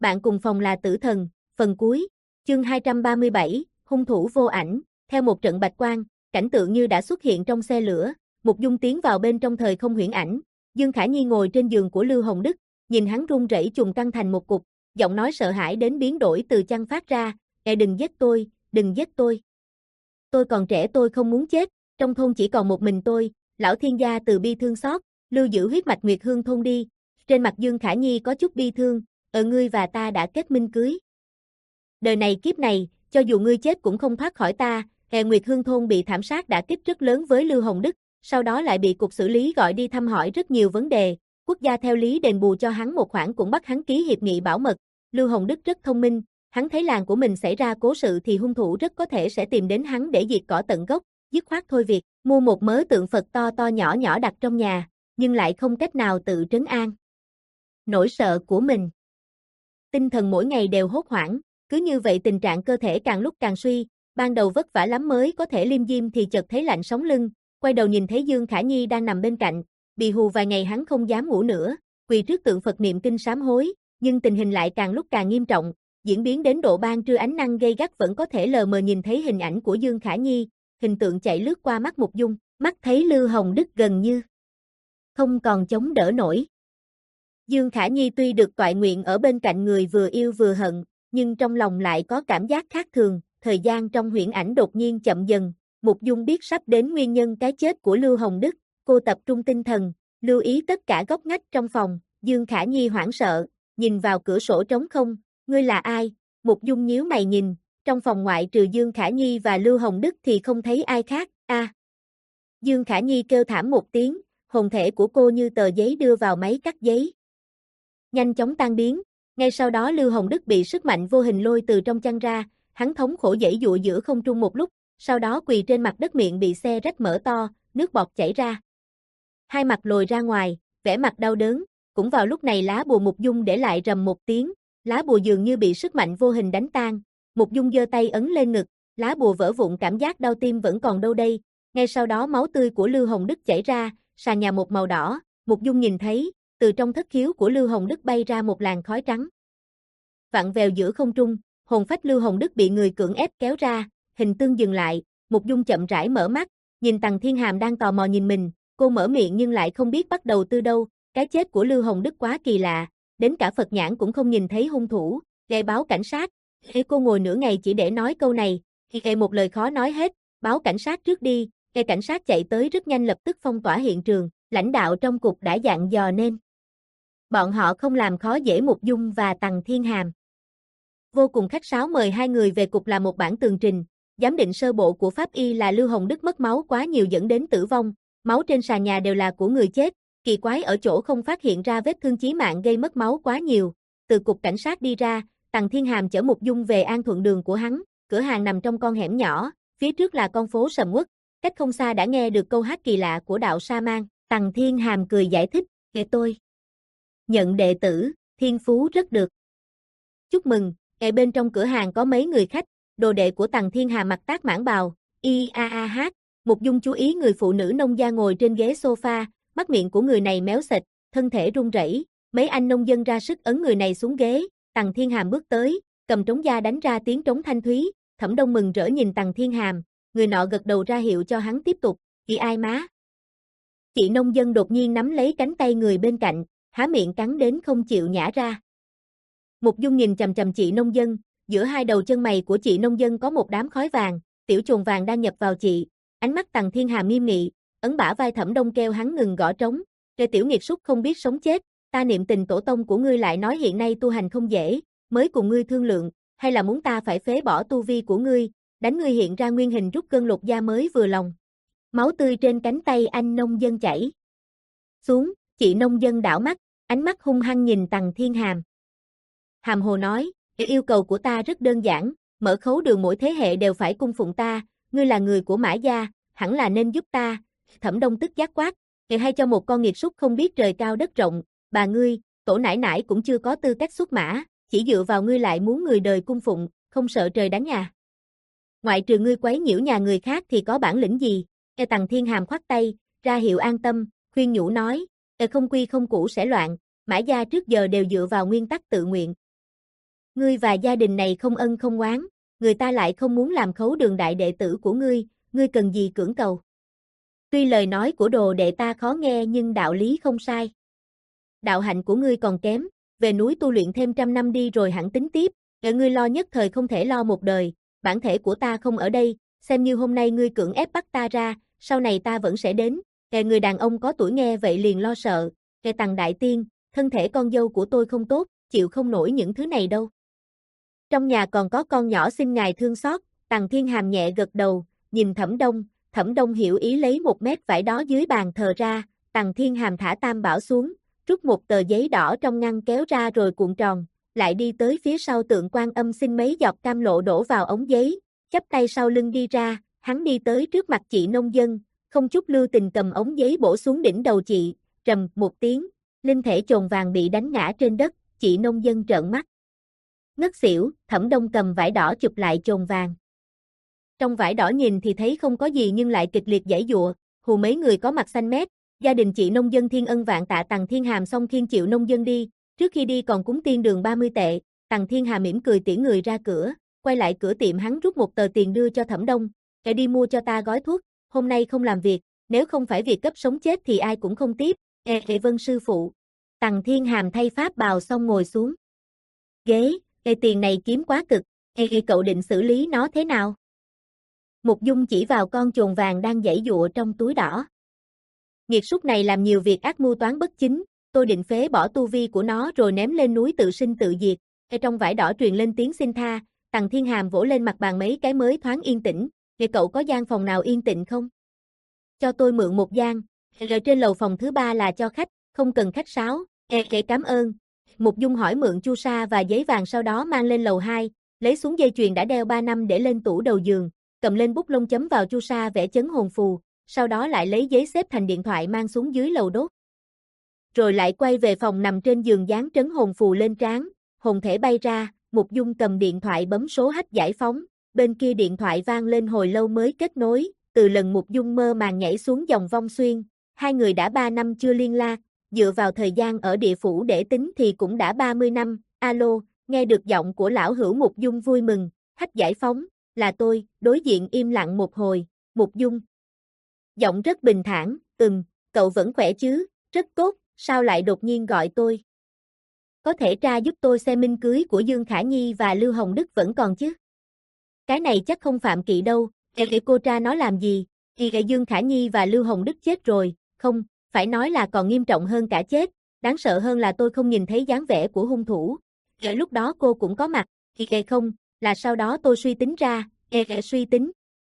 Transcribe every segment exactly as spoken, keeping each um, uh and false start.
bạn cùng phòng là tử thần, phần cuối, chương hai trăm ba mươi bảy, hung thủ vô ảnh, theo một trận bạch quang, cảnh tượng như đã xuất hiện trong xe lửa, Mục Dung tiến vào bên trong thời không huyễn ảnh, Dương Khả Nhi ngồi trên giường của Lưu Hồng Đức, nhìn hắn run rẩy trùng căng thành một cục, giọng nói sợ hãi đến biến đổi từ chăn phát ra, "Ê đừng giết tôi, đừng giết tôi. Tôi còn trẻ tôi không muốn chết, trong thôn chỉ còn một mình tôi." Lão thiên gia từ bi thương xót, lưu giữ huyết mạch Nguyệt Hương thôn đi. Trên mặt Dương Khả Nhi có chút bi thương, "Ờ ngươi và ta đã kết minh cưới. Đời này kiếp này, cho dù ngươi chết cũng không thoát khỏi ta." Hè Nguyệt Hương thôn bị thảm sát đã kích rất lớn với Lưu Hồng Đức, sau đó lại bị cục xử lý gọi đi thăm hỏi rất nhiều vấn đề, quốc gia theo lý đền bù cho hắn một khoản cũng bắt hắn ký hiệp nghị bảo mật. Lưu Hồng Đức rất thông minh, hắn thấy làng của mình xảy ra cố sự thì hung thủ rất có thể sẽ tìm đến hắn để diệt cỏ tận gốc, dứt khoát thôi việc mua một mớ tượng Phật to to nhỏ nhỏ đặt trong nhà, nhưng lại không cách nào tự trấn an nỗi sợ của mình. Tinh thần mỗi ngày đều hốt hoảng, cứ như vậy tình trạng cơ thể càng lúc càng suy, ban đầu vất vả lắm mới có thể liêm diêm thì chợt thấy lạnh sống lưng, quay đầu nhìn thấy Dương Khả Nhi đang nằm bên cạnh, bị hù vài ngày hắn không dám ngủ nữa, quỳ trước tượng Phật niệm kinh sám hối, nhưng tình hình lại càng lúc càng nghiêm trọng, diễn biến đến độ ban trưa ánh năng gay gắt vẫn có thể lờ mờ nhìn thấy hình ảnh của Dương Khả Nhi, hình tượng chạy lướt qua mắt Mục Dung, mắt thấy Lưu Hồng Đức gần như không còn chống đỡ nổi. Dương Khả Nhi tuy được toại nguyện ở bên cạnh người vừa yêu vừa hận, nhưng trong lòng lại có cảm giác khác thường, thời gian trong huyễn ảnh đột nhiên chậm dần, Mục Dung biết sắp đến nguyên nhân cái chết của Lưu Hồng Đức, cô tập trung tinh thần, lưu ý tất cả góc ngách trong phòng, Dương Khả Nhi hoảng sợ, nhìn vào cửa sổ trống không, "Ngươi là ai?" Mục Dung nhíu mày nhìn, trong phòng ngoại trừ Dương Khả Nhi và Lưu Hồng Đức thì không thấy ai khác, "A." À. Dương Khả Nhi kêu thảm một tiếng, hồn thể của cô như tờ giấy đưa vào máy cắt giấy, nhanh chóng tan biến, ngay sau đó Lưu Hồng Đức bị sức mạnh vô hình lôi từ trong chăn ra, hắn thống khổ giãy giụa giữa không trung một lúc, sau đó quỳ trên mặt đất miệng bị xé rách mở to, nước bọt chảy ra. Hai mặt lồi ra ngoài, vẻ mặt đau đớn, cũng vào lúc này lá bùa Mục Dung để lại rầm một tiếng, lá bùa dường như bị sức mạnh vô hình đánh tan, Mục Dung giơ tay ấn lên ngực, lá bùa vỡ vụn cảm giác đau tim vẫn còn đâu đây, ngay sau đó máu tươi của Lưu Hồng Đức chảy ra, sàn nhà một màu đỏ, Mục Dung nhìn thấy, từ trong thất khiếu của Lưu Hồng Đức bay ra một làn khói trắng. Vặn vèo giữa không trung, hồn phách Lưu Hồng Đức bị người cưỡng ép kéo ra, hình tương dừng lại, Mục Dung chậm rãi mở mắt, nhìn Tằng Thiên Hàm đang tò mò nhìn mình, cô mở miệng nhưng lại không biết bắt đầu từ đâu, cái chết của Lưu Hồng Đức quá kỳ lạ, đến cả Phật nhãn cũng không nhìn thấy hung thủ, gây báo cảnh sát. Ê, cô ngồi nửa ngày chỉ để nói câu này, Ê, một lời khó nói hết, báo cảnh sát trước đi. Ê, cảnh sát chạy tới rất nhanh lập tức phong tỏa hiện trường, lãnh đạo trong cục đã dặn dò nên bọn họ không làm khó dễ Mục Dung và Tằng Thiên Hàm. Vô cùng khách sáo mời hai người về cục làm một bản tường trình, giám định sơ bộ của pháp y là Lưu Hồng Đức mất máu quá nhiều dẫn đến tử vong, máu trên sàn nhà đều là của người chết, kỳ quái ở chỗ không phát hiện ra vết thương chí mạng gây mất máu quá nhiều. Từ cục cảnh sát đi ra, Tằng Thiên Hàm chở Mục Dung về An Thuận đường của hắn, cửa hàng nằm trong con hẻm nhỏ, phía trước là con phố sầm uất, cách không xa đã nghe được câu hát kỳ lạ của đạo Sa Man. Tằng Thiên Hàm cười giải thích, "Kệ tôi nhận đệ tử, thiên phú rất được." "Chúc mừng." Kệ bên trong cửa hàng có mấy người khách, đồ đệ của Tằng Thiên Hàm mặc tác mãn bào, y a a hát. Mục Dung chú ý người phụ nữ nông gia ngồi trên ghế sofa, mắt miệng của người này méo xệch, thân thể run rẩy. Mấy anh nông dân ra sức ấn người này xuống ghế. Tằng Thiên Hàm bước tới, cầm trống da đánh ra tiếng trống thanh thúy. Thẩm Đông mừng rỡ nhìn Tằng Thiên Hàm, người nọ gật đầu ra hiệu cho hắn tiếp tục. "Chị ai má?" Chị nông dân đột nhiên nắm lấy cánh tay người bên cạnh, há miệng cắn đến không chịu nhả ra. Mục Dung nhìn chằm chằm chị nông dân, giữa hai đầu chân mày của chị nông dân có một đám khói vàng, tiểu chồn vàng đang nhập vào chị. Ánh mắt Tằng Thiên Hàm nghiêm nghị, ấn bả vai Thẩm Đông kêu hắn ngừng gõ trống. "Kẻ tiểu nghiệt súc không biết sống chết, ta niệm tình tổ tông của ngươi lại nói hiện nay tu hành không dễ, mới cùng ngươi thương lượng, hay là muốn ta phải phế bỏ tu vi của ngươi, đánh ngươi hiện ra nguyên hình rút cơn lột da mới vừa lòng." Máu tươi trên cánh tay anh nông dân chảy xuống, chị nông dân đảo mắt, ánh mắt hung hăng nhìn Tằng Thiên Hàm. Hàm hồ nói, "Yêu cầu của ta rất đơn giản, mở khấu đường mỗi thế hệ đều phải cung phụng ta, ngươi là người của Mã gia, hẳn là nên giúp ta." Thẩm Đông tức giác quát, "Ngày hay cho một con nghiệt súc không biết trời cao đất rộng, bà ngươi, tổ nải nải cũng chưa có tư cách xuất mã, chỉ dựa vào ngươi lại muốn người đời cung phụng, không sợ trời đánh à? Ngoại trừ ngươi quấy nhiễu nhà người khác thì có bản lĩnh gì?" E Tằng Thiên Hàm khoát tay, ra hiệu an tâm, khuyên nhủ nói, "E không quy không củ sẽ loạn, Mã gia trước giờ đều dựa vào nguyên tắc tự nguyện. Ngươi và gia đình này không ân không oán, người ta lại không muốn làm khấu đường đại đệ tử của ngươi, ngươi cần gì cưỡng cầu. Tuy lời nói của đồ đệ ta khó nghe nhưng đạo lý không sai. Đạo hạnh của ngươi còn kém, về núi tu luyện thêm trăm năm đi rồi hẳn tính tiếp, để ngươi lo nhất thời không thể lo một đời, bản thể của ta không ở đây, xem như hôm nay ngươi cưỡng ép bắt ta ra, sau này ta vẫn sẽ đến. Kẻ người đàn ông có tuổi nghe vậy liền lo sợ, kẻ Tằng đại tiên, thân thể con dâu của tôi không tốt, chịu không nổi những thứ này đâu. Trong nhà còn có con nhỏ xin ngài thương xót, Tằng Thiên Hàm nhẹ gật đầu, nhìn Thẩm Đông, Thẩm Đông hiểu ý lấy một mét vải đó dưới bàn thờ ra, Tằng Thiên Hàm thả tam bảo xuống, rút một tờ giấy đỏ trong ngăn kéo ra rồi cuộn tròn, lại đi tới phía sau tượng Quan Âm xin mấy giọt cam lộ đổ vào ống giấy, chắp tay sau lưng đi ra, hắn đi tới trước mặt chị nông dân, không chút lưu tình cầm ống giấy bổ xuống đỉnh đầu chị, rầm một tiếng, linh thể chồn vàng bị đánh ngã trên đất, chị nông dân trợn mắt. Ngất xỉu, Thẩm Đông cầm vải đỏ chụp lại chồn vàng. Trong vải đỏ nhìn thì thấy không có gì nhưng lại kịch liệt giãy giụa, hù mấy người có mặt xanh mét, gia đình chị nông dân thiên ân vạn tạ. Tằng Thiên Hàm xong khiêng chịu nông dân đi, trước khi đi còn cúng tiên đường ba mươi tệ, Tằng Thiên Hàm mỉm cười tiễn người ra cửa, quay lại cửa tiệm hắn rút một tờ tiền đưa cho Thẩm Đông, "Kẻ đi mua cho ta gói thuốc, hôm nay không làm việc, nếu không phải việc cấp sống chết thì ai cũng không tiếp." "Ê, ê vâng sư phụ." Tằng Thiên Hàm thay pháp bào xong ngồi xuống ghế, "Ê tiền này kiếm quá cực, ê, ê cậu định xử lý nó thế nào?" Mục Dung chỉ vào con chồn vàng đang giãy giụa trong túi đỏ. "Nghiệt súc này làm nhiều việc ác mưu toán bất chính, tôi định phế bỏ tu vi của nó rồi ném lên núi tự sinh tự diệt." Ở trong vải đỏ truyền lên tiếng xin tha, Tằng Thiên Hàm vỗ lên mặt bàn mấy cái mới thoáng yên tĩnh, "Vậy cậu có gian phòng nào yên tĩnh không? Cho tôi mượn một gian, rồi trên lầu phòng thứ ba là cho khách, không cần khách sáo." "Ê, kể cảm ơn." Mục Dung hỏi mượn chu sa và giấy vàng sau đó mang lên lầu hai, lấy xuống dây chuyền đã đeo ba năm để lên tủ đầu giường, cầm lên bút lông chấm vào chu sa vẽ chấn hồn phù, sau đó lại lấy giấy xếp thành điện thoại mang xuống dưới lầu đốt. Rồi lại quay về phòng nằm trên giường dán trấn hồn phù lên trán, hồn thể bay ra, Mục Dung cầm điện thoại bấm số hách giải phóng, bên kia điện thoại vang lên hồi lâu mới kết nối, từ lần Mục Dung mơ màng nhảy xuống dòng vong xuyên, hai người đã ba năm chưa liên lạc, dựa vào thời gian ở địa phủ để tính thì cũng đã ba mươi năm, "Alo", nghe được giọng của lão hữu Mục Dung vui mừng, "Hách giải phóng, là tôi." Đối diện im lặng một hồi, Mục Dung giọng rất bình thản, "Ừm, cậu vẫn khỏe chứ, rất tốt, sao lại đột nhiên gọi tôi? Có thể tra giúp tôi xem minh cưới của Dương Khả Nhi và Lưu Hồng Đức vẫn còn chứ?" "Cái này chắc không phạm kỵ đâu, em để cô tra nó làm gì?" "Thì Dương Khả Nhi và Lưu Hồng Đức chết rồi." "Không, phải nói là còn nghiêm trọng hơn cả chết, đáng sợ hơn là tôi không nhìn thấy dáng vẻ của hung thủ. Ở lúc đó cô cũng có mặt." "Thì không, là sau đó tôi suy tính ra." "Ê, suy tính."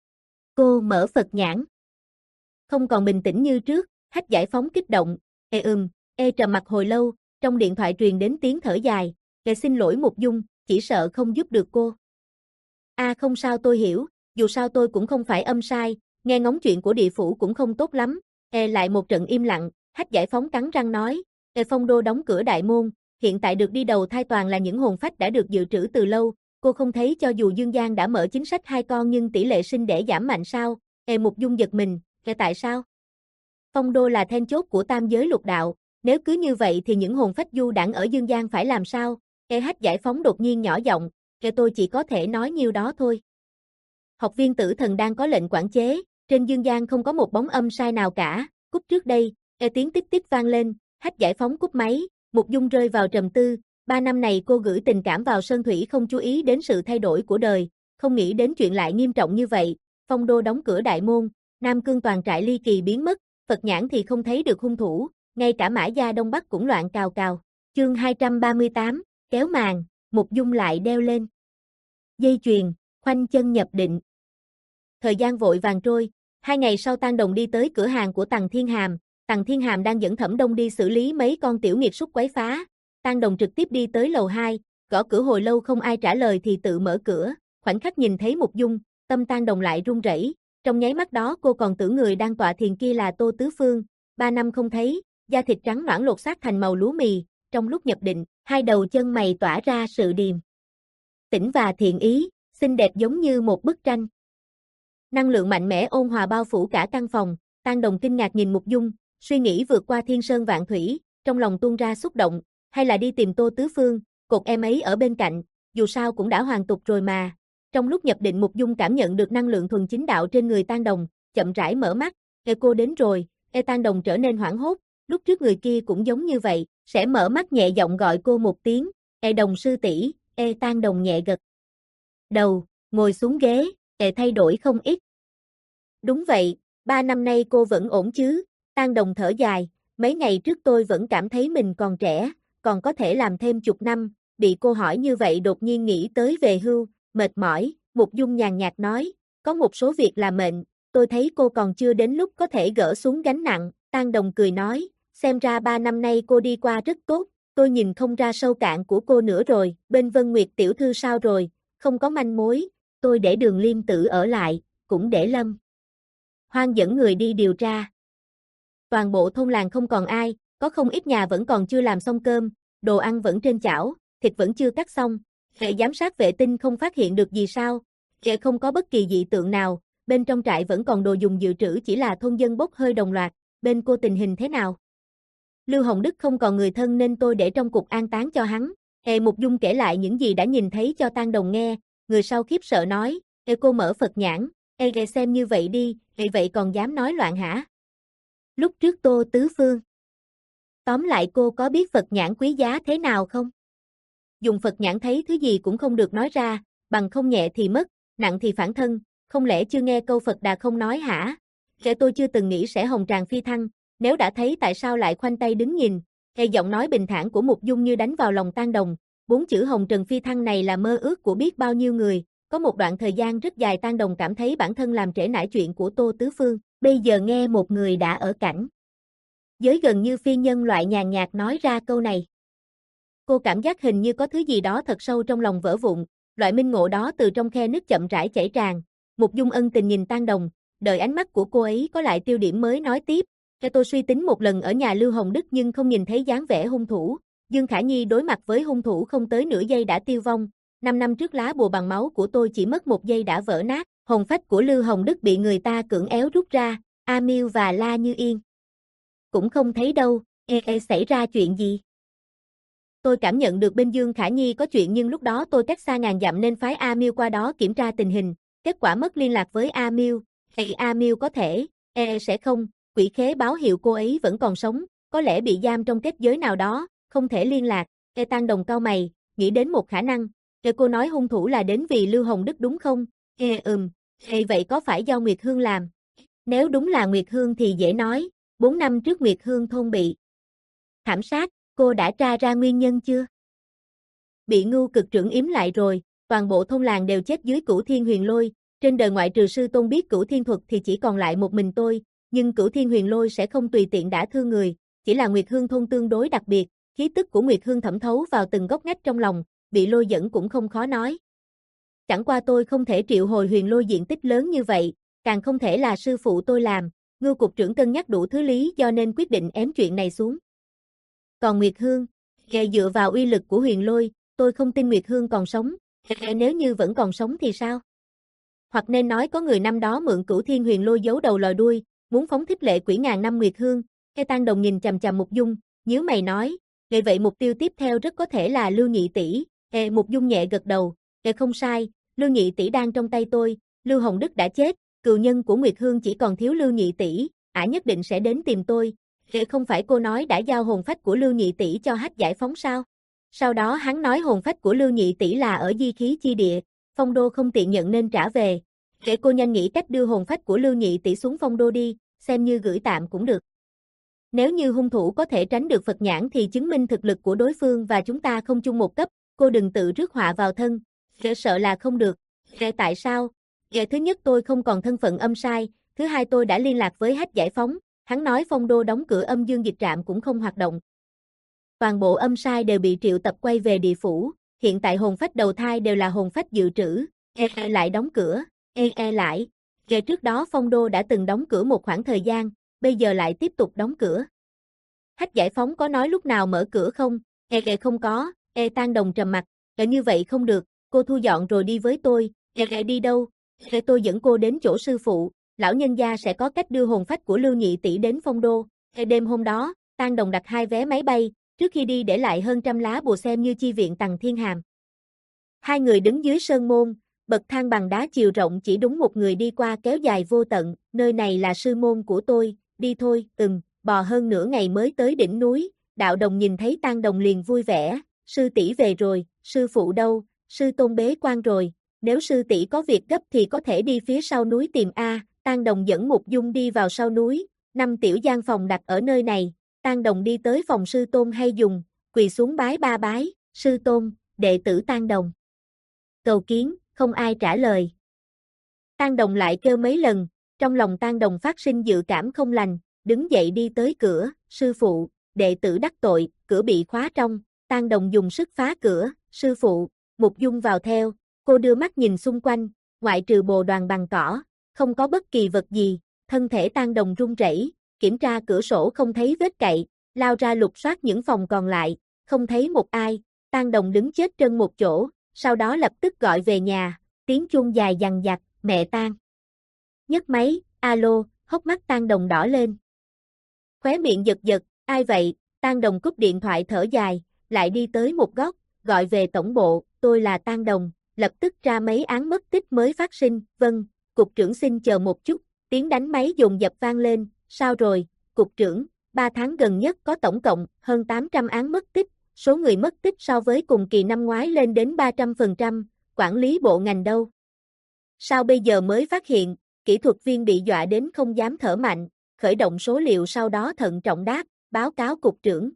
Cô mở Phật nhãn, không còn bình tĩnh như trước, Hách giải phóng kích động, "Ê ừm." Ê trầm mặt hồi lâu, trong điện thoại truyền đến tiếng thở dài, "Ê xin lỗi Mục Dung, chỉ sợ không giúp được cô." "A à, không sao tôi hiểu, dù sao tôi cũng không phải âm sai, nghe ngóng chuyện của địa phủ cũng không tốt lắm." Ê lại một trận im lặng, Hách giải phóng cắn răng nói, "Ê Phong Đô đóng cửa đại môn, hiện tại được đi đầu thai toàn là những hồn phách đã được dự trữ từ lâu, cô không thấy cho dù Dương Giang đã mở chính sách hai con nhưng tỷ lệ sinh đẻ giảm mạnh sao?" Ê Mục Dung giật mình, "Ê tại sao?" "Phong Đô là then chốt của tam giới lục đạo, nếu cứ như vậy thì những hồn phách du đãng ở Dương Giang phải làm sao?" Ê Hách giải phóng đột nhiên nhỏ giọng, "Ê tôi chỉ có thể nói nhiêu đó thôi. Học viên tử thần đang có lệnh quản chế, trên Dương Giang không có một bóng âm sai nào cả, cúp trước đây." Ê tiếng tít tít vang lên, Hách giải phóng cúp máy, Mục Dung rơi vào trầm tư, ba năm này cô gửi tình cảm vào Sơn Thủy không chú ý đến sự thay đổi của đời, không nghĩ đến chuyện lại nghiêm trọng như vậy, Phong Đô đóng cửa đại môn, Nam Cương toàn trại ly kỳ biến mất, Phật nhãn thì không thấy được hung thủ, ngay cả Mã Gia Đông Bắc cũng loạn cào cào. Chương hai trăm ba mươi tám, kéo màn, Mục Dung lại đeo lên dây chuyền, khoanh chân nhập định. Thời gian vội vàng trôi, hai ngày sau Tang Đồng đi tới cửa hàng của Tằng Thiên Hàm, Tằng Thiên Hàm đang dẫn Thẩm Đông đi xử lý mấy con tiểu nghiệt súc quấy phá. Tang Đồng trực tiếp đi tới lầu hai, gõ cửa hồi lâu không ai trả lời thì tự mở cửa, khoảnh khắc nhìn thấy Mục Dung, tâm Tang Đồng lại run rẩy. Trong nháy mắt đó cô còn tưởng người đang tọa thiền kia là Tô Tứ Phương, ba năm không thấy, da thịt trắng nõn lột xác thành màu lúa mì, trong lúc nhập định, hai đầu chân mày tỏa ra sự điềm tĩnh và thiện ý, xinh đẹp giống như một bức tranh. Năng lượng mạnh mẽ ôn hòa bao phủ cả căn phòng, Tang Đồng kinh ngạc nhìn Mục Dung, suy nghĩ vượt qua thiên sơn vạn thủy, trong lòng tuôn ra xúc động, hay là đi tìm Tô Tứ Phương, cột em ấy ở bên cạnh, dù sao cũng đã hoàn tục rồi mà. Trong lúc nhập định Mục Dung cảm nhận được năng lượng thuần chính đạo trên người Tang Đồng, chậm rãi mở mắt, "Ê cô đến rồi." Ê Tang Đồng trở nên hoảng hốt, lúc trước người kia cũng giống như vậy, sẽ mở mắt nhẹ giọng gọi cô một tiếng, "Ê Đồng sư tỷ." Ê Tang Đồng nhẹ gật đầu, ngồi xuống ghế, "Ê thay đổi không ít." "Đúng vậy, ba năm nay cô vẫn ổn chứ?" Tang Đồng thở dài, "Mấy ngày trước tôi vẫn cảm thấy mình còn trẻ, còn có thể làm thêm chục năm." Bị cô hỏi như vậy đột nhiên nghĩ tới về hưu, mệt mỏi, Mục Dung nhàn nhạt nói, "Có một số việc là mệnh, tôi thấy cô còn chưa đến lúc có thể gỡ xuống gánh nặng." Tang Đồng cười nói, "Xem ra ba năm nay cô đi qua rất tốt, tôi nhìn không ra sâu cạn của cô nữa rồi, bên Vân Nguyệt tiểu thư sao rồi?" "Không có manh mối, tôi để Đường Liêm Tử ở lại, cũng để Lâm Hoang dẫn người đi điều tra." Toàn bộ thôn làng không còn ai, có không ít nhà vẫn còn chưa làm xong cơm, đồ ăn vẫn trên chảo, thịt vẫn chưa cắt xong. Hệ giám sát vệ tinh không phát hiện được gì sao? Hệ không có bất kỳ dị tượng nào, bên trong trại vẫn còn đồ dùng dự trữ, chỉ là thôn dân bốc hơi đồng loạt. Bên cô tình hình thế nào? Lưu Hồng Đức không còn người thân nên tôi để trong cục an táng cho hắn. Hệ Mục Dung kể lại những gì đã nhìn thấy cho Tang Đồng nghe, người sau khiếp sợ nói, "Ê cô mở Phật nhãn, ê ghê xem như vậy đi, ê vậy còn dám nói loạn hả?" Lúc trước Tô Tứ Phương. Tóm lại cô có biết Phật nhãn quý giá thế nào không? Dùng Phật nhãn thấy thứ gì cũng không được nói ra, bằng không nhẹ thì mất, nặng thì phản thân, không lẽ chưa nghe câu Phật Đà không nói hả? Kể tôi chưa từng nghĩ sẽ hồng tràng phi thăng, nếu đã thấy tại sao lại khoanh tay đứng nhìn? Nghe giọng nói bình thản của Mục Dung như đánh vào lòng Tang Đồng, bốn chữ hồng trần phi thăng này là mơ ước của biết bao nhiêu người, có một đoạn thời gian rất dài Tang Đồng cảm thấy bản thân làm trễ nải chuyện của Tô Tứ Phương, bây giờ nghe một người đã ở cảnh giới gần như phi nhân loại nhàn nhạt nói ra câu này. Cô cảm giác hình như có thứ gì đó thật sâu trong lòng vỡ vụn, loại minh ngộ đó từ trong khe nước chậm rãi chảy tràn. Mục Dung ân tình nhìn Tang Đồng, đợi ánh mắt của cô ấy có lại tiêu điểm mới nói tiếp, "Cho tôi suy tính một lần ở nhà Lưu Hồng Đức nhưng không nhìn thấy dáng vẻ hung thủ. Dương Khả Nhi đối mặt với hung thủ không tới nửa giây đã tiêu vong, năm năm trước lá bùa bằng máu của tôi chỉ mất một giây đã vỡ nát, hồn phách của Lưu Hồng Đức bị người ta cưỡng ép rút ra, A Miêu và La Như Yên cũng không thấy đâu, ê ê xảy ra chuyện gì?" Tôi cảm nhận được bên Dương Khả Nhi có chuyện nhưng lúc đó tôi cách xa ngàn dặm nên phái A Miêu qua đó kiểm tra tình hình, kết quả mất liên lạc với A Miêu. Ê A Miêu có thể, e sẽ không, quỷ khế báo hiệu cô ấy vẫn còn sống, có lẽ bị giam trong kết giới nào đó, không thể liên lạc. Ê Tang Đồng cau mày, nghĩ đến một khả năng, Ê cô nói hung thủ là đến vì Lưu Hồng Đức đúng không? Ê ừm, Ê vậy có phải do Nguyệt Hương làm? Nếu đúng là Nguyệt Hương thì dễ nói, bốn năm trước Nguyệt Hương thôn bị thảm sát, cô đã tra ra nguyên nhân chưa? Bị Ngưu Cực trưởng yếm lại rồi, toàn bộ thôn làng đều chết dưới Cửu Thiên Huyền Lôi, trên đời ngoại trừ sư tôn biết Cửu Thiên thuật thì chỉ còn lại một mình tôi, nhưng Cửu Thiên Huyền Lôi sẽ không tùy tiện đả thương người, chỉ là Nguyệt Hương thôn tương đối đặc biệt, khí tức của Nguyệt Hương thẩm thấu vào từng góc ngách trong lòng, bị lôi dẫn cũng không khó nói. Chẳng qua tôi không thể triệu hồi huyền lôi diện tích lớn như vậy, càng không thể là sư phụ tôi làm, Ngưu cục trưởng cân nhắc đủ thứ lý do nên quyết định ém chuyện này xuống. Còn Nguyệt Hương, kệ dựa vào uy lực của huyền lôi, tôi không tin Nguyệt Hương còn sống, kệ nếu như vẫn còn sống thì sao? Hoặc nên nói có người năm đó mượn Cửu Thiên Huyền Lôi giấu đầu lòi đuôi, muốn phóng thích lệ quỷ ngàn năm Nguyệt Hương. Cái Tang Đồng nhìn chằm chằm Mục Dung, nhíu mày nói, "Vậy vậy mục tiêu tiếp theo rất có thể là Lưu Nhị tỷ." Ê Mục Dung nhẹ gật đầu, "Ê không sai, Lưu Nhị tỷ đang trong tay tôi, Lưu Hồng Đức đã chết, cừu nhân của Nguyệt Hương chỉ còn thiếu Lưu Nhị tỷ, ả nhất định sẽ đến tìm tôi." Ê không phải cô nói đã giao hồn phách của Lưu Nhị tỷ cho Hách Giải Phóng sao? Sau đó hắn nói hồn phách của Lưu Nhị tỷ là ở di khí chi địa, Phong Đô không tiện nhận nên trả về. Để cô nhanh nghĩ cách đưa hồn phách của Lưu Nhị tỷ xuống Phong Đô đi, xem như gửi tạm cũng được. Nếu như hung thủ có thể tránh được Phật nhãn thì chứng minh thực lực của đối phương và chúng ta không chung một cấp, cô đừng tự rước họa vào thân. Để sợ là không được. Để tại sao? Để thứ nhất tôi không còn thân phận âm sai, thứ hai tôi đã liên lạc với Hách Giải Phóng, hắn nói Phong Đô đóng cửa âm dương dịch trạm cũng không hoạt động. Toàn bộ âm sai đều bị triệu tập quay về địa phủ, hiện tại hồn phách đầu thai đều là hồn phách dự trữ, e, e lại đóng cửa, e e lại. Kể trước đó Phong Đô đã từng đóng cửa một khoảng thời gian, bây giờ lại tiếp tục đóng cửa. Hách Giải Phóng có nói lúc nào mở cửa không? E e không có, e Tang Đồng trầm mặt, e như vậy không được, cô thu dọn rồi đi với tôi, e e đi đâu? E tôi dẫn cô đến chỗ sư phụ, lão nhân gia sẽ có cách đưa hồn phách của Lưu Nhị tỷ đến Phong Đô. E đêm hôm đó, Tang Đồng đặt hai vé máy bay, trước khi đi để lại hơn trăm lá bùa xem như chi viện Tằng Thiên Hàm. Hai người đứng dưới sơn môn, bậc thang bằng đá chiều rộng chỉ đúng một người đi qua kéo dài vô tận, nơi này là sư môn của tôi, đi thôi, ừm, bò hơn nửa ngày mới tới đỉnh núi, Đạo Đồng nhìn thấy Tang Đồng liền vui vẻ, sư tỷ về rồi, sư phụ đâu, sư tôn bế quan rồi, nếu sư tỷ có việc gấp thì có thể đi phía sau núi tìm A, Tang Đồng dẫn Mục Dung đi vào sau núi, năm tiểu gian phòng đặt ở nơi này, Tang Đồng đi tới phòng sư tôn hay dùng, quỳ xuống bái ba bái, sư tôn, đệ tử Tang Đồng. Cầu kiến, không ai trả lời. Tang Đồng lại kêu mấy lần, trong lòng Tang Đồng phát sinh dự cảm không lành, đứng dậy đi tới cửa, sư phụ, đệ tử đắc tội, cửa bị khóa trong, Tang Đồng dùng sức phá cửa, sư phụ, Mục Dung vào theo, cô đưa mắt nhìn xung quanh, ngoại trừ bồ đoàn bằng cỏ, không có bất kỳ vật gì, thân thể Tang Đồng run rẩy, kiểm tra cửa sổ không thấy vết cậy, lao ra lục soát những phòng còn lại, không thấy một ai, Tang Đồng đứng chết chân một chỗ, sau đó lập tức gọi về nhà, tiếng chuông dài dằng dặc, mẹ Tang. Nhấc máy, alo, hốc mắt Tang Đồng đỏ lên. Khóe miệng giật giật, ai vậy, Tang Đồng cúp điện thoại thở dài, lại đi tới một góc, gọi về tổng bộ, tôi là Tang Đồng, lập tức tra mấy án mất tích mới phát sinh, vâng, cục trưởng xin chờ một chút, tiếng đánh máy dồn dập vang lên, sao rồi, cục trưởng, ba tháng gần nhất có tổng cộng hơn tám trăm án mất tích, số người mất tích so với cùng kỳ năm ngoái lên đến ba trăm phần trăm, quản lý bộ ngành đâu? Sao bây giờ mới phát hiện, kỹ thuật viên bị dọa đến không dám thở mạnh, khởi động số liệu sau đó thận trọng đáp, báo cáo cục trưởng.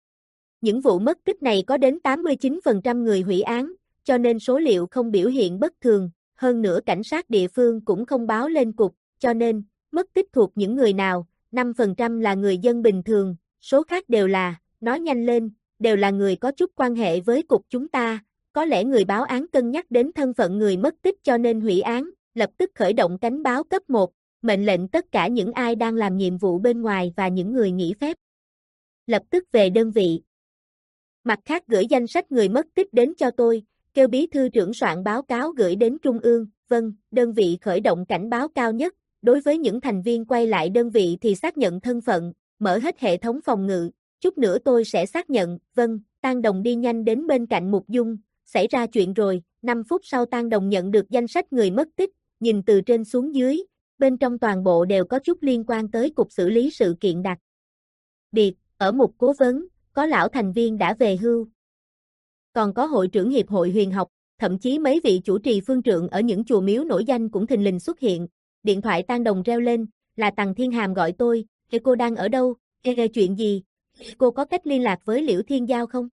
Những vụ mất tích này có đến tám mươi chín phần trăm người hủy án, cho nên số liệu không biểu hiện bất thường, hơn nữa cảnh sát địa phương cũng không báo lên cục, cho nên, mất tích thuộc những người nào, năm phần trăm là người dân bình thường, số khác đều là, nói nhanh lên, đều là người có chút quan hệ với cục chúng ta, có lẽ người báo án cân nhắc đến thân phận người mất tích cho nên hủy án, lập tức khởi động cảnh báo cấp một, mệnh lệnh tất cả những ai đang làm nhiệm vụ bên ngoài và những người nghỉ phép. Lập tức về đơn vị. Mặt khác gửi danh sách người mất tích đến cho tôi, kêu bí thư trưởng soạn báo cáo gửi đến trung ương, vâng, đơn vị khởi động cảnh báo cao nhất, đối với những thành viên quay lại đơn vị thì xác nhận thân phận, mở hết hệ thống phòng ngự, chút nữa tôi sẽ xác nhận, vâng, Tang Đồng đi nhanh đến bên cạnh Mục Dung, xảy ra chuyện rồi, năm phút sau Tang Đồng nhận được danh sách người mất tích, nhìn từ trên xuống dưới, bên trong toàn bộ đều có chút liên quan tới cục xử lý sự kiện đặc biệt, ở mục cố vấn, có lão thành viên đã về hưu. Còn có hội trưởng hiệp hội huyền học, thậm chí mấy vị chủ trì phương trượng ở những chùa miếu nổi danh cũng thình lình xuất hiện. Điện thoại Tang Đồng reo lên, là Tằng Thiên Hàm gọi tôi, "Ê cô đang ở đâu? Ê, ê chuyện gì? Cô có cách liên lạc với Liễu Thiên Giao không?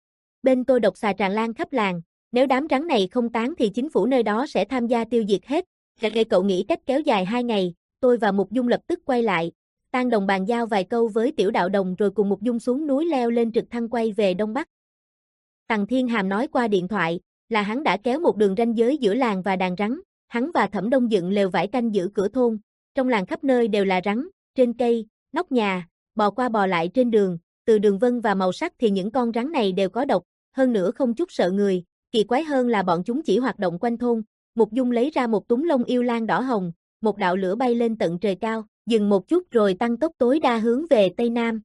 Bên tôi độc xà tràn lan khắp làng, nếu đám rắn này không tán thì chính phủ nơi đó sẽ tham gia tiêu diệt hết. Ê, cậu nghĩ cách kéo dài hai ngày?" Tôi và Mục Dung lập tức quay lại. Tang Đồng bàn giao vài câu với Tiểu Đạo Đồng rồi cùng Mục Dung xuống núi leo lên trực thăng quay về Đông Bắc. Tằng Thiên Hàm nói qua điện thoại, là hắn đã kéo một đường ranh giới giữa làng và đàn rắn, hắn và Thẩm Đông dựng lều vải canh giữ cửa thôn, trong làng khắp nơi đều là rắn, trên cây, nóc nhà, bò qua bò lại trên đường, từ đường vân và màu sắc thì những con rắn này đều có độc, hơn nữa không chút sợ người, kỳ quái hơn là bọn chúng chỉ hoạt động quanh thôn. Mục Dung lấy ra một túm lông yêu lang đỏ hồng, một đạo lửa bay lên tận trời cao, dừng một chút rồi tăng tốc tối đa hướng về Tây Nam.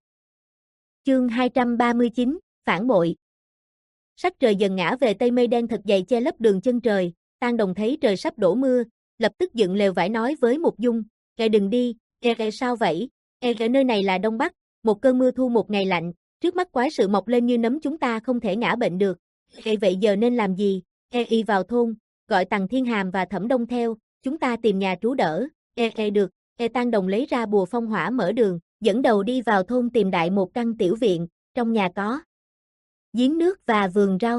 Chương hai trăm ba mươi chín, phản bội. Sắc trời dần ngã về Tây, mây đen thật dày che lấp đường chân trời, Tang Đồng thấy trời sắp đổ mưa, lập tức dựng lều vải nói với Mục Dung, "Kệ đừng đi, kệ kệ sao vậy? Kệ kệ nơi này là Đông Bắc, một cơn mưa thu một ngày lạnh, trước mắt quái sự mọc lên như nấm chúng ta không thể ngã bệnh được. Kệ vậy giờ nên làm gì? Kệ y vào thôn, gọi Tằng Thiên Hàm và Thẩm Đông theo, chúng ta tìm nhà trú đỡ." Kệ kệ được, kệ Tang Đồng lấy ra bùa phong hỏa mở đường, dẫn đầu đi vào thôn tìm đại một căn tiểu viện, trong nhà có giếng nước và vườn rau.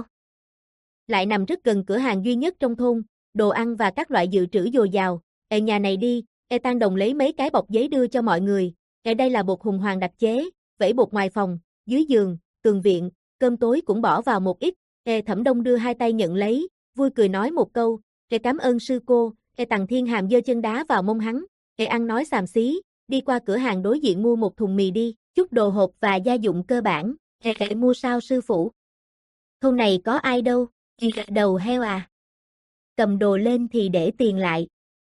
Lại nằm rất gần cửa hàng duy nhất trong thôn, đồ ăn và các loại dự trữ dồi dào. "Ê nhà này đi." Ê Tang Đồng lấy mấy cái bọc giấy đưa cho mọi người. "Ê đây là bột hùng hoàng đặc chế, vẩy bột ngoài phòng, dưới giường, tường viện, cơm tối cũng bỏ vào một ít." Ê Thẩm Đông đưa hai tay nhận lấy, vui cười nói một câu, "Ê cảm ơn sư cô." Ê Tằng Thiên Hàm giơ chân đá vào mông hắn. Ê ăn nói xàm xí, đi qua cửa hàng đối diện mua một thùng mì đi, chút đồ hộp và gia dụng cơ bản. Ê Ê mua sao sư phụ? Thôn này có ai đâu. Ê đầu heo à? Cầm đồ lên thì để tiền lại.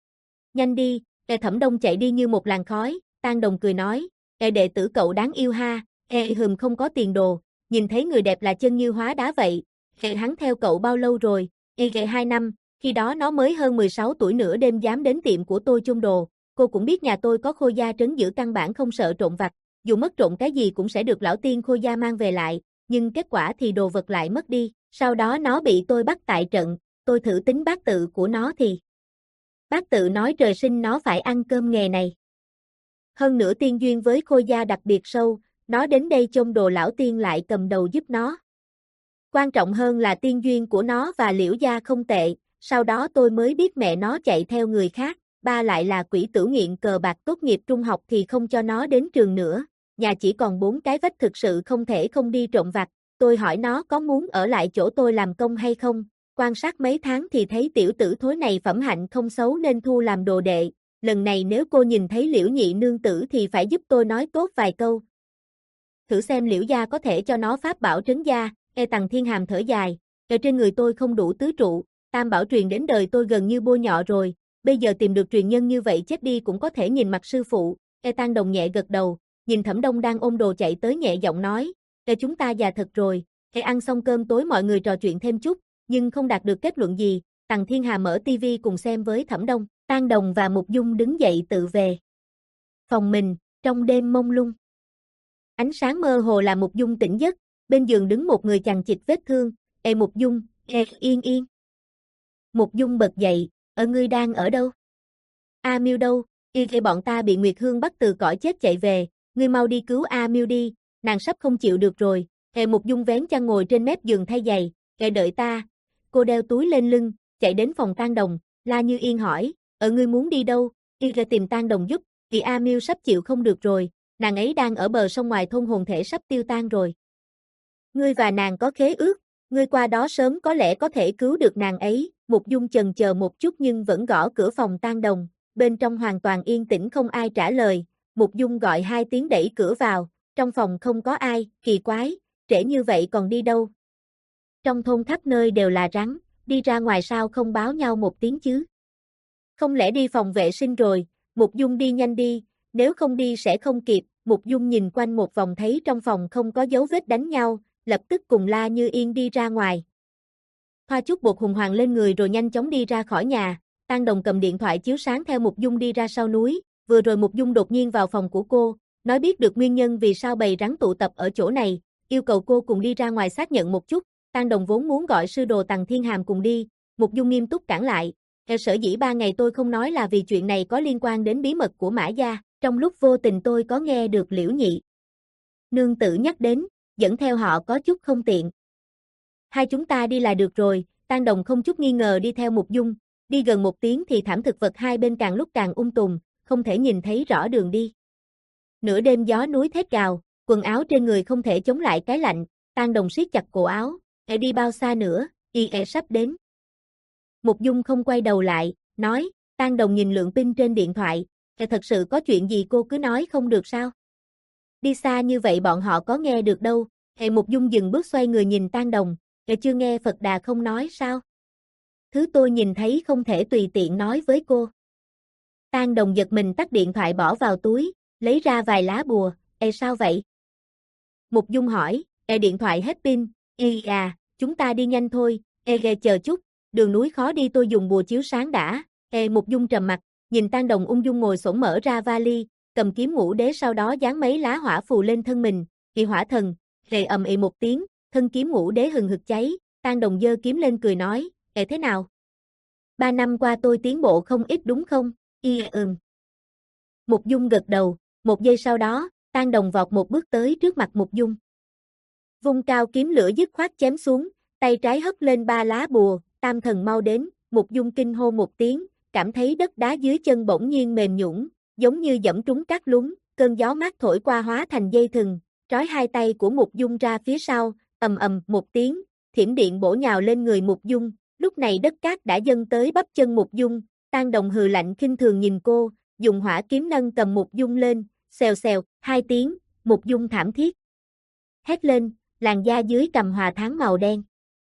Nhanh đi. Ê Thẩm Đông chạy đi như một làn khói. Tang Đồng cười nói, "Ê đệ tử cậu đáng yêu ha. Ê hừm không có tiền đồ, nhìn thấy người đẹp là chân như hóa đá vậy. Ê hắn theo cậu bao lâu rồi?" Y ghệ hai năm, khi đó nó mới hơn mười sáu tuổi nửa đêm dám đến tiệm của tôi chôn đồ, cô cũng biết nhà tôi có Khôi gia trấn giữ căn bản không sợ trộm vặt, dù mất trộm cái gì cũng sẽ được lão tiên Khôi gia mang về lại, nhưng kết quả thì đồ vật lại mất đi, sau đó nó bị tôi bắt tại trận, tôi thử tính bát tự của nó thì bát tự nói trời sinh nó phải ăn cơm nghề này. Hơn nữa tiên duyên với Khôi gia đặc biệt sâu, nó đến đây chôn đồ lão tiên lại cầm đầu giúp nó. Quan trọng hơn là tiên duyên của nó và Liễu gia không tệ, sau đó tôi mới biết mẹ nó chạy theo người khác, ba lại là quỷ tử nghiện cờ bạc tốt nghiệp trung học thì không cho nó đến trường nữa, nhà chỉ còn bốn cái vách thực sự không thể không đi trộm vặt, tôi hỏi nó có muốn ở lại chỗ tôi làm công hay không, quan sát mấy tháng thì thấy tiểu tử thối này phẩm hạnh không xấu nên thu làm đồ đệ, lần này nếu cô nhìn thấy Liễu nhị nương tử thì phải giúp tôi nói tốt vài câu. Thử xem Liễu gia có thể cho nó pháp bảo trấn gia. E Tằng Thiên Hàm thở dài, ở trên người tôi không đủ tứ trụ, tam bảo truyền đến đời tôi gần như bôi nhọ rồi, bây giờ tìm được truyền nhân như vậy chết đi cũng có thể nhìn mặt sư phụ, E Tang Đồng nhẹ gật đầu, nhìn Thẩm Đông đang ôm đồ chạy tới nhẹ giọng nói, E chúng ta già thật rồi, E ăn xong cơm tối mọi người trò chuyện thêm chút, nhưng không đạt được kết luận gì, Tằng Thiên Hà mở tivi cùng xem với Thẩm Đông, Tang Đồng và Mục Dung đứng dậy tự về. Phòng mình, trong đêm mông lung. Ánh sáng mơ hồ làm Mục Dung tỉnh giấc, bên giường đứng một người chằng chịt vết thương, "Ê Mục Dung, ê Yên Yên." Mục Dung bật dậy, "Ở ngươi đang ở đâu?" "A Miêu đâu, y kể bọn ta bị Nguyệt Hương bắt từ cõi chết chạy về, ngươi mau đi cứu A Miêu đi, nàng sắp không chịu được rồi." Ê Mục Dung vén chăn ngồi trên mép giường thay giày, "Ê đợi ta." Cô đeo túi lên lưng, chạy đến phòng Tang Đồng, La Như Yên hỏi, "Ở ngươi muốn đi đâu?" Y ra tìm Tang Đồng giúp, vì A Miêu sắp chịu không được rồi, nàng ấy đang ở bờ sông ngoài thôn hồn thể sắp tiêu tan rồi. Ngươi và nàng có khế ước, ngươi qua đó sớm có lẽ có thể cứu được nàng ấy. Mục Dung chần chờ một chút nhưng vẫn gõ cửa phòng Tang Đồng, bên trong hoàn toàn yên tĩnh không ai trả lời, Mục Dung gọi hai tiếng đẩy cửa vào, trong phòng không có ai, kỳ quái, trễ như vậy còn đi đâu? Trong thôn khắp nơi đều là rắn, đi ra ngoài sao không báo nhau một tiếng chứ? Không lẽ đi phòng vệ sinh rồi, Mục Dung đi nhanh đi, nếu không đi sẽ không kịp. Mục Dung nhìn quanh một vòng thấy trong phòng không có dấu vết đánh nhau, lập tức cùng La Như Yên đi ra ngoài. Thoa chút bột hùng hoàng lên người rồi nhanh chóng đi ra khỏi nhà, Tang Đồng cầm điện thoại chiếu sáng theo Mục Dung đi ra sau núi, vừa rồi Mục Dung đột nhiên vào phòng của cô, nói biết được nguyên nhân vì sao bầy rắn tụ tập ở chỗ này, yêu cầu cô cùng đi ra ngoài xác nhận một chút. Tang Đồng vốn muốn gọi sư đồ Tằng Thiên Hàm cùng đi, Mục Dung nghiêm túc cản lại, "Theo sở dĩ ba ngày tôi không nói là vì chuyện này có liên quan đến bí mật của Mã gia, trong lúc vô tình tôi có nghe được Liễu nhị nương tử nhắc đến, dẫn theo họ có chút không tiện. Hai chúng ta đi là được rồi." Tang Đồng không chút nghi ngờ đi theo Mục Dung, đi gần một tiếng thì thảm thực vật hai bên càng lúc càng um tùm, không thể nhìn thấy rõ đường đi. Nửa đêm gió núi thét gào, quần áo trên người không thể chống lại cái lạnh, Tang Đồng siết chặt cổ áo, "E đi bao xa nữa, y e sắp đến." Mục Dung không quay đầu lại, nói, Tang Đồng nhìn lượng pin trên điện thoại, "E thật sự có chuyện gì cô cứ nói không được sao? Đi xa như vậy bọn họ có nghe được đâu." E Mục Dung dừng bước xoay người nhìn Tang Đồng, "E chưa nghe Phật Đà không nói sao? Thứ tôi nhìn thấy không thể tùy tiện nói với cô." Tang Đồng giật mình tắt điện thoại bỏ vào túi, lấy ra vài lá bùa, "E sao vậy?" Mục Dung hỏi, "E điện thoại hết pin." "Y à, chúng ta đi nhanh thôi." "E ghê chờ chút, đường núi khó đi tôi dùng bùa chiếu sáng đã." E Mục Dung trầm mặt, nhìn Tang Đồng ung dung ngồi xổm mở ra vali, cầm kiếm ngũ đế sau đó dán mấy lá hỏa phù lên thân mình, "Kỳ hỏa thần." Rề ầm ĩ một tiếng, thân kiếm ngũ đế hừng hực cháy, Tang Đồng giơ kiếm lên cười nói, "E thế nào? Ba năm qua tôi tiến bộ không ít đúng không?" "Y ừm." Mục Dung gật đầu, một giây sau đó, Tang Đồng vọt một bước tới trước mặt Mục Dung. Vung cao kiếm lửa dứt khoát chém xuống, tay trái hất lên ba lá bùa, "Tam thần mau đến." Mục Dung kinh hô một tiếng, cảm thấy đất đá dưới chân bỗng nhiên mềm nhũn, giống như dẫm trúng cát lún, cơn gió mát thổi qua hóa thành dây thừng, trói hai tay của Mục Dung ra phía sau, ầm ầm một tiếng, thiểm điện bổ nhào lên người Mục Dung, lúc này đất cát đã dâng tới bắp chân Mục Dung, Tang Đồng hừ lạnh khinh thường nhìn cô, dùng hỏa kiếm nâng cầm Mục Dung lên, xèo xèo, hai tiếng, Mục Dung thảm thiết hét lên, làn da dưới cằm hòa tháng màu đen.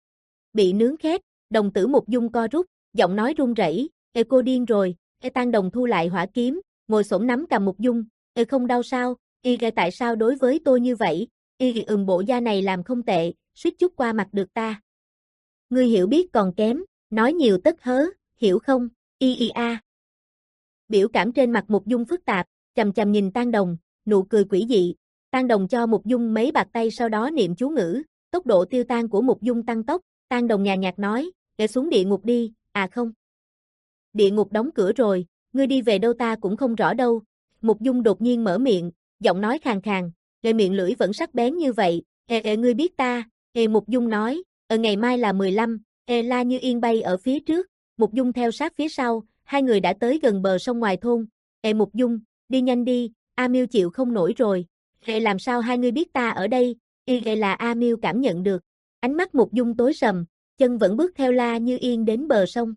Bị nướng khét, đồng tử Mục Dung co rút, giọng nói run rẩy, "Ê cô điên rồi." E Tang Đồng thu lại hỏa kiếm, ngồi xổm nắm cằm Mục Dung, "Ê không đau sao? Y ghê tại sao đối với tôi như vậy? Y ừm bộ da này làm không tệ, suýt chút qua mặt được ta." "Ngươi hiểu biết còn kém." Nói nhiều tất hớ, hiểu không, y y a. Biểu cảm trên mặt Mục Dung phức tạp, chằm chằm nhìn Tang Đồng, nụ cười quỷ dị. Tang Đồng cho Mục Dung mấy bạt tay sau đó niệm chú ngữ, tốc độ tiêu tan của Mục Dung tăng tốc. Tang Đồng nhàn nhạt nói, để xuống địa ngục đi, à không. Địa ngục đóng cửa rồi, ngươi đi về đâu ta cũng không rõ đâu. Mục Dung đột nhiên mở miệng, giọng nói khàn khàn, để miệng lưỡi vẫn sắc bén như vậy. Ê ê ngươi biết ta, ê Mục Dung nói, ở ngày mai là mười lăm, ê La Như Yên bay ở phía trước, Mục Dung theo sát phía sau, hai người đã tới gần bờ sông ngoài thôn. Ê Mục Dung, đi nhanh đi, A Miêu chịu không nổi rồi. Ê làm sao hai người biết ta ở đây? Ê ê là A Miêu cảm nhận được. Ánh mắt Mục Dung tối sầm, chân vẫn bước theo La Như Yên đến bờ sông.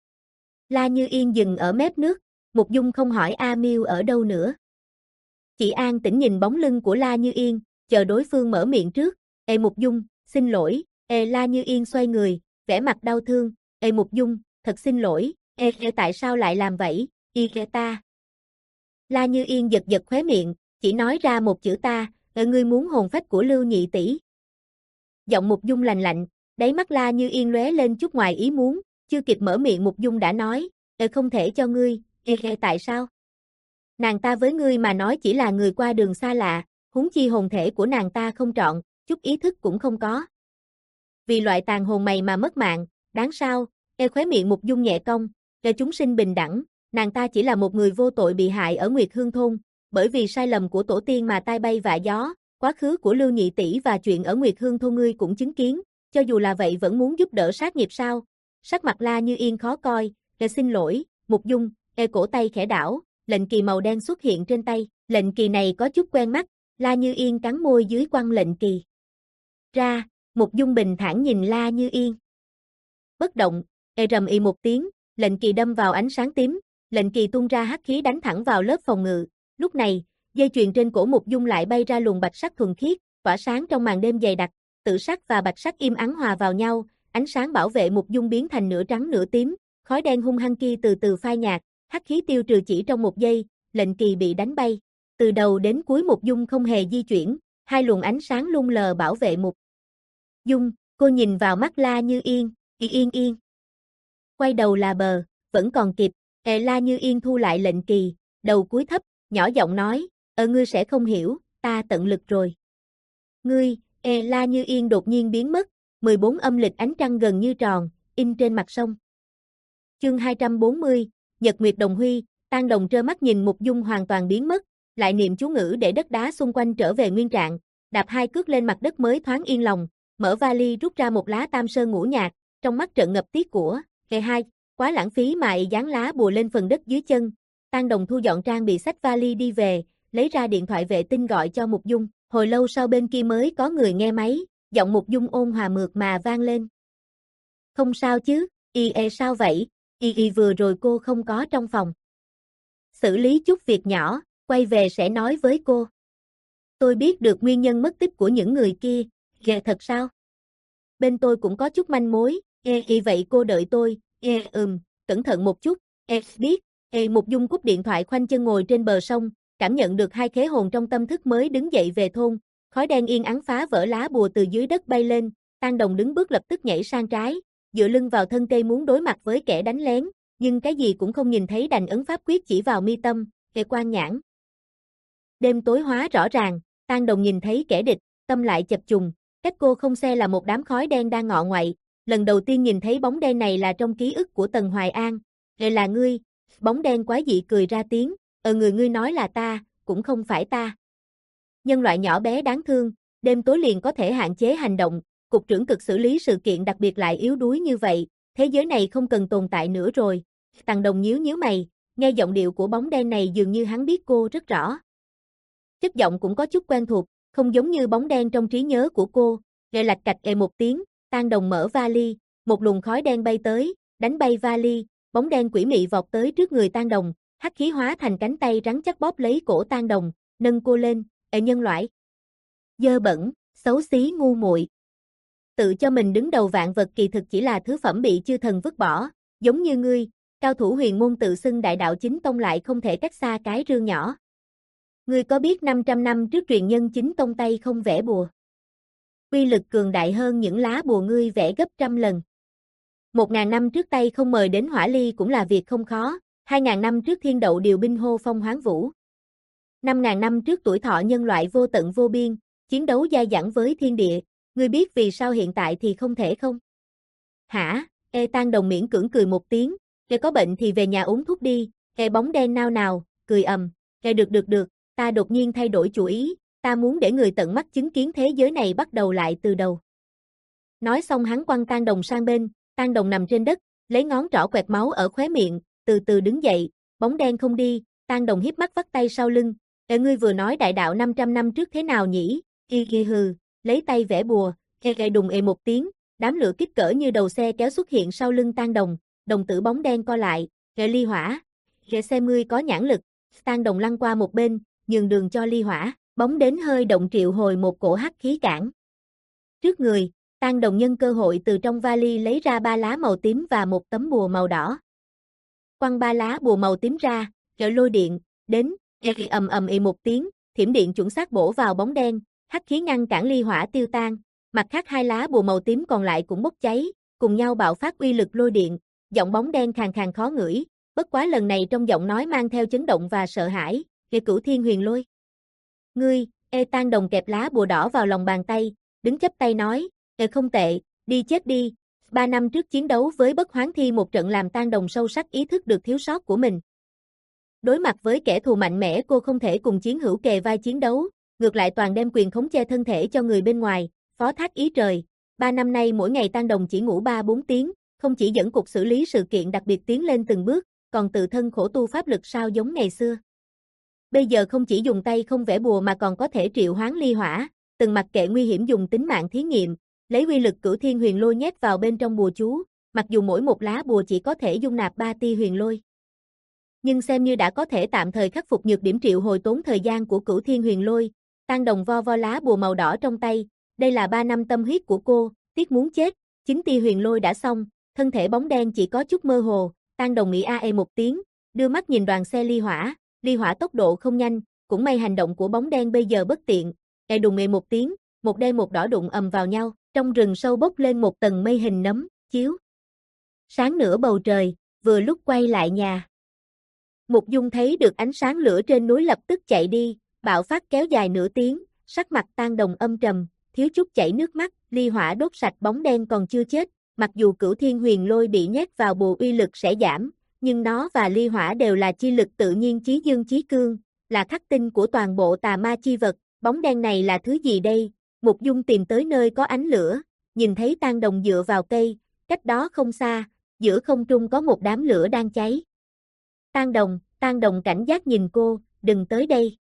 La Như Yên dừng ở mép nước, Mục Dung không hỏi A Miêu ở đâu nữa. Chỉ an tĩnh nhìn bóng lưng của La Như Yên, chờ đối phương mở miệng trước. Ê Mục Dung, xin lỗi. Ê La Như Yên xoay người, vẻ mặt đau thương. Ê Mục Dung, thật xin lỗi. Ê, ê tại sao lại làm vậy? Y ê ta. La Như Yên giật giật khóe miệng, chỉ nói ra một chữ ta. Ê ngươi muốn hồn phách của Lưu Nhị tỷ. Giọng Mục Dung lạnh lạnh, đáy mắt La Như Yên lóe lên chút ngoài ý muốn, chưa kịp mở miệng Mục Dung đã nói, "Ê không thể cho ngươi." "Ê, ê tại sao?" "Nàng ta với ngươi mà nói chỉ là người qua đường xa lạ, huống chi hồn thể của nàng ta không trọn, chút ý thức cũng không có. Vì loại tàn hồn mày mà mất mạng, đáng sao?" Ê khóe miệng Mục Dung nhẹ cong, "Ê chúng sinh bình đẳng, nàng ta chỉ là một người vô tội bị hại ở Nguyệt Hương thôn, bởi vì sai lầm của tổ tiên mà tai bay vạ gió, quá khứ của Lưu Nhị tỷ và chuyện ở Nguyệt Hương thôn ngươi cũng chứng kiến, cho dù là vậy vẫn muốn giúp đỡ sát nghiệp sao?" Sắc mặt La Như Yên khó coi, "Ê xin lỗi." Mục Dung, ê cổ tay khẽ đảo, lệnh kỳ màu đen xuất hiện trên tay, lệnh kỳ này có chút quen mắt, La Như Yên cắn môi dưới quăng lệnh kỳ ra. Mục Dung bình thản nhìn La Như Yên. Bất động, ê rầm ì một tiếng, lệnh kỳ đâm vào ánh sáng tím, lệnh kỳ tung ra hắc khí đánh thẳng vào lớp phòng ngự. Lúc này, dây chuyền trên cổ Mục Dung lại bay ra luồng bạch sắc thuần khiết, tỏa sáng trong màn đêm dày đặc, tử sắc và bạch sắc im ắng hòa vào nhau, ánh sáng bảo vệ Mục Dung biến thành nửa trắng nửa tím, khói đen hung hăng kia từ từ phai nhạt, hắc khí tiêu trừ chỉ trong một giây, lệnh kỳ bị đánh bay. Từ đầu đến cuối Mục Dung không hề di chuyển, hai luồng ánh sáng lung lờ bảo vệ Mục Dung. Cô nhìn vào mắt La Như Yên, "Yên Yên Yên." Quay đầu là bờ, vẫn còn kịp. Ê La Như Yên thu lại lệnh kỳ, đầu cúi thấp, nhỏ giọng nói, "Ờ ngươi sẽ không hiểu, ta tận lực rồi." "Ngươi." Ê La Như Yên đột nhiên biến mất, mười bốn âm lịch ánh trăng gần như tròn, in trên mặt sông. Chương hai trăm bốn mươi, Nhật Nguyệt Đồng Huy. Tang Đồng trơ mắt nhìn Mục Dung hoàn toàn biến mất, lại niệm chú ngữ để đất đá xung quanh trở về nguyên trạng, đạp hai cước lên mặt đất mới thoáng yên lòng, mở vali rút ra một lá tam sơn ngũ nhạc, trong mắt trận ngập tiếc của, "Kề hai, quá lãng phí mà ị dán lá bùa lên phần đất dưới chân." Tang Đồng thu dọn trang bị sách vali đi về, lấy ra điện thoại vệ tinh gọi cho Mục Dung, hồi lâu sau bên kia mới có người nghe máy, giọng Mục Dung ôn hòa mượt mà vang lên. "Không sao chứ, y e sao vậy? Y y vừa rồi cô không có trong phòng. Xử lý chút việc nhỏ, quay về sẽ nói với cô. Tôi biết được nguyên nhân mất tích của những người kia." "Ghê thật sao?" "Bên tôi cũng có chút manh mối." "Ê y vậy cô đợi tôi." "Ê ừm, cẩn thận một chút." "Ê biết." Ê Mục Dung cúp điện thoại khoanh chân ngồi trên bờ sông, cảm nhận được hai khế hồn trong tâm thức mới đứng dậy về thôn, khói đen yên ắng phá vỡ lá bùa từ dưới đất bay lên, Tang Đồng đứng bước lập tức nhảy sang trái, dựa lưng vào thân cây muốn đối mặt với kẻ đánh lén, nhưng cái gì cũng không nhìn thấy đành ấn pháp quyết chỉ vào mi tâm, "Kề quan nhãn." Đêm tối hóa rõ ràng, Tang Đồng nhìn thấy kẻ địch, tâm lại chập trùng, cách cô không xe là một đám khói đen đang ngọ ngoại, lần đầu tiên nhìn thấy bóng đen này là trong ký ức của Tần Hoài An. "Đây là ngươi." Bóng đen quái dị cười ra tiếng, "Ờ người ngươi nói là ta, cũng không phải ta. Nhân loại nhỏ bé đáng thương, đêm tối liền có thể hạn chế hành động, cục trưởng cực xử lý sự kiện đặc biệt lại yếu đuối như vậy, thế giới này không cần tồn tại nữa rồi." Tằng Đồng nhíu nhíu mày, nghe giọng điệu của bóng đen này dường như hắn biết cô rất rõ. Chất giọng cũng có chút quen thuộc, không giống như bóng đen trong trí nhớ của cô. Nghe lạch cạch ề một tiếng, Tang Đồng mở vali, một luồng khói đen bay tới, đánh bay vali, bóng đen quỷ mị vọt tới trước người Tang Đồng, hắc khí hóa thành cánh tay rắn chắc bóp lấy cổ Tang Đồng, nâng cô lên, "Ê nhân loại, dơ bẩn, xấu xí ngu muội. Tự cho mình đứng đầu vạn vật kỳ thực chỉ là thứ phẩm bị chư thần vứt bỏ, giống như ngươi, cao thủ huyền môn tự xưng đại đạo chính tông lại không thể cách xa cái rương nhỏ. Ngươi có biết năm trăm năm trước truyền nhân chính tông tay không vẽ bùa? Uy lực cường đại hơn những lá bùa ngươi vẽ gấp trăm lần. Một ngàn năm trước tay không mời đến hỏa ly cũng là việc không khó, hai ngàn năm trước thiên đậu điều binh hô phong hoán vũ. Năm ngàn năm trước tuổi thọ nhân loại vô tận vô biên, chiến đấu dai dẳng với thiên địa, ngươi biết vì sao hiện tại thì không thể không? Hả? Ê Tang Đồng miễn cưỡng cười một tiếng, Ê có bệnh thì về nhà uống thuốc đi, Ê bóng đen nao nào, cười ầm, Ê được được được, ta đột nhiên thay đổi chủ ý, ta muốn để người tận mắt chứng kiến thế giới này bắt đầu lại từ đầu. Nói xong hắn quăng Tang Đồng sang bên, Tang Đồng nằm trên đất, lấy ngón trỏ quẹt máu ở khóe miệng, từ từ đứng dậy, bóng đen không đi, Tang Đồng hiếp mắt vắt tay sau lưng, Ê ngươi vừa nói đại đạo năm trăm năm trước thế nào nhỉ? Y ghi hừ, lấy tay vẽ bùa, Ê gậy đùng ê một tiếng, đám lửa kích cỡ như đầu xe kéo xuất hiện sau lưng Tang Đồng, đồng tử bóng đen co lại, Ê ly hỏa, Ê xem ngươi có nhãn lực, Tang Đồng lăn qua một bên, nhường đường cho ly hỏa, bóng đến hơi động triệu hồi một cổ hắc khí cản. Trước người, Tang Đồng nhân cơ hội từ trong vali lấy ra ba lá màu tím và một tấm bùa màu đỏ. Quăng ba lá bùa màu tím ra, Ê lôi điện, đến, Ê ầm ầm ì một tiếng, thiểm điện chuẩn xác bổ vào bóng đen, hắc khí ngăn cản ly hỏa tiêu tan, mặt khác hai lá bùa màu tím còn lại cũng bốc cháy, cùng nhau bạo phát uy lực lôi điện, giọng bóng đen khàn khàn khó ngửi, bất quá lần này trong giọng nói mang theo chấn động và sợ hãi, Ê Cửu Thiên Huyền Lôi. Ngươi, Ê Tang Đồng kẹp lá bùa đỏ vào lòng bàn tay, đứng chắp tay nói, Ê không tệ, đi chết đi, ba năm trước chiến đấu với Bất Hoán Thi một trận làm Tang Đồng sâu sắc ý thức được thiếu sót của mình. Đối mặt với kẻ thù mạnh mẽ cô không thể cùng chiến hữu kề vai chiến đấu, ngược lại toàn đem quyền khống chế thân thể cho người bên ngoài, phó thác ý trời. Ba năm nay mỗi ngày Tang Đồng chỉ ngủ ba bốn tiếng, không chỉ dẫn cục xử lý sự kiện đặc biệt tiến lên từng bước, còn tự thân khổ tu pháp lực sao giống ngày xưa. Bây giờ không chỉ dùng tay không vẽ bùa mà còn có thể triệu hoán ly hỏa, từng mặc kệ nguy hiểm dùng tính mạng thí nghiệm, lấy uy lực Cửu Thiên Huyền Lôi nhét vào bên trong bùa chú, mặc dù mỗi một lá bùa chỉ có thể dung nạp ba tia huyền lôi. Nhưng xem như đã có thể tạm thời khắc phục nhược điểm triệu hồi tốn thời gian của Cửu Thiên Huyền Lôi, Tang Đồng vo vo lá bùa màu đỏ trong tay, đây là ba năm tâm huyết của cô, tiếc muốn chết, chính tia huyền lôi đã xong, thân thể bóng đen chỉ có chút mơ hồ, Tang Đồng nghĩ a e một tiếng, đưa mắt nhìn đoàn xe ly hỏa, ly hỏa tốc độ không nhanh, cũng may hành động của bóng đen bây giờ bất tiện, e đùng ê một tiếng, một đen một đỏ đụng ầm vào nhau, trong rừng sâu bốc lên một tầng mây hình nấm, chiếu sáng nửa bầu trời, vừa lúc quay lại nhà. Mục Dung thấy được ánh sáng lửa trên núi lập tức chạy đi, bạo phát kéo dài nửa tiếng, sắc mặt Tang Đồng âm trầm, thiếu chút chảy nước mắt, ly hỏa đốt sạch bóng đen còn chưa chết, mặc dù Cửu Thiên Huyền Lôi bị nhét vào bùa uy lực sẽ giảm, nhưng nó và ly hỏa đều là chi lực tự nhiên chí dương chí cương, là khắc tinh của toàn bộ tà ma chi vật, bóng đen này là thứ gì đây? Mục Dung tìm tới nơi có ánh lửa, nhìn thấy Tang Đồng dựa vào cây, cách đó không xa, giữa không trung có một đám lửa đang cháy. Tang Đồng, Tang Đồng cảnh giác nhìn cô, đừng tới đây.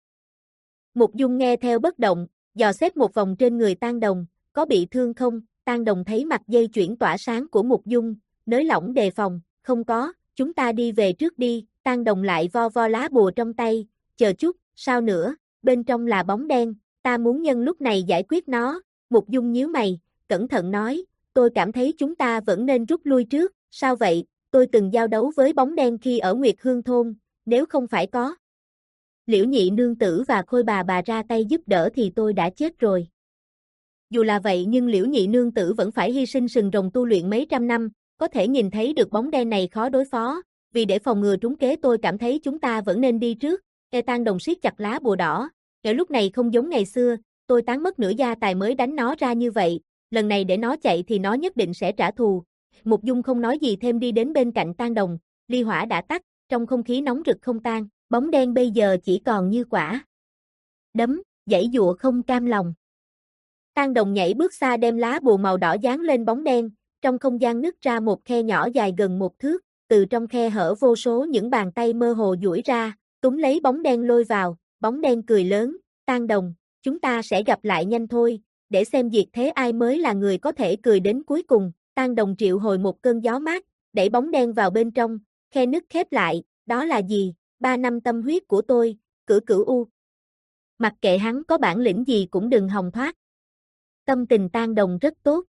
Mục Dung nghe theo bất động, dò xét một vòng trên người Tang Đồng, có bị thương không? Tang Đồng thấy mặt dây chuyển tỏa sáng của Mục Dung, nới lỏng đề phòng, không có, chúng ta đi về trước đi. Tang Đồng lại vo vo lá bùa trong tay, chờ chút, sao nữa, bên trong là bóng đen, ta muốn nhân lúc này giải quyết nó. Mục Dung nhíu mày, cẩn thận nói, tôi cảm thấy chúng ta vẫn nên rút lui trước, sao vậy? Tôi từng giao đấu với bóng đen khi ở Nguyệt Hương Thôn, nếu không phải có Liễu Nhị nương tử và Khôi bà bà ra tay giúp đỡ thì tôi đã chết rồi. Dù là vậy nhưng Liễu Nhị nương tử vẫn phải hy sinh sừng rồng tu luyện mấy trăm năm, có thể nhìn thấy được bóng đen này khó đối phó, vì để phòng ngừa trúng kế tôi cảm thấy chúng ta vẫn nên đi trước. Ê Tang Đồng siết chặt lá bùa đỏ, kẻ lúc này không giống ngày xưa, tôi tán mất nửa gia tài mới đánh nó ra như vậy, lần này để nó chạy thì nó nhất định sẽ trả thù. Mục Dung không nói gì thêm đi đến bên cạnh Tang Đồng, ly hỏa đã tắt, trong không khí nóng rực không tan, bóng đen bây giờ chỉ còn như quả đấm, giãy giụa không cam lòng. Tang Đồng nhảy bước xa đem lá bùa màu đỏ dán lên bóng đen, trong không gian nứt ra một khe nhỏ dài gần một thước, từ trong khe hở vô số những bàn tay mơ hồ duỗi ra, túm lấy bóng đen lôi vào, bóng đen cười lớn, Tang Đồng, chúng ta sẽ gặp lại nhanh thôi, để xem diệt thế ai mới là người có thể cười đến cuối cùng. Tang Đồng triệu hồi một cơn gió mát, đẩy bóng đen vào bên trong, khe nứt khép lại, đó là gì? Ba năm tâm huyết của tôi, Cửu Cửu U. Mặc kệ hắn có bản lĩnh gì cũng đừng hòng thoát. Tâm tình Tang Đồng rất tốt.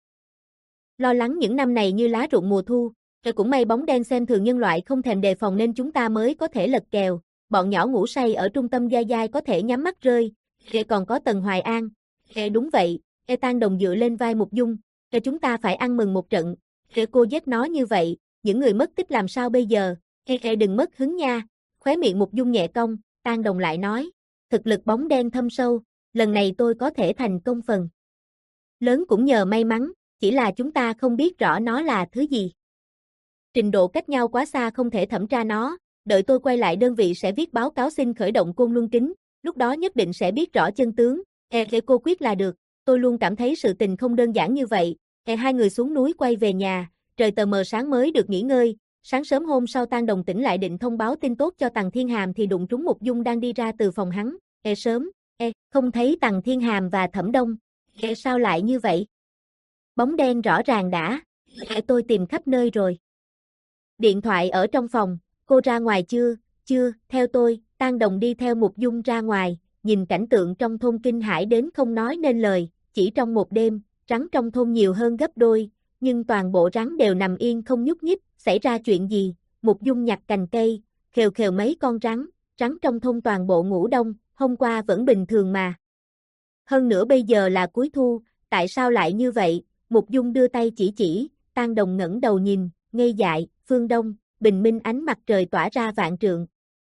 Lo lắng những năm này như lá rụng mùa thu, rồi cũng may bóng đen xem thường nhân loại không thèm đề phòng nên chúng ta mới có thể lật kèo, bọn nhỏ ngủ say ở trung tâm Giai Giai có thể nhắm mắt rơi, rồi còn có Tần Hoài An. Ê đúng vậy, Ê Tang Đồng dựa lên vai Mục Dung, rồi chúng ta phải ăn mừng một trận, Ê, cô giết nó như vậy, những người mất tích làm sao bây giờ? Ê, ê đừng mất hứng nha. Khóe miệng Mục Dung nhẹ cong, Tang Đồng lại nói, thực lực bóng đen thâm sâu, lần này tôi có thể thành công phần lớn cũng nhờ may mắn, chỉ là chúng ta không biết rõ nó là thứ gì. Trình độ cách nhau quá xa không thể thẩm tra nó, đợi tôi quay lại đơn vị sẽ viết báo cáo xin khởi động Côn Luân Kính, lúc đó nhất định sẽ biết rõ chân tướng. Ê, ê cô quyết là được, tôi luôn cảm thấy sự tình không đơn giản như vậy. Ê, hai người xuống núi quay về nhà, trời tờ mờ sáng mới được nghỉ ngơi, sáng sớm hôm sau Tang Đồng tỉnh lại định thông báo tin tốt cho Tằng Thiên Hàm thì đụng trúng Mục Dung đang đi ra từ phòng hắn. Ê sớm, ê, không thấy Tằng Thiên Hàm và Thẩm Đông. Ê sao lại như vậy? Bóng đen rõ ràng đã. Ê tôi tìm khắp nơi rồi. Điện thoại ở trong phòng, cô ra ngoài chưa? Chưa, theo tôi. Tang Đồng đi theo Mục Dung ra ngoài, nhìn cảnh tượng trong thôn kinh hãi đến không nói nên lời, chỉ trong một đêm, rắn trong thôn nhiều hơn gấp đôi, nhưng toàn bộ rắn đều nằm yên không nhúc nhích, xảy ra chuyện gì? Mục Dung nhặt cành cây, khều khều mấy con rắn, rắn trong thôn toàn bộ ngủ đông, hôm qua vẫn bình thường mà. Hơn nữa bây giờ là cuối thu, tại sao lại như vậy? Mục Dung đưa tay chỉ chỉ, Tang Đồng ngẩng đầu nhìn, ngây dại, phương đông, bình minh ánh mặt trời tỏa ra vạn trượng.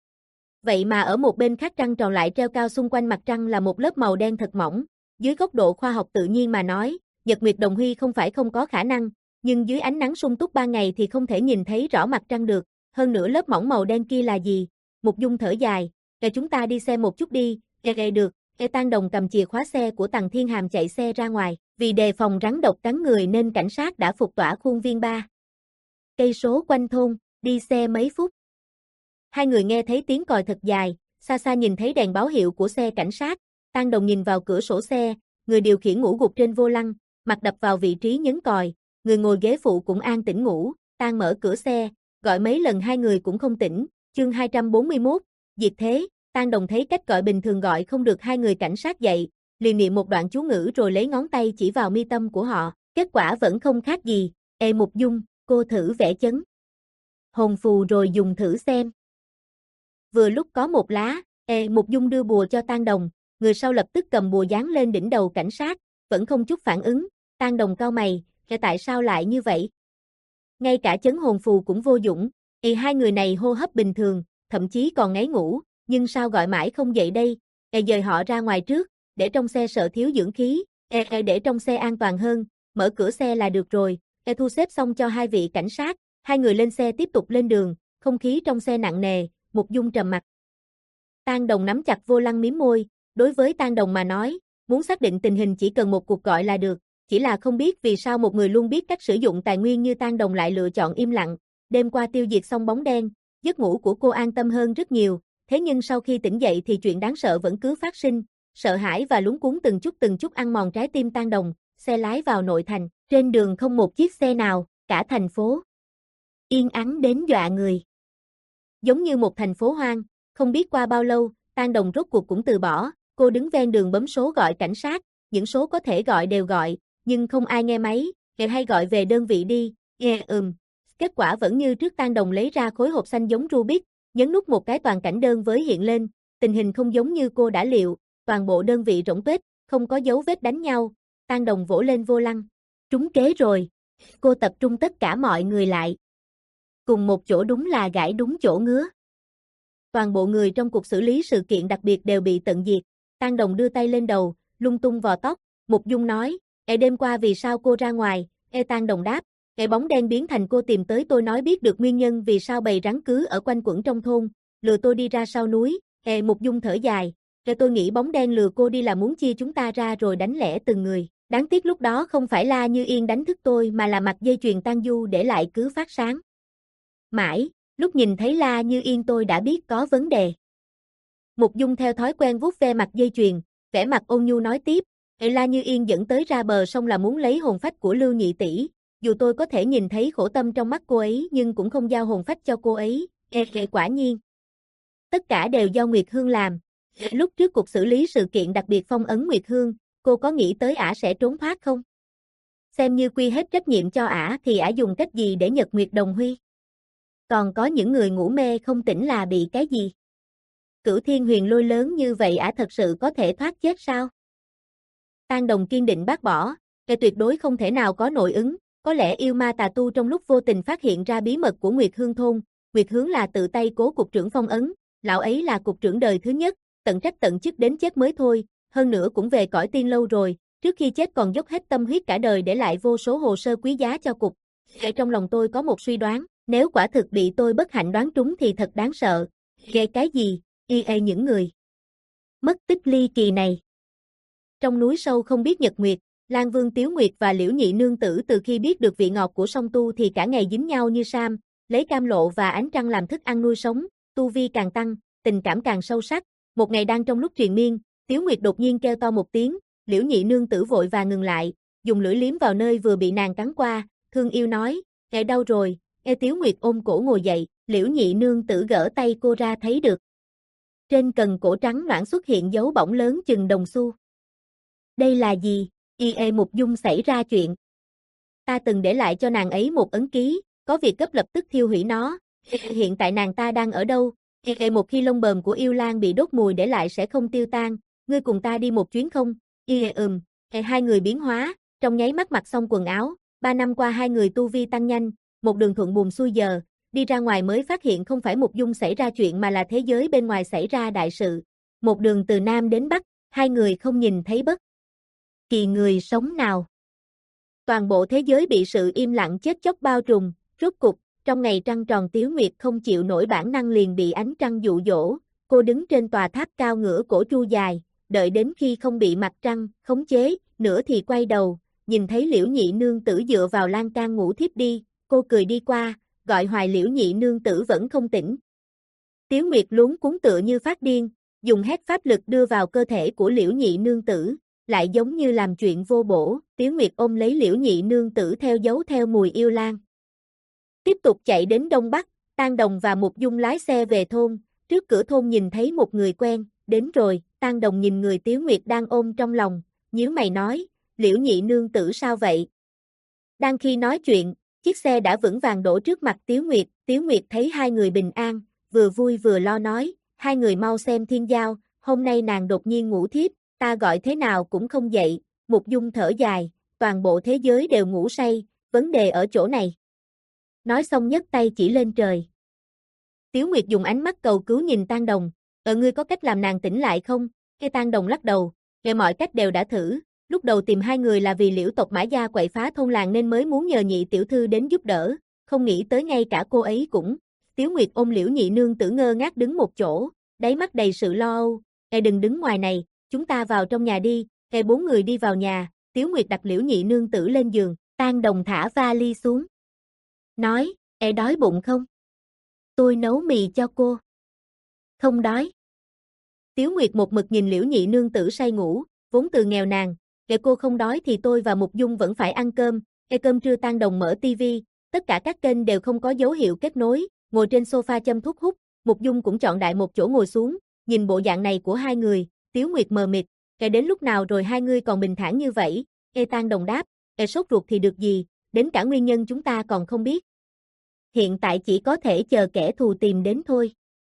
Vậy mà ở một bên khác trăng tròn lại treo cao, xung quanh mặt trăng là một lớp màu đen thật mỏng. Dưới góc độ khoa học tự nhiên mà nói, nhật nguyệt đồng huy không phải không có khả năng, nhưng dưới ánh nắng sung túc ban ngày thì không thể nhìn thấy rõ mặt trăng được. Hơn nữa lớp mỏng màu đen kia là gì? Mục Dung thở dài, "Để chúng ta đi xem một chút đi." "Ê, ê được." Ê Tang Đồng cầm chìa khóa xe của Tằng Thiên Hàm chạy xe ra ngoài, vì đề phòng rắn độc cắn người nên cảnh sát đã phục tỏa khuôn viên ba cây số quanh thôn, đi xe mấy phút. Hai người nghe thấy tiếng còi thật dài, xa xa nhìn thấy đèn báo hiệu của xe cảnh sát, Tang Đồng nhìn vào cửa sổ xe, người điều khiển ngủ gục trên vô lăng, mặt đập vào vị trí nhấn còi, người ngồi ghế phụ cũng an tĩnh ngủ, Tang mở cửa xe, gọi mấy lần hai người cũng không tỉnh. Chương hai trăm bốn mươi mốt, diệt thế. Tang Đồng thấy cách gọi bình thường gọi không được hai người cảnh sát dậy, liền niệm một đoạn chú ngữ rồi lấy ngón tay chỉ vào mi tâm của họ, kết quả vẫn không khác gì. "Ê Mục Dung, cô thử vẽ chấn hồn phù rồi dùng thử xem." Vừa lúc có một lá, "Ê Mục Dung đưa bùa cho Tang Đồng." Người sau lập tức cầm bùa dán lên đỉnh đầu cảnh sát, vẫn không chút phản ứng. Tang Đồng cau mày, "Ê tại sao lại như vậy? Ngay cả chấn hồn phù cũng vô dụng." Ê hai người này hô hấp bình thường, thậm chí còn ngáy ngủ, nhưng sao gọi mãi không dậy đây? Ê dời họ ra ngoài trước, để trong xe sợ thiếu dưỡng khí. Ê, ê để trong xe an toàn hơn, mở cửa xe là được rồi. Ê thu xếp xong cho hai vị cảnh sát, hai người lên xe tiếp tục lên đường, không khí trong xe nặng nề, Mục Dung trầm mặt. Tang Đồng nắm chặt vô lăng mím môi, đối với Tang Đồng mà nói, muốn xác định tình hình chỉ cần một cuộc gọi là được, chỉ là không biết vì sao một người luôn biết cách sử dụng tài nguyên như Tang Đồng lại lựa chọn im lặng. Đêm qua tiêu diệt xong bóng đen, giấc ngủ của cô an tâm hơn rất nhiều, thế nhưng sau khi tỉnh dậy thì chuyện đáng sợ vẫn cứ phát sinh, sợ hãi và luống cuống từng chút từng chút ăn mòn trái tim Tang Đồng. Xe lái vào nội thành, trên đường không một chiếc xe nào, cả thành phố yên ắng đến dọa người. Giống như một thành phố hoang, không biết qua bao lâu, Tang Đồng rốt cuộc cũng từ bỏ, cô đứng ven đường bấm số gọi cảnh sát, những số có thể gọi đều gọi, nhưng không ai nghe máy. "Nghe hay gọi về đơn vị đi." "Nghe ừm." Kết quả vẫn như trước, Tang Đồng lấy ra khối hộp xanh giống Rubik, nhấn nút một cái toàn cảnh đơn với hiện lên, tình hình không giống như cô đã liệu, toàn bộ đơn vị rỗng tuếch, không có dấu vết đánh nhau. Tang Đồng vỗ lên vô lăng, trúng kế rồi. Cô tập trung tất cả mọi người lại. Cùng một chỗ đúng là gãi đúng chỗ ngứa. Toàn bộ người trong cuộc xử lý sự kiện đặc biệt đều bị tận diệt. Tang Đồng đưa tay lên đầu, lung tung vò tóc, Mục Dung nói, "Ê đêm qua vì sao cô ra ngoài?" Ê Tang Đồng đáp, "Ê bóng đen biến thành cô tìm tới tôi nói biết được nguyên nhân vì sao bầy rắn cứ ở quanh quẩn trong thôn, lừa tôi đi ra sau núi." Ê Mục Dung thở dài, "Ê tôi nghĩ bóng đen lừa cô đi là muốn chia chúng ta ra rồi đánh lẻ từng người. Đáng tiếc lúc đó không phải La Như Yên đánh thức tôi mà là mặt dây chuyền Tang Du để lại cứ phát sáng mãi, lúc nhìn thấy La Như Yên tôi đã biết có vấn đề." Mục Dung theo thói quen vuốt ve mặt dây chuyền, vẻ mặt ôn nhu nói tiếp, "Ê La Như Yên dẫn tới ra bờ sông là muốn lấy hồn phách của Lưu Nhị tỷ, dù tôi có thể nhìn thấy khổ tâm trong mắt cô ấy nhưng cũng không giao hồn phách cho cô ấy." Ê, ê quả nhiên, tất cả đều do Nguyệt Hương làm. Lúc trước cuộc xử lý sự kiện đặc biệt phong ấn Nguyệt Hương, cô có nghĩ tới ả sẽ trốn thoát không? Xem như quy hết trách nhiệm cho ả thì ả dùng cách gì để nhật nguyệt đồng huy? Còn có những người ngủ mê không tỉnh là bị cái gì? Cửu thiên huyền lôi lớn như vậy ả thật sự có thể thoát chết sao? Tang Đồng kiên định bác bỏ, cái tuyệt đối không thể nào có nội ứng, Có lẽ yêu ma tà tu trong lúc vô tình phát hiện ra bí mật của Nguyệt Hương thôn, Nguyệt Hướng là tự tay cố cục trưởng phong ấn, lão ấy là cục trưởng đời thứ nhất, tận trách tận chức đến chết mới thôi, hơn nữa cũng về cõi tiên lâu rồi, trước khi chết còn dốc hết tâm huyết cả đời để lại vô số hồ sơ quý giá cho cục. Ở trong lòng tôi có một suy đoán, nếu quả thực bị tôi bất hạnh đoán trúng thì thật đáng sợ. Ghê cái gì? Y ê những người mất tích ly kỳ này. Trong núi sâu không biết nhật nguyệt, Lan Vương Tiếu Nguyệt và Liễu Nhị nương tử từ khi biết được vị ngọt của song tu thì cả ngày dính nhau như sam, lấy cam lộ và ánh trăng làm thức ăn nuôi sống, tu vi càng tăng, tình cảm càng sâu sắc. Một ngày đang trong lúc triền miên, Tiếu Nguyệt đột nhiên kêu to một tiếng, Liễu Nhị nương tử vội vàng ngừng lại, dùng lưỡi liếm vào nơi vừa bị nàng cắn qua, thương yêu nói, "Ê đau rồi." Ê Tiếu Nguyệt ôm cổ ngồi dậy, Liễu Nhị nương tử gỡ tay cô ra thấy được. Trên cần cổ trắng nõn xuất hiện dấu bỏng lớn chừng đồng xu. Đây là gì? Y ê Mục Dung xảy ra chuyện. Ta từng để lại cho nàng ấy một ấn ký, có việc gấp lập tức thiêu hủy nó. Hiện tại nàng ta đang ở đâu? Y ê một khi lông bờm của yêu lang bị đốt mùi để lại sẽ không tiêu tan, ngươi cùng ta đi một chuyến không? Y ê ừm, hai người biến hóa, trong nháy mắt mặc xong quần áo, ba năm qua hai người tu vi tăng nhanh, một đường thuận buồm xuôi giờ, đi ra ngoài mới phát hiện không phải Mục Dung xảy ra chuyện mà là thế giới bên ngoài xảy ra đại sự. Một đường từ Nam đến Bắc, hai người không nhìn thấy bất kỳ người sống nào. Toàn bộ thế giới bị sự im lặng chết chóc bao trùm, rốt cục, trong ngày trăng tròn Tiếu Nguyệt không chịu nổi bản năng liền bị ánh trăng dụ dỗ, cô đứng trên tòa tháp cao ngửa cổ tru dài, đợi đến khi không bị mặt trăng khống chế, nữa thì quay đầu, nhìn thấy Liễu Nhị nương tử dựa vào lan can ngủ thiếp đi, cô cười đi qua, gọi hoài Liễu Nhị nương tử vẫn không tỉnh. Tiếu Nguyệt luống cuống tựa như phát điên, dùng hết pháp lực đưa vào cơ thể của Liễu Nhị nương tử, lại giống như làm chuyện vô bổ, Tiếu Nguyệt ôm lấy Liễu Nhị nương tử theo dấu theo mùi yêu lang. Tiếp tục chạy đến Đông Bắc, Tang Đồng và Mục Dung lái xe về thôn, trước cửa thôn nhìn thấy một người quen, đến rồi, Tang Đồng nhìn người Tiếu Nguyệt đang ôm trong lòng, nhíu mày nói, Liễu Nhị nương tử sao vậy? Đang khi nói chuyện, chiếc xe đã vững vàng đổ trước mặt Tiếu Nguyệt, Tiếu Nguyệt thấy hai người bình an, vừa vui vừa lo nói, hai người mau xem thiên giao, hôm nay nàng đột nhiên ngủ thiếp, ta gọi thế nào cũng không dậy, Mục Dung thở dài, toàn bộ thế giới đều ngủ say, vấn đề ở chỗ này. Nói xong nhấc tay chỉ lên trời. Tiếu Nguyệt dùng ánh mắt cầu cứu nhìn Tang Đồng, ờ ngươi có cách làm nàng tỉnh lại không? Cái Tang Đồng lắc đầu, nghe mọi cách đều đã thử, lúc đầu tìm hai người là vì Liễu tộc Mã Gia quậy phá thôn làng nên mới muốn nhờ nhị tiểu thư đến giúp đỡ, không nghĩ tới ngay cả cô ấy cũng. Tiếu Nguyệt ôm Liễu Nhị nương tử ngơ ngác đứng một chỗ, đáy mắt đầy sự lo âu, "Ê đừng đứng ngoài này, chúng ta vào trong nhà đi." Ê bốn người đi vào nhà, Tiếu Nguyệt đặt Liễu Nhị nương tử lên giường, Tang Đồng thả vali xuống. Nói, "Ê đói bụng không? Tôi nấu mì cho cô." "Không đói." Tiếu Nguyệt một mực nhìn Liễu Nhị nương tử say ngủ, vốn từ nghèo nàn, "Kệ cô không đói thì tôi và Mục Dung vẫn phải ăn cơm." Ê cơm trưa Tang Đồng mở tivi, tất cả các kênh đều không có dấu hiệu kết nối, ngồi trên sofa châm thuốc hút, Mục Dung cũng chọn đại một chỗ ngồi xuống, nhìn bộ dạng này của hai người, Tiếu Nguyệt mờ mịt, "Kệ đến lúc nào rồi hai người còn bình thản như vậy?" Ê Tang Đồng đáp, "Ê sốt ruột thì được gì, đến cả nguyên nhân chúng ta còn không biết. Hiện tại chỉ có thể chờ kẻ thù tìm đến thôi.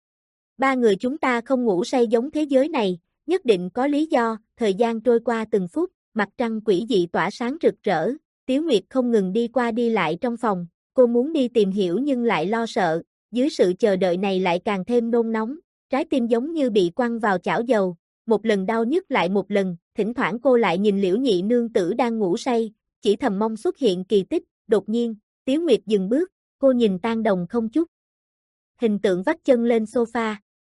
Ba người chúng ta không ngủ say giống thế giới này, nhất định có lý do." Thời gian trôi qua từng phút, mặt trăng quỷ dị tỏa sáng rực rỡ, Tiếu Nguyệt không ngừng đi qua đi lại trong phòng, cô muốn đi tìm hiểu nhưng lại lo sợ, dưới sự chờ đợi này lại càng thêm nôn nóng, trái tim giống như bị quăng vào chảo dầu, một lần đau nhức lại một lần, thỉnh thoảng cô lại nhìn Liễu Nhị nương tử đang ngủ say, chỉ thầm mong xuất hiện kỳ tích. Đột nhiên, Tiếu Nguyệt dừng bước, cô nhìn Tang Đồng không chút hình tượng vắt chân lên sofa.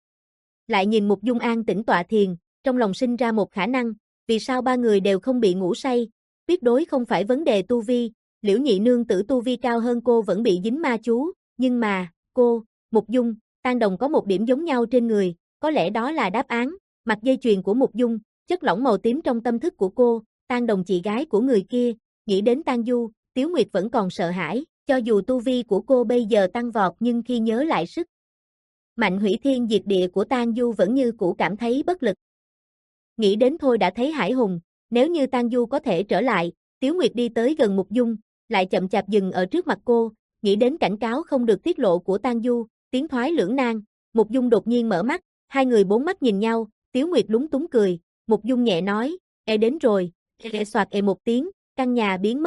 Lại nhìn Mục Dung an tĩnh tọa thiền, trong lòng sinh ra một khả năng, vì sao ba người đều không bị ngủ say, tuyệt đối không phải vấn đề tu vi, Liễu Nhị nương tử tu vi cao hơn cô vẫn bị dính ma chú, nhưng mà, cô, Mục Dung, Tang Đồng có một điểm giống nhau trên người, có lẽ đó là đáp án, mặt dây chuyền của Mục Dung, chất lỏng màu tím trong tâm thức của cô, Tang Đồng chị gái của người kia, nghĩ đến Tang Du, Tiếu Nguyệt vẫn còn sợ hãi, cho dù tu vi của cô bây giờ tăng vọt nhưng khi nhớ lại sức mạnh hủy thiên diệt địa của Tang Du vẫn như cũ cảm thấy bất lực. Nghĩ đến thôi đã thấy hãi hùng, nếu như Tang Du có thể trở lại, Tiếu Nguyệt đi tới gần Mục Dung, lại chậm chạp dừng ở trước mặt cô, nghĩ đến cảnh cáo không được tiết lộ của Tang Du, tiến thoái lưỡng nan, Mục Dung đột nhiên mở mắt, hai người bốn mắt nhìn nhau, Tiếu Nguyệt lúng túng cười, Mục Dung nhẹ nói, "Ê đến rồi." Ê soạt ê một tiếng, căn nhà biến mất,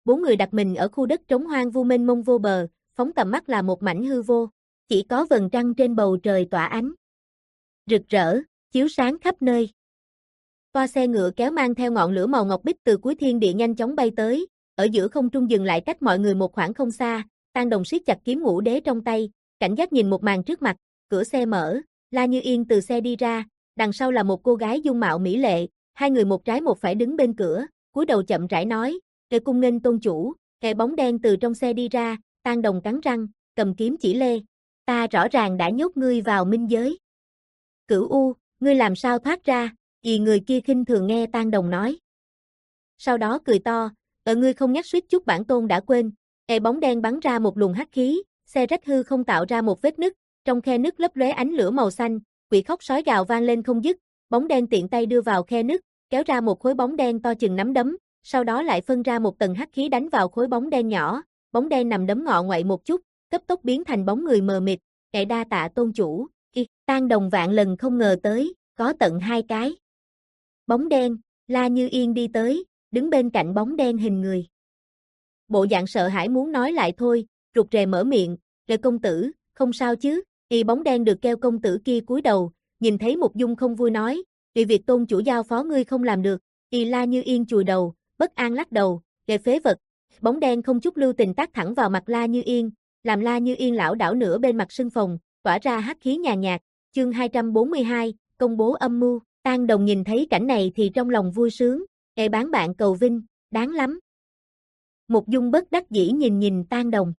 bốn người đặt mình ở khu đất trống hoang vu mênh mông vô bờ, phóng tầm mắt là một mảnh hư vô. Chỉ có vầng trăng trên bầu trời tỏa ánh rực rỡ, chiếu sáng khắp nơi. Toa xe ngựa kéo mang theo ngọn lửa màu ngọc bích từ cuối thiên địa nhanh chóng bay tới, ở giữa không trung dừng lại cách mọi người một khoảng không xa, Tang Đồng siết chặt kiếm ngũ đế trong tay, cảnh giác nhìn một màn trước mặt, cửa xe mở, La Như Yên từ xe đi ra, đằng sau là một cô gái dung mạo mỹ lệ, hai người một trái một phải đứng bên cửa, cúi đầu chậm rãi nói, "Kề cung nghênh tôn chủ." Kẻ bóng đen từ trong xe đi ra, Tang Đồng cắn răng, cầm kiếm chỉ lê, "Ta rõ ràng đã nhốt ngươi vào minh giới. Cửu U, ngươi làm sao thoát ra?" Vì người kia khinh thường nghe Tang Đồng nói. Sau đó cười to, "Ở ngươi không nhắc suýt chút bản tôn đã quên." Kẻ bóng đen bắn ra một luồng hắc khí, xe rách hư không tạo ra một vết nứt, trong khe nứt lấp lóe ánh lửa màu xanh, quỷ khóc sói gào vang lên không dứt, bóng đen tiện tay đưa vào khe nứt, kéo ra một khối bóng đen to chừng nắm đấm, sau đó lại phân ra một tầng hắc khí đánh vào khối bóng đen nhỏ, bóng đen nằm đấm ngọ ngoại một chút, cấp tốc biến thành bóng người mờ mịt, "Kẻ đa tạ tôn chủ." Ki, Tang Đồng vạn lần không ngờ tới, có tận hai cái bóng đen. La Như Yên đi tới, đứng bên cạnh bóng đen hình người. Bộ dạng sợ hãi muốn nói lại thôi, rụt rè mở miệng, "Kề công tử, không sao chứ?" Y bóng đen được kêu công tử kia cúi đầu, nhìn thấy Mục Dung không vui nói, "Vì việc tôn chủ giao phó ngươi không làm được." Y La Như Yên chùi đầu, bất an lắc đầu, "Kề phế vật." Bóng đen không chút lưu tình tát thẳng vào mặt La Như Yên, làm La Như Yên lảo đảo nửa bên mặt sưng phồng, tỏa ra hắc khí nhàn nhạt. Chương hai trăm bốn mươi hai, công bố âm mưu. Tang Đồng nhìn thấy cảnh này thì trong lòng vui sướng, "Kẻ bán bạn cầu vinh, đáng lắm." Mục Dung bất đắc dĩ nhìn nhìn Tang Đồng,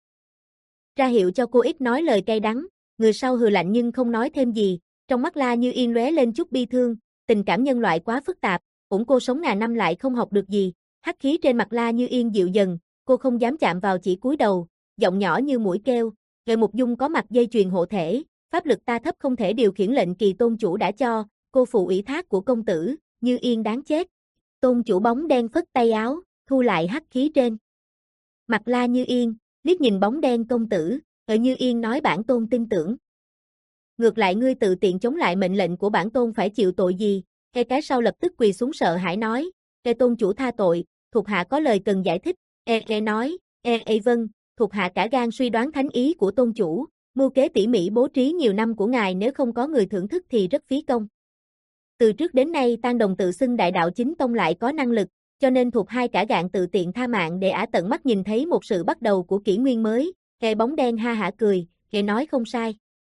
ra hiệu cho cô ít nói lời cay đắng, người sau hừ lạnh nhưng không nói thêm gì, trong mắt La Như Yên lóe lên chút bi thương, tình cảm nhân loại quá phức tạp, ủng cô sống ngàn năm lại không học được gì. Hắc khí trên mặt La Như Yên dịu dần, cô không dám chạm vào chỉ cúi đầu, giọng nhỏ như mũi kêu, "Người Mục Dung có mặt dây chuyền hộ thể, pháp lực ta thấp không thể điều khiển lệnh kỳ tôn chủ đã cho, cô phụ ủy thác của công tử, Như Yên đáng chết." Tôn chủ bóng đen phất tay áo, thu lại hắc khí trên mặt La Như Yên, liếc nhìn bóng đen công tử, "Ở Như Yên nói bản tôn tin tưởng. Ngược lại ngươi tự tiện chống lại mệnh lệnh của bản tôn phải chịu tội gì?" Cái cái sau lập tức quỳ xuống sợ hãi nói, "Kẻ tôn chủ tha tội, thuộc hạ có lời cần giải thích." E e nói, "E e vâng, thuộc hạ cả gan suy đoán thánh ý của tôn chủ, mưu kế tỉ mỉ bố trí nhiều năm của ngài nếu không có người thưởng thức thì rất phí công. Từ trước đến nay Tang Đồng tự xưng đại đạo chính tông lại có năng lực, cho nên thuộc hai cả gạn tự tiện tha mạng để ả tận mắt nhìn thấy một sự bắt đầu của kỷ nguyên mới." Kẻ bóng đen ha hả cười, kẻ nói không sai.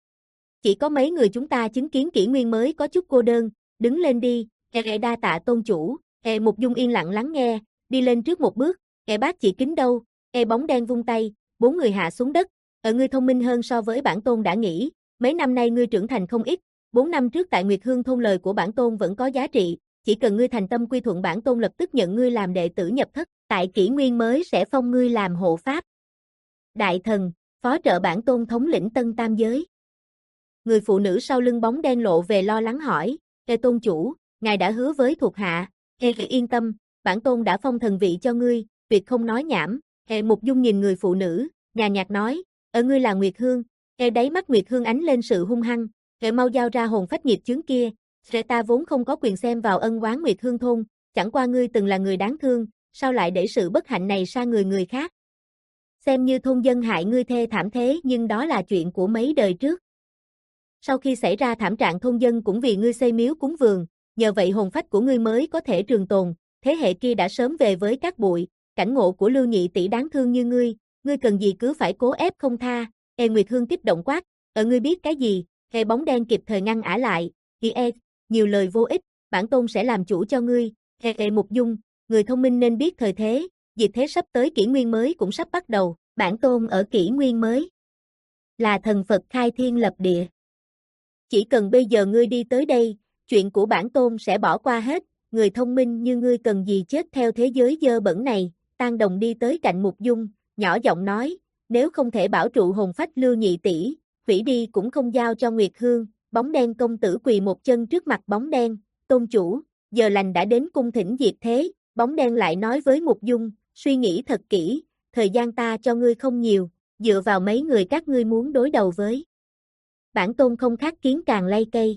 "Chỉ có mấy người chúng ta chứng kiến kỷ nguyên mới có chút cô đơn, đứng lên đi." Kẻ đa tạ tôn chủ. Kẻ Mục Dung yên lặng lắng nghe, đi lên trước một bước, "Kẻ bác chỉ kính đâu." Kẻ bóng đen vung tay, bốn người hạ xuống đất, "Ở ngươi thông minh hơn so với bản tôn đã nghĩ, mấy năm nay ngươi trưởng thành không ít, bốn năm trước tại Nguyệt Hương thôn lời của bản tôn vẫn có giá trị, chỉ cần ngươi thành tâm quy thuận bản tôn lập tức nhận ngươi làm đệ tử nhập thất, tại kỷ nguyên mới sẽ phong ngươi làm hộ pháp đại thần, phó trợ bản tôn thống lĩnh Tân Tam giới." Người phụ nữ sau lưng bóng đen lộ về lo lắng hỏi, "Kẻ tôn chủ, ngài đã hứa với thuộc hạ." "Kẻ yên tâm, bản tôn đã phong thần vị cho ngươi, tuyệt không nói nhảm." Kẻ Mục Dung nhìn người phụ nữ, nhàn nhạt nói, "Ở ngươi là Nguyệt Hương." Kẻ đáy mắt Nguyệt Hương ánh lên sự hung hăng, "Kẻ mau giao ra hồn phách nghiệp chướng kia." "Sẽ ta vốn không có quyền xem vào ân oán Nguyệt Hương thôn, chẳng qua ngươi từng là người đáng thương, sao lại để sự bất hạnh này sang người người khác? Xem như thôn dân hại ngươi thê thảm thế nhưng đó là chuyện của mấy đời trước. Sau khi xảy ra thảm trạng thôn dân cũng vì ngươi xây miếu cúng vườn, nhờ vậy hồn phách của ngươi mới có thể trường tồn, thế hệ kia đã sớm về với các bụi, cảnh ngộ của Lưu Nhị tỷ đáng thương như ngươi, ngươi cần gì cứ phải cố ép không tha." E Nguyệt Hương kích động quát, "Ở ngươi biết cái gì?" E bóng đen kịp thời ngăn ả lại, "Thì e, nhiều lời vô ích, bản tôn sẽ làm chủ cho ngươi." E e Mục Dung, người thông minh nên biết thời thế, dịch thế sắp tới kỷ nguyên mới cũng sắp bắt đầu, bản tôn ở kỷ nguyên mới là thần Phật khai thiên lập địa. Chỉ cần bây giờ ngươi đi tới đây, chuyện của bản tôn sẽ bỏ qua hết, người thông minh như ngươi cần gì chết theo thế giới dơ bẩn này. Tang Đồng đi tới cạnh Mục Dung, nhỏ giọng nói, "Nếu không thể bảo trụ hồn phách Lưu Nhị tỷ, hủy đi cũng không giao cho Nguyệt Hương." Bóng đen công tử quỳ một chân trước mặt bóng đen, "Tôn chủ, giờ lành đã đến cung thỉnh diệt thế." Bóng đen lại nói với Mục Dung, "Suy nghĩ thật kỹ, thời gian ta cho ngươi không nhiều, dựa vào mấy người các ngươi muốn đối đầu với bản tôn không khác kiến càng lay cây.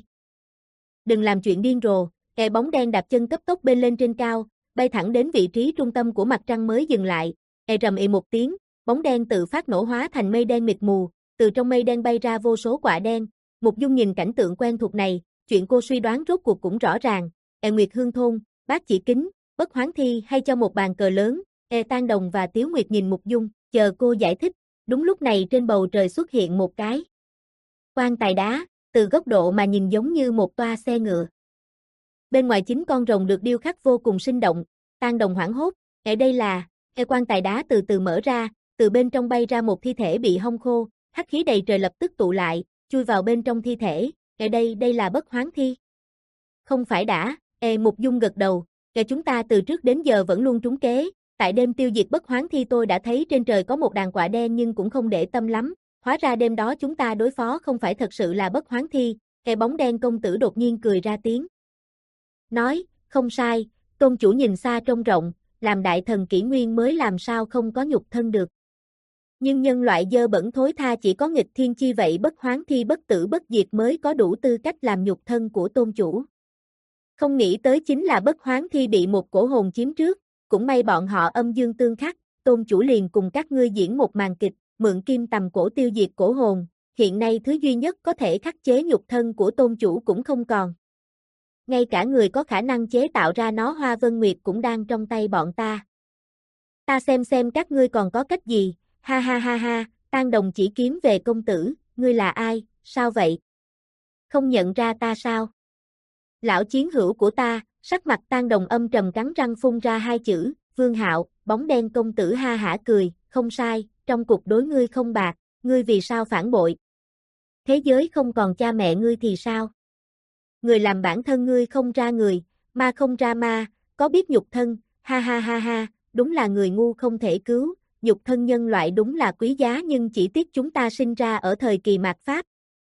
Đừng làm chuyện điên rồ." Kẻ bóng đen đạp chân cấp tốc bên lên trên cao, bay thẳng đến vị trí trung tâm của mặt trăng mới dừng lại, e rầm ì một tiếng, bóng đen tự phát nổ hóa thành mây đen mịt mù, từ trong mây đen bay ra vô số quả đen. Mục Dung nhìn cảnh tượng quen thuộc này, chuyện cô suy đoán rốt cuộc cũng rõ ràng, e Nguyệt Hương thôn, bác chỉ kính, bất hoán thi hay cho một bàn cờ lớn, e Tan Đồng và Tiếu Nguyệt nhìn Mục Dung, chờ cô giải thích. Đúng lúc này trên bầu trời xuất hiện một cái quan tài đá, từ góc độ mà nhìn giống như một toa xe ngựa. Bên ngoài chín con rồng được điêu khắc vô cùng sinh động. Tan Đồng hoảng hốt, ở đây là, e quan tài đá từ từ mở ra, từ bên trong bay ra một thi thể bị hong khô, hắc khí đầy trời lập tức tụ lại, chui vào bên trong thi thể, ở đây đây là bất hoán thi. Không phải đã, e Mục Dung gật đầu, e chúng ta từ trước đến giờ vẫn luôn trúng kế, tại đêm tiêu diệt bất hoán thi tôi đã thấy trên trời có một đàn quạ đen nhưng cũng không để tâm lắm, hóa ra đêm đó chúng ta đối phó không phải thật sự là bất hoán thi, e bóng đen công tử đột nhiên cười ra tiếng. Nói, không sai, tôn chủ nhìn xa trông rộng, làm đại thần kỷ nguyên mới làm sao không có nhục thân được. Nhưng nhân loại dơ bẩn thối tha chỉ có nghịch thiên chi vậy bất hoán thi bất tử bất diệt mới có đủ tư cách làm nhục thân của tôn chủ. Không nghĩ tới chính là bất hoán thi bị một cổ hồn chiếm trước, cũng may bọn họ âm dương tương khắc, tôn chủ liền cùng các ngươi diễn một màn kịch, mượn kim tầm cổ tiêu diệt cổ hồn, hiện nay thứ duy nhất có thể khắc chế nhục thân của tôn chủ cũng không còn. Ngay cả người có khả năng chế tạo ra nó Hoa Vân Nguyệt cũng đang trong tay bọn ta. Ta xem xem các ngươi còn có cách gì, ha ha ha ha, Tan Đồng chỉ kiếm về công tử, ngươi là ai, sao vậy? Không nhận ra ta sao? Lão chiến hữu của ta, sắc mặt Tan Đồng âm trầm cắn răng phun ra hai chữ, Vương Hạo, bóng đen công tử ha hả cười, không sai, trong cuộc đối ngươi không bạc, ngươi vì sao phản bội? Thế giới không còn cha mẹ ngươi thì sao? Người làm bản thân ngươi không ra người, ma không ra ma, có biết nhục thân, ha ha ha ha, đúng là người ngu không thể cứu, nhục thân nhân loại đúng là quý giá nhưng chỉ tiếc chúng ta sinh ra ở thời kỳ mạt Pháp.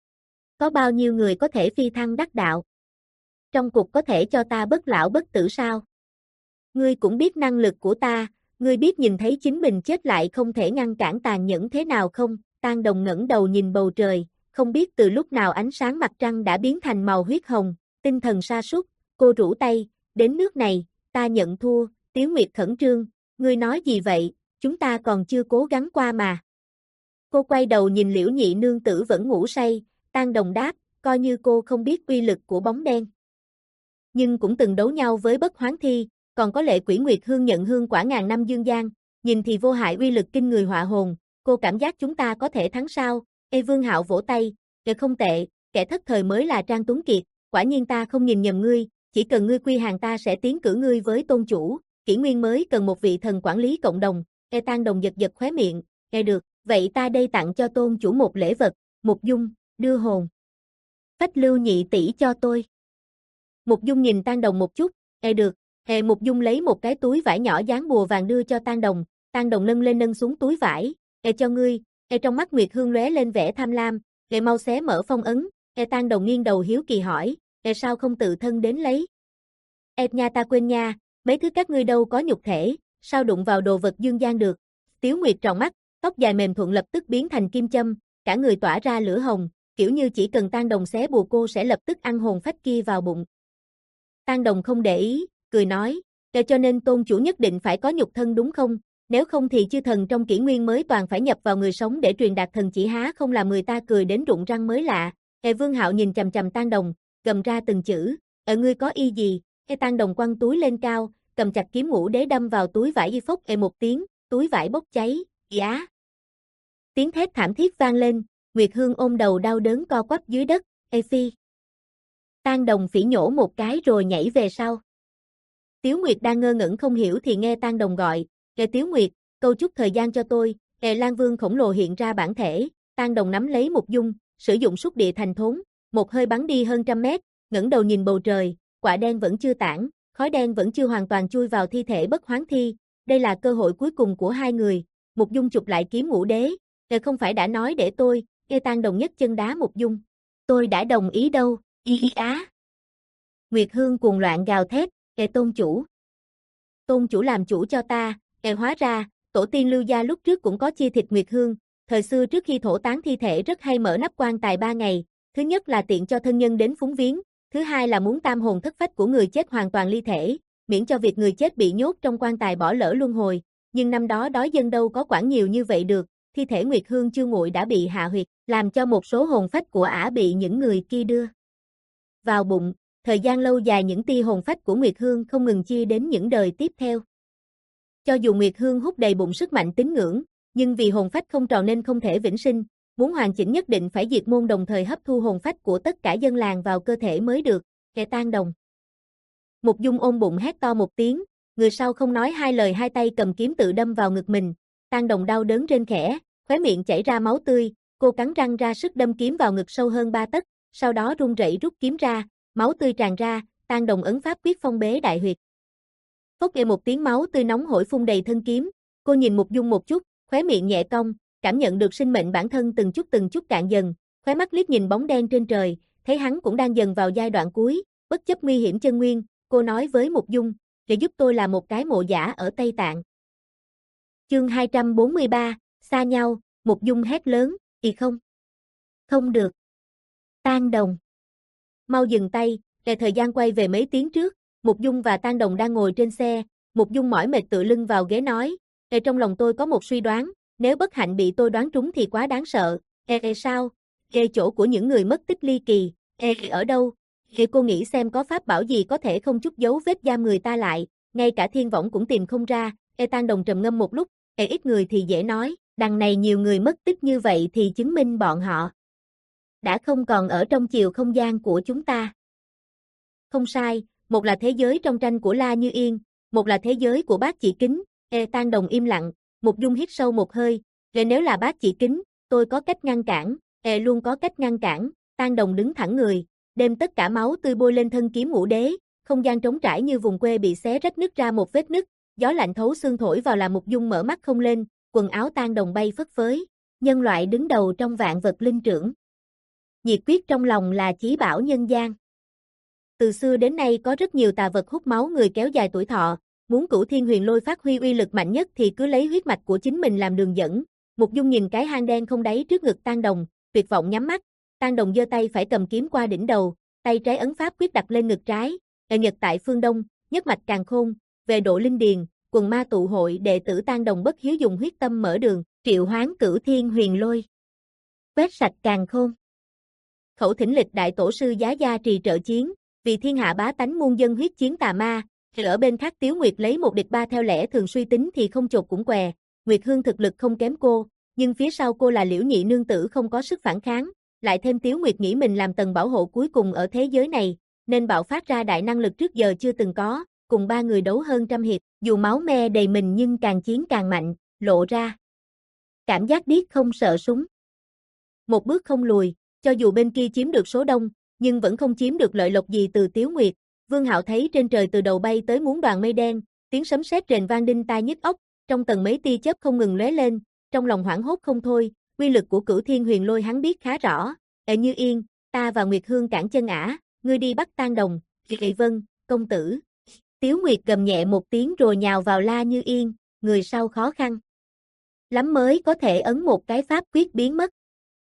Có bao nhiêu người có thể phi thăng đắc đạo? Trong cuộc có thể cho ta bất lão bất tử sao? Ngươi cũng biết năng lực của ta, ngươi biết nhìn thấy chính mình chết lại không thể ngăn cản tàn nhẫn thế nào không? Tan Đồng ngẩng đầu nhìn bầu trời, không biết từ lúc nào ánh sáng mặt trăng đã biến thành màu huyết hồng, tinh thần sa sút, cô rũ tay, đến nước này, ta nhận thua, Tiếu Nguyệt khẩn trương, ngươi nói gì vậy, chúng ta còn chưa cố gắng qua mà. Cô quay đầu nhìn Liễu Nhị nương tử vẫn ngủ say, Tan Đồng đáp, coi như cô không biết uy lực của bóng đen. Nhưng cũng từng đấu nhau với bất hoán thi, còn có Lệ Quỷ Nguyệt Hương nhận hương quả ngàn năm dương gian, nhìn thì vô hại uy lực kinh người họa hồn, cô cảm giác chúng ta có thể thắng sao? Ê Vương Hạo vỗ tay, kẻ không tệ, kẻ thất thời mới là Trang Tuấn Kiệt, quả nhiên ta không nhìn nhầm ngươi, chỉ cần ngươi quy hàng ta sẽ tiến cử ngươi với tôn chủ, kỷ nguyên mới cần một vị thần quản lý cộng đồng. Ê Tan Đồng giật giật khóe miệng, nghe được, vậy ta đây tặng cho tôn chủ một lễ vật, Mục Dung, đưa hồn. Phách Lưu Nhị tỷ cho tôi. Mục Dung nhìn Tan Đồng một chút, ê được, ê Mục Dung lấy một cái túi vải nhỏ dán bùa vàng đưa cho Tan Đồng, Tan Đồng nâng lên nâng xuống túi vải, ê cho ngươi, ê trong mắt Nguyệt Hương lóe lên vẻ tham lam, ê mau xé mở phong ấn, ê Tan Đồng nghiêng đầu hiếu kỳ hỏi, ê sao không tự thân đến lấy? Ê nha ta quên nha, mấy thứ các ngươi đâu có nhục thể, sao đụng vào đồ vật dương gian được? Tiếu Nguyệt tròn mắt, tóc dài mềm thuận lập tức biến thành kim châm, cả người tỏa ra lửa hồng, kiểu như chỉ cần Tan Đồng xé bùa cô sẽ lập tức ăn hồn phách kia vào bụng. Tan Đồng không để ý, cười nói, để cho nên tôn chủ nhất định phải có nhục thân đúng không? Nếu không thì chư thần trong kỷ nguyên mới toàn phải nhập vào người sống để truyền đạt thần chỉ há không làm người ta cười đến rụng răng mới lạ. Ê Vương Hạo nhìn chằm chằm Tan Đồng, gầm ra từng chữ, ở ngươi có ý gì? Ê Tan Đồng quăng túi lên cao, cầm chặt kiếm ngũ đế đâm vào túi vải y phốc ê một tiếng, túi vải bốc cháy, giá. Tiếng thét thảm thiết vang lên, Nguyệt Hương ôm đầu đau đớn co quắp dưới đất, ê phi. Tan Đồng phỉ nhổ một cái rồi nhảy về sau. Tiếu Nguyệt đang ngơ ngẩn không hiểu thì nghe Tan Đồng gọi, ê Tiếu Nguyệt, câu chút thời gian cho tôi, ê Lan Vương khổng lồ hiện ra bản thể, Tan Đồng nắm lấy Mục Dung, sử dụng xúc địa thành thốn, một hơi bắn đi hơn trăm mét, ngẩng đầu nhìn bầu trời, quả đen vẫn chưa tản, khói đen vẫn chưa hoàn toàn chui vào thi thể bất hoán thi, đây là cơ hội cuối cùng của hai người. Mục Dung chụp lại kiếm ngũ đế, ê không phải đã nói để tôi, ê Tan Đồng nhất chân đá Mục Dung, tôi đã đồng ý đâu, y y á. Nguyệt Hương cuồng loạn gào thét, ê tôn chủ. Tôn chủ làm chủ cho ta, ê hóa ra, tổ tiên Lưu gia lúc trước cũng có chia thịt Nguyệt Hương, thời xưa trước khi thổ táng thi thể rất hay mở nắp quan tài ba ngày, thứ nhất là tiện cho thân nhân đến phúng viếng, thứ hai là muốn tam hồn thất phách của người chết hoàn toàn ly thể, miễn cho việc người chết bị nhốt trong quan tài bỏ lỡ luân hồi, nhưng năm đó đói dân đâu có quản nhiều như vậy được, thi thể Nguyệt Hương chưa nguội đã bị hạ huyệt, làm cho một số hồn phách của ả bị những người kia đưa vào bụng, thời gian lâu dài những tia hồn phách của Nguyệt Hương không ngừng chia đến những đời tiếp theo. Cho dù Nguyệt Hương hút đầy bụng sức mạnh tín ngưỡng, nhưng vì hồn phách không tròn nên không thể vĩnh sinh, muốn hoàn chỉnh nhất định phải diệt môn đồng thời hấp thu hồn phách của tất cả dân làng vào cơ thể mới được, kẻ tan đồng. Mục Dung ôm bụng hét to một tiếng, người sau không nói hai lời hai tay cầm kiếm tự đâm vào ngực mình, Tan Đồng đau đớn rên khẽ, khóe miệng chảy ra máu tươi, cô cắn răng ra sức đâm kiếm vào ngực sâu hơn ba tấc, sau đó run rẩy rút kiếm ra, máu tươi tràn ra, Tan Đồng ấn pháp quyết phong bế đại huyệt. Phốc nghe một tiếng máu tươi nóng hổi phun đầy thân kiếm, cô nhìn Mục Dung một chút, khóe miệng nhẹ cong, cảm nhận được sinh mệnh bản thân từng chút từng chút cạn dần, khóe mắt liếc nhìn bóng đen trên trời, thấy hắn cũng đang dần vào giai đoạn cuối, bất chấp nguy hiểm chân nguyên, cô nói với Mục Dung, để giúp tôi là một cái mộ giả ở Tây Tạng. Chương hai trăm bốn mươi ba, xa nhau, Mục Dung hét lớn, "Ì không? Không được. Tan Đồng. Mau dừng tay." Kể thời gian quay về mấy tiếng trước, Mục Dung và Tan Đồng đang ngồi trên xe, Mục Dung mỏi mệt tựa lưng vào ghế nói, "Ê trong lòng tôi có một suy đoán, nếu bất hạnh bị tôi đoán trúng thì quá đáng sợ." "Ê, ê sao? Ê chỗ của những người mất tích ly kỳ, ê ở đâu?" "Ê cô nghĩ xem có pháp bảo gì có thể không chút dấu vết giam người ta lại, ngay cả thiên võng cũng tìm không ra." Ê Tan Đồng trầm ngâm một lúc, "Ê ít người thì dễ nói, đằng này nhiều người mất tích như vậy thì chứng minh bọn họ đã không còn ở trong chiều không gian của chúng ta." "Không sai, một là thế giới trong tranh của La Như Yên, một là thế giới của Bác Chỉ Kính." Ê Tan Đồng im lặng, Mục Dung hít sâu một hơi, "Ê nếu là Bác Chỉ Kính, tôi có cách ngăn cản." "Ê luôn có cách ngăn cản." Tan Đồng đứng thẳng người, đem tất cả máu tươi bôi lên thân kiếm ngũ đế, không gian trống trải như vùng quê bị xé rách nứt ra một vết nứt, gió lạnh thấu xương thổi vào làm Mục Dung mở mắt không lên, quần áo Tan Đồng bay phất phới, nhân loại đứng đầu trong vạn vật linh trưởng. Nhiệt quyết trong lòng là chí bảo nhân gian. Từ xưa đến nay có rất nhiều tà vật hút máu người kéo dài tuổi thọ, muốn Cửu Thiên Huyền Lôi phát huy uy lực mạnh nhất thì cứ lấy huyết mạch của chính mình làm đường dẫn. Mục Dung nhìn cái hang đen không đáy trước ngực Tan Đồng, tuyệt vọng nhắm mắt. Tan Đồng giơ tay phải cầm kiếm qua đỉnh đầu, tay trái ấn pháp quyết đặt lên ngực trái. Ở Nhật tại phương Đông, nhất mạch càn khôn, về độ linh điền, quần ma tụ hội đệ tử Tan Đồng bất hiếu dùng huyết tâm mở đường, triệu hoán Cửu Thiên Huyền Lôi, quét sạch càn khôn. Khẩu thỉnh lịch đại tổ sư giá gia trì trợ chiến, vì thiên hạ bá tánh muôn dân huyết chiến tà ma. Ở bên khác Tiếu Nguyệt lấy một địch ba theo lẽ thường suy tính thì không chột cũng què. Nguyệt Hương thực lực không kém cô, nhưng phía sau cô là Liễu Nhị nương tử không có sức phản kháng, lại thêm Tiếu Nguyệt nghĩ mình làm tầng bảo hộ cuối cùng ở thế giới này, nên bạo phát ra đại năng lực trước giờ chưa từng có, cùng ba người đấu hơn trăm hiệp, dù máu me đầy mình nhưng càng chiến càng mạnh, lộ ra cảm giác điếc không sợ súng. Một bước không lùi, cho dù bên kia chiếm được số đông, nhưng vẫn không chiếm được lợi lộc gì từ Tiếu Nguyệt. Vương Hạo thấy trên trời từ đầu bay tới muốn đoàn mây đen, tiếng sấm sét rền vang đinh tai nhức óc, trong tầng mấy tia chớp không ngừng lóe lên, trong lòng hoảng hốt không thôi, uy lực của Cửu Thiên Huyền Lôi hắn biết khá rõ. "Ê Như Yên, ta và Nguyệt Hương cản chân ả, ngươi đi bắt Tan Đồng." "Ê vâng, công tử." Tiếu Nguyệt gầm nhẹ một tiếng rồi nhào vào La Như Yên, người sau khó khăn lắm mới có thể ấn một cái pháp quyết biến mất.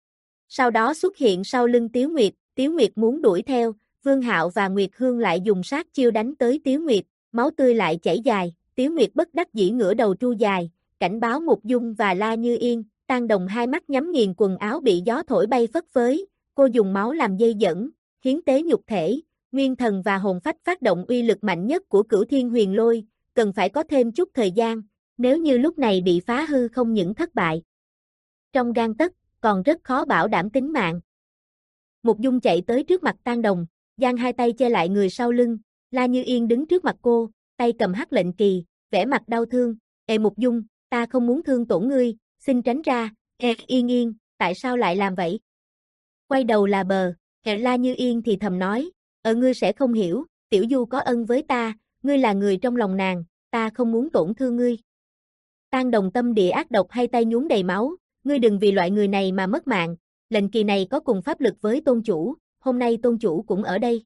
Sau đó xuất hiện sau lưng Tiếu Nguyệt, Tiếu Nguyệt muốn đuổi theo, Vương Hạo và Nguyệt Hương lại dùng sát chiêu đánh tới Tiếu Nguyệt, máu tươi lại chảy dài, Tiếu Nguyệt bất đắc dĩ ngửa đầu tru dài, cảnh báo Mục Dung và La Như Yên. Tan Đồng hai mắt nhắm nghiền, quần áo bị gió thổi bay phất phới, cô dùng máu làm dây dẫn, hiến tế nhục thể, nguyên thần và hồn phách phát động uy lực mạnh nhất của Cửu Thiên Huyền Lôi, cần phải có thêm chút thời gian, nếu như lúc này bị phá hư không những thất bại trong gang tấc, còn rất khó bảo đảm tính mạng. Mục Dung chạy tới trước mặt Tan Đồng, giang hai tay che lại người sau lưng, La Như Yên đứng trước mặt cô, tay cầm hắc lệnh kỳ, vẻ mặt đau thương. "Ê Mục Dung, ta không muốn thương tổn ngươi, xin tránh ra." "Ê Yên Yên, tại sao lại làm vậy?" Quay đầu là bờ, Ê La Như Yên thì thầm nói, "Ở ngươi sẽ không hiểu, Tiểu Du có ân với ta, ngươi là người trong lòng nàng, ta không muốn tổn thương ngươi." Tan Đồng tâm địa ác độc hay tay nhuốm đầy máu, "Ngươi đừng vì loại người này mà mất mạng, lệnh kỳ này có cùng pháp lực với tôn chủ, hôm nay tôn chủ cũng ở đây.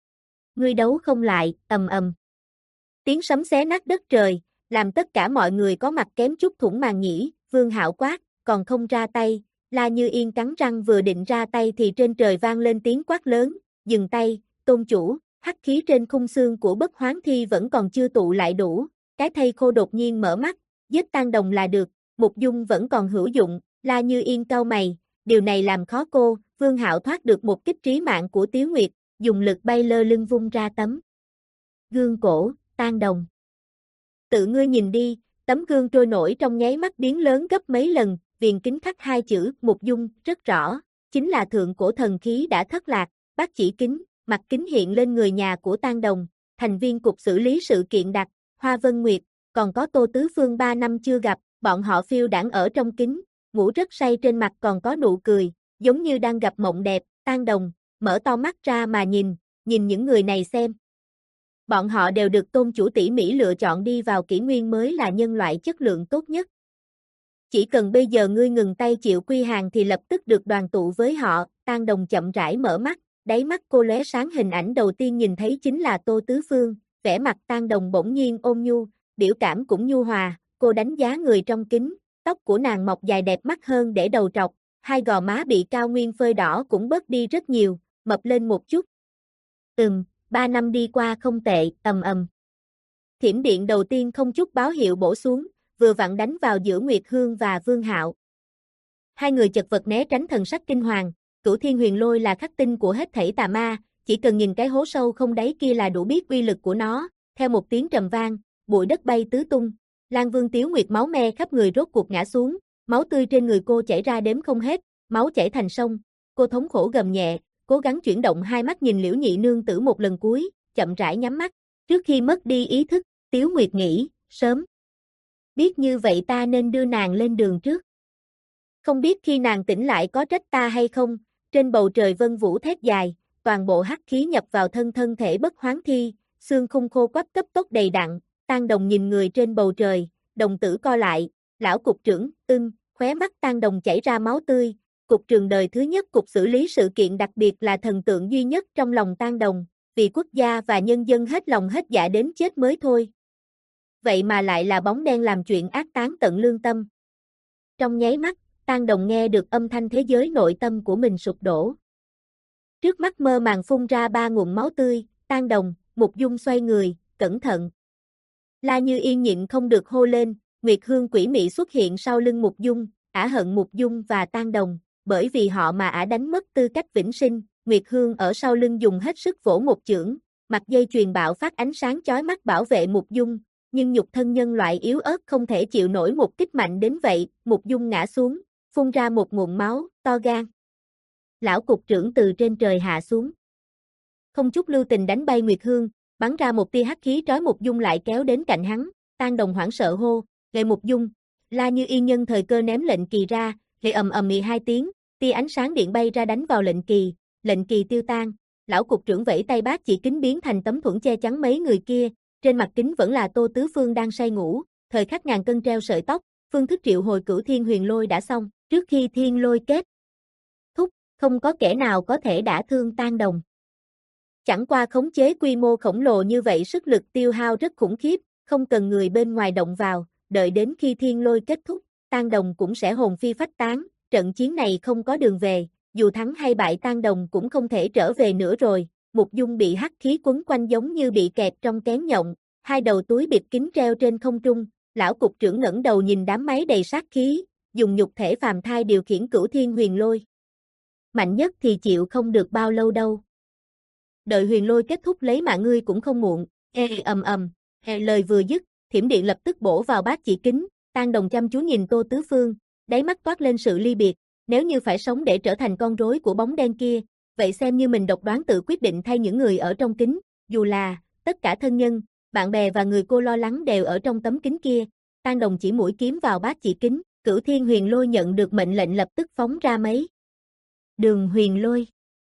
Ngươi đấu không lại." Ầm ầm. Tiếng sấm xé nát đất trời, làm tất cả mọi người có mặt kém chút thủng màng nhĩ. Vương Hạo quát, "Còn không ra tay." La Như Yên cắn răng vừa định ra tay thì trên trời vang lên tiếng quát lớn, "Dừng tay, tôn chủ." Hắc khí trên khung xương của Bất Hoán Thi vẫn còn chưa tụ lại đủ, cái thây khô đột nhiên mở mắt, giết Tang Đồng là được, Mục Dung vẫn còn hữu dụng, La Như Yên cau mày, điều này làm khó cô, Vương Hạo thoát được một kích trí mạng của Tiếu Nguyệt, dùng lực bay lơ lưng vung ra tấm gương cổ, Tang Đồng. Tự ngươi nhìn đi, tấm gương trôi nổi trong nháy mắt biến lớn gấp mấy lần, viền kính khắc hai chữ Mục Dung rất rõ, chính là thượng cổ thần khí đã thất lạc, bác chỉ kính, mặt kính hiện lên người nhà của Tang Đồng, thành viên cục xử lý sự kiện đặc, Hoa Vân Nguyệt, còn có Tô Tứ Phương ba năm chưa gặp, bọn họ phiêu đãng ở trong kính, ngủ rất say trên mặt còn có nụ cười, giống như đang gặp mộng đẹp, Tang Đồng, mở to mắt ra mà nhìn, nhìn những người này xem. Bọn họ đều được tôn chủ tỉ mỉ lựa chọn đi vào kỷ nguyên mới là nhân loại chất lượng tốt nhất. Chỉ cần bây giờ ngươi ngừng tay chịu quy hàng thì lập tức được đoàn tụ với họ, Tang Đồng chậm rãi mở mắt, đáy mắt cô lóe sáng hình ảnh đầu tiên nhìn thấy chính là Tô Tứ Phương, vẻ mặt Tang Đồng bỗng nhiên ôn nhu, biểu cảm cũng nhu hòa, cô đánh giá người trong kính, tóc của nàng mọc dài đẹp mắt hơn để đầu trọc, hai gò má bị cao nguyên phơi đỏ cũng bớt đi rất nhiều, mập lên một chút. Ừm, ba năm đi qua không tệ, ầm ầm. Thiểm điện đầu tiên không chút báo hiệu bổ xuống, vừa vặn đánh vào giữa Nguyệt Hương và Vương Hạo. Hai người chật vật né tránh thần sắc kinh hoàng, Cửu Thiên Huyền Lôi là khắc tinh của hết thảy tà ma, chỉ cần nhìn cái hố sâu không đáy kia là đủ biết uy lực của nó, theo một tiếng trầm vang, bụi đất bay tứ tung, Lan Vương Tiếu Nguyệt máu me khắp người rốt cuộc ngã xuống, máu tươi trên người cô chảy ra đếm không hết, máu chảy thành sông, cô thống khổ gầm nhẹ, cố gắng chuyển động hai mắt nhìn Liễu Nhị nương tử một lần cuối, chậm rãi nhắm mắt, trước khi mất đi ý thức, Tiếu Nguyệt nghĩ, sớm biết như vậy ta nên đưa nàng lên đường trước. Không biết khi nàng tỉnh lại có trách ta hay không, trên bầu trời vân vũ thét dài, toàn bộ hắc khí nhập vào thân thân thể bất hoán thi, xương khung khô quắp cấp tốc đầy đặn, Tang Đồng nhìn người trên bầu trời, đồng tử co lại, lão cục trưởng, ưng, khóe mắt Tang Đồng chảy ra máu tươi, cục trường đời thứ nhất cục xử lý sự kiện đặc biệt là thần tượng duy nhất trong lòng Tang Đồng, vì quốc gia và nhân dân hết lòng hết dạ đến chết mới thôi. Vậy mà lại là bóng đen làm chuyện ác tán tận lương tâm. Trong nháy mắt, Tang Đồng nghe được âm thanh thế giới nội tâm của mình sụp đổ. Trước mắt mơ màng phun ra ba nguồn máu tươi, Tang Đồng, Mục Dung xoay người, cẩn thận. La Như Yên nhịn không được hô lên, Nguyệt Hương quỷ mị xuất hiện sau lưng Mục Dung, ả hận Mục Dung và Tang Đồng, bởi vì họ mà ả đánh mất tư cách vĩnh sinh, Nguyệt Hương ở sau lưng dùng hết sức vỗ một chưởng, mặt dây chuyền bạo phát ánh sáng chói mắt bảo vệ Mục Dung, nhưng nhục thân nhân loại yếu ớt không thể chịu nổi một kích mạnh đến vậy, Mục Dung ngã xuống, phun ra một nguồn máu, to gan. Lão cục trưởng từ trên trời hạ xuống. Không chút lưu tình đánh bay Nguyệt Hương, bắn ra một tia hắc khí trói Mục Dung lại kéo đến cạnh hắn, Tang Đồng hoảng sợ hô, "Lệ Mục Dung!" La Như Yên nhân thời cơ ném lệnh kỳ ra, lệ ầm ầm mì hai tiếng, tia ánh sáng điện bay ra đánh vào lệnh kỳ, lệnh kỳ tiêu tan, lão cục trưởng vẫy tay bác chỉ kính biến thành tấm thuẫn che chắn mấy người kia, trên mặt kính vẫn là Tô Tứ Phương đang say ngủ, thời khắc ngàn cân treo sợi tóc, phương thức triệu hồi Cửu Thiên Huyền Lôi đã xong, trước khi thiên lôi kết thúc, không có kẻ nào có thể đả thương Tang Đồng. Chẳng qua khống chế quy mô khổng lồ như vậy sức lực tiêu hao rất khủng khiếp, không cần người bên ngoài động vào, đợi đến khi thiên lôi kết thúc, Tang Đồng cũng sẽ hồn phi phách tán, trận chiến này không có đường về, dù thắng hay bại Tang Đồng cũng không thể trở về nữa rồi. Mục Dung bị hắc khí quấn quanh giống như bị kẹp trong kén nhộng, hai đầu túi bịt kín treo trên không trung, lão cục trưởng ngẩng đầu nhìn đám máy đầy sát khí, dùng nhục thể phàm thai điều khiển Cửu Thiên Huyền Lôi. Mạnh nhất thì chịu không được bao lâu đâu. Đợi huyền lôi kết thúc lấy mạng ngươi cũng không muộn, ê ầm ầm, ê lời vừa dứt, thiểm điện lập tức bổ vào bát chỉ kính, Tang Đồng chăm chú nhìn Tô Tứ Phương, đáy mắt toát lên sự ly biệt, nếu như phải sống để trở thành con rối của bóng đen kia, vậy xem như mình độc đoán tự quyết định thay những người ở trong kính, dù là, tất cả thân nhân, bạn bè và người cô lo lắng đều ở trong tấm kính kia, Tang Đồng chỉ mũi kiếm vào bát chỉ kính, Cửu Thiên Huyền Lôi nhận được mệnh lệnh lập tức phóng ra mấy đường huyền lôi.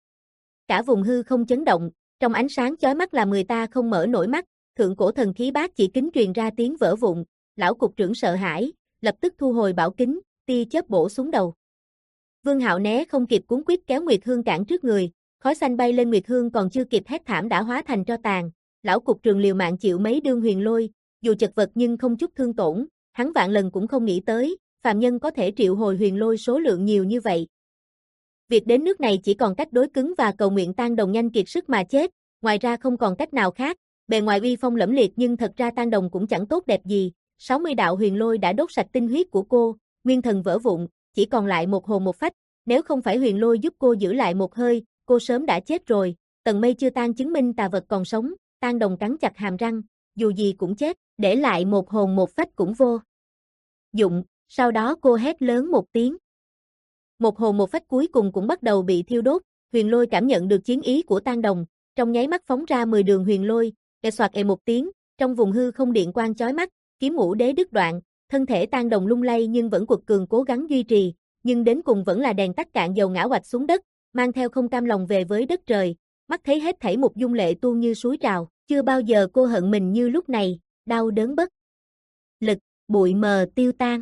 Cả vùng hư không chấn động, trong ánh sáng chói mắt làm người ta không mở nổi mắt, thượng cổ thần khí bát chỉ kính truyền ra tiếng vỡ vụn, lão cục trưởng sợ hãi, lập tức thu hồi bảo kính, tia chớp bổ xuống đầu. Vương Hạo né không kịp cuốn quýt kéo Nguyệt Hương cản trước người, khói xanh bay lên Nguyệt Hương còn chưa kịp hét thảm đã hóa thành tro tàn, lão cục trường liều mạng chịu mấy đương huyền lôi, dù chật vật nhưng không chút thương tổn, hắn vạn lần cũng không nghĩ tới, phàm nhân có thể triệu hồi huyền lôi số lượng nhiều như vậy. Việc đến nước này chỉ còn cách đối cứng và cầu nguyện Tang Đồng nhanh kiệt sức mà chết, ngoài ra không còn cách nào khác, bề ngoài uy phong lẫm liệt nhưng thật ra Tang Đồng cũng chẳng tốt đẹp gì, sáu mươi đạo huyền lôi đã đốt sạch tinh huyết của cô, nguyên thần vỡ vụn, chỉ còn lại một hồn một phách, nếu không phải huyền lôi giúp cô giữ lại một hơi, cô sớm đã chết rồi. Tầng mây chưa tan chứng minh tà vật còn sống, Tang Đồng cắn chặt hàm răng, dù gì cũng chết, để lại một hồn một phách cũng vô dụng, sau đó cô hét lớn một tiếng. Một hồn một phách cuối cùng cũng bắt đầu bị thiêu đốt, huyền lôi cảm nhận được chiến ý của Tang Đồng, trong nháy mắt phóng ra mười đường huyền lôi, kè soạt ề một tiếng, trong vùng hư không điện quang chói mắt, kiếm ngũ đế đứt đoạn, thân thể Tang Đồng lung lay nhưng vẫn quật cường cố gắng duy trì, nhưng đến cùng vẫn là đèn tắt cạn dầu ngã oạch xuống đất, mang theo không cam lòng về với đất trời, mắt thấy hết thảy Mục Dung lệ tuôn như suối trào, chưa bao giờ cô hận mình như lúc này, đau đớn bất lực, bụi mờ tiêu tan.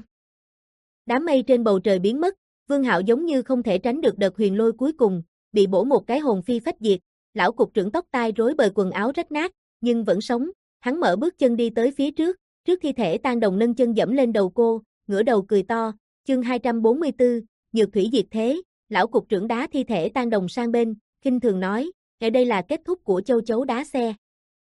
Đám mây trên bầu trời biến mất, Vương Hạo giống như không thể tránh được đợt huyền lôi cuối cùng, bị bổ một cái hồn phi phách diệt, lão cục trưởng tóc tai rối bời quần áo rách nát, nhưng vẫn sống, hắn mở bước chân đi tới phía trước, trước thi thể Tang Đồng nâng chân dẫm lên đầu cô, ngửa đầu cười to, chương hai trăm bốn mươi tư, nhược thủy diệt thế, lão cục trưởng đá thi thể Tang Đồng sang bên, khinh thường nói, "Ngay đây là kết thúc của châu chấu đá xe."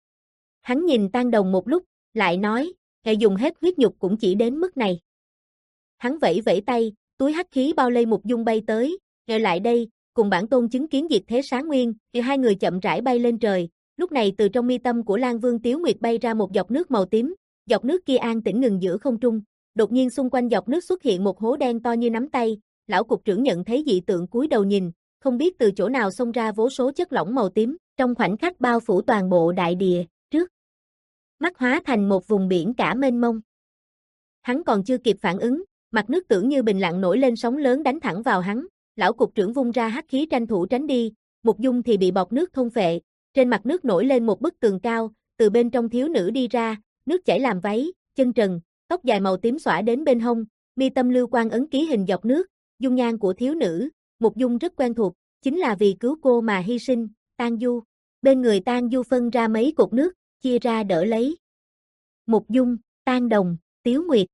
Hắn nhìn Tang Đồng một lúc, lại nói, "Ngài dùng hết huyết nhục cũng chỉ đến mức này." Hắn vẫy vẫy tay, túi hắc khí bao lây Mục Dung bay tới, "Ngài lại đây, cùng bản tôn chứng kiến diệt thế sáng nguyên." Thì hai người chậm rãi bay lên trời, lúc này từ trong mi tâm của Lan Vương Tiếu Nguyệt bay ra một giọt nước màu tím, giọt nước kia an tĩnh ngừng giữa không trung, đột nhiên xung quanh giọt nước xuất hiện một hố đen to như nắm tay, lão cục trưởng nhận thấy dị tượng cúi đầu nhìn, không biết từ chỗ nào xông ra vô số chất lỏng màu tím, trong khoảnh khắc bao phủ toàn bộ đại địa, trước mắt hóa thành một vùng biển cả mênh mông. Hắn còn chưa kịp phản ứng, mặt nước tưởng như bình lặng nổi lên sóng lớn đánh thẳng vào hắn, lão cục trưởng vung ra hắc khí tranh thủ tránh đi, Mục Dung thì bị bọt nước thôn phệ, trên mặt nước nổi lên một bức tường cao, từ bên trong thiếu nữ đi ra, nước chảy làm váy, chân trần, tóc dài màu tím xõa đến bên hông, mi tâm lưu quan ấn ký hình dọc nước, dung nhan của thiếu nữ, Mục Dung rất quen thuộc, chính là vì cứu cô mà hy sinh, Tang Du. Bên người Tang Du phân ra mấy cục nước, chia ra đỡ lấy. Mục Dung, Tang Đồng, Tiếu Nguyệt.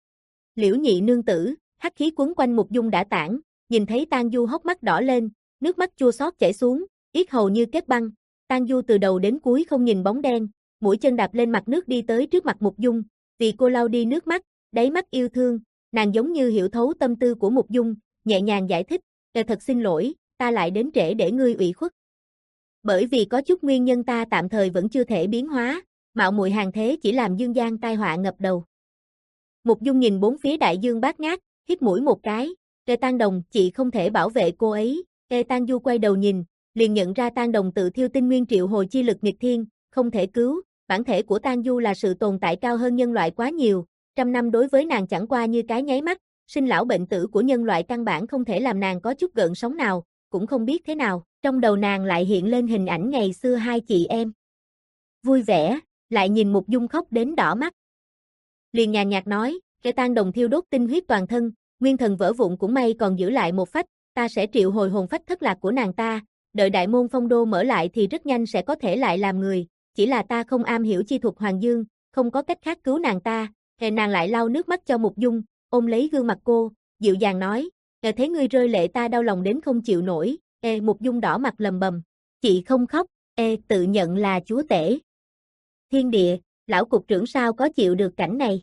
Liễu Nhị nương tử, hắc khí quấn quanh Mục Dung đã tản, nhìn thấy Tang Du hốc mắt đỏ lên, nước mắt chua xót chảy xuống, yết hầu như kết băng. Tang Du từ đầu đến cuối không nhìn bóng đen, mũi chân đạp lên mặt nước đi tới trước mặt Mục Dung, vì cô lau đi nước mắt, đáy mắt yêu thương, nàng giống như hiểu thấu tâm tư của Mục Dung, nhẹ nhàng giải thích, "Ờ thật xin lỗi, ta lại đến trễ để ngươi ủy khuất. Bởi vì có chút nguyên nhân ta tạm thời vẫn chưa thể biến hóa, mạo muội hàng thế chỉ làm dương gian tai họa ngập đầu." Mục Dung nhìn bốn phía đại dương bát ngát, hít mũi một cái, "Tề Tang Đồng, chị không thể bảo vệ cô ấy." Tề Tang Du quay đầu nhìn, liền nhận ra Tang Đồng tự thiêu tinh nguyên triệu hồi chi lực nghịch thiên, không thể cứu, bản thể của Tang Du là sự tồn tại cao hơn nhân loại quá nhiều, trăm năm đối với nàng chẳng qua như cái nháy mắt, sinh lão bệnh tử của nhân loại căn bản không thể làm nàng có chút gợn sóng nào, cũng không biết thế nào, trong đầu nàng lại hiện lên hình ảnh ngày xưa hai chị em. Vui vẻ, lại nhìn Mục Dung khóc đến đỏ mắt. Liền nhàn nhạt nói, "Kẻ Tang Đồng thiêu đốt tinh huyết toàn thân, nguyên thần vỡ vụn cũng may còn giữ lại một phách, ta sẽ triệu hồi hồn phách thất lạc của nàng ta, đợi đại môn phong đô mở lại thì rất nhanh sẽ có thể lại làm người, chỉ là ta không am hiểu chi thuật Hoàng Dương, không có cách khác cứu nàng ta." Hè nàng lại lau nước mắt cho Mục Dung, ôm lấy gương mặt cô, dịu dàng nói, "Nghe thấy ngươi rơi lệ ta đau lòng đến không chịu nổi." Ê, Mục Dung đỏ mặt lầm bầm, "Chị không khóc." Ê, tự nhận là chúa tể thiên địa, lão cục trưởng sao có chịu được cảnh này.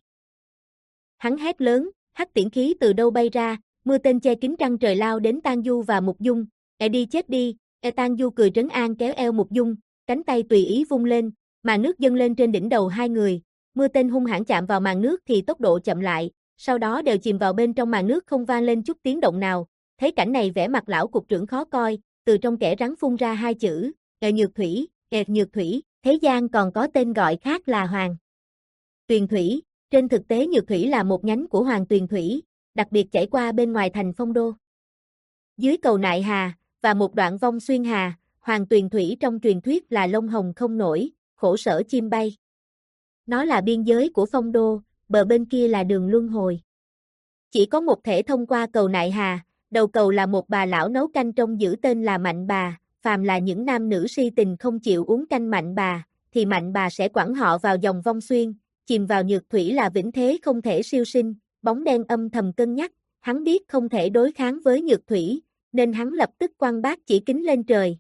Hắn hét lớn, hắc tiễn khí từ đâu bay ra, mưa tên che kín trăng trời lao đến Tang Du và Mục Dung, "Ê đi chết đi." Ê Tang Du cười trấn an kéo eo Mục Dung, cánh tay tùy ý vung lên, màn nước dâng lên trên đỉnh đầu hai người, mưa tên hung hãn chạm vào màn nước thì tốc độ chậm lại, sau đó đều chìm vào bên trong màn nước không vang lên chút tiếng động nào. Thấy cảnh này vẻ mặt lão cục trưởng khó coi, từ trong kẽ rắn phun ra hai chữ, "Ê nhược thủy." Ê nhược thủy, thế gian còn có tên gọi khác là Hoàng Tuyền Thủy, trên thực tế nhược thủy là một nhánh của Hoàng Tuyền Thủy, đặc biệt chảy qua bên ngoài thành Phong Đô. Dưới cầu Nại Hà, và một đoạn vong xuyên hà, Hoàng Tuyền Thủy trong truyền thuyết là lông hồng không nổi, khổ sở chim bay. Nó là biên giới của Phong Đô, bờ bên kia là đường luân hồi. Chỉ có một thể thông qua cầu Nại Hà, đầu cầu là một bà lão nấu canh trông giữ tên là Mạnh Bà, phàm là những nam nữ si tình không chịu uống canh Mạnh Bà, thì Mạnh Bà sẽ quẳng họ vào dòng vong xuyên, chìm vào nhược thủy là vĩnh thế không thể siêu sinh. Bóng đen âm thầm cân nhắc, hắn biết không thể đối kháng với nhược thủy, nên hắn lập tức quăng bát chỉ kính lên trời.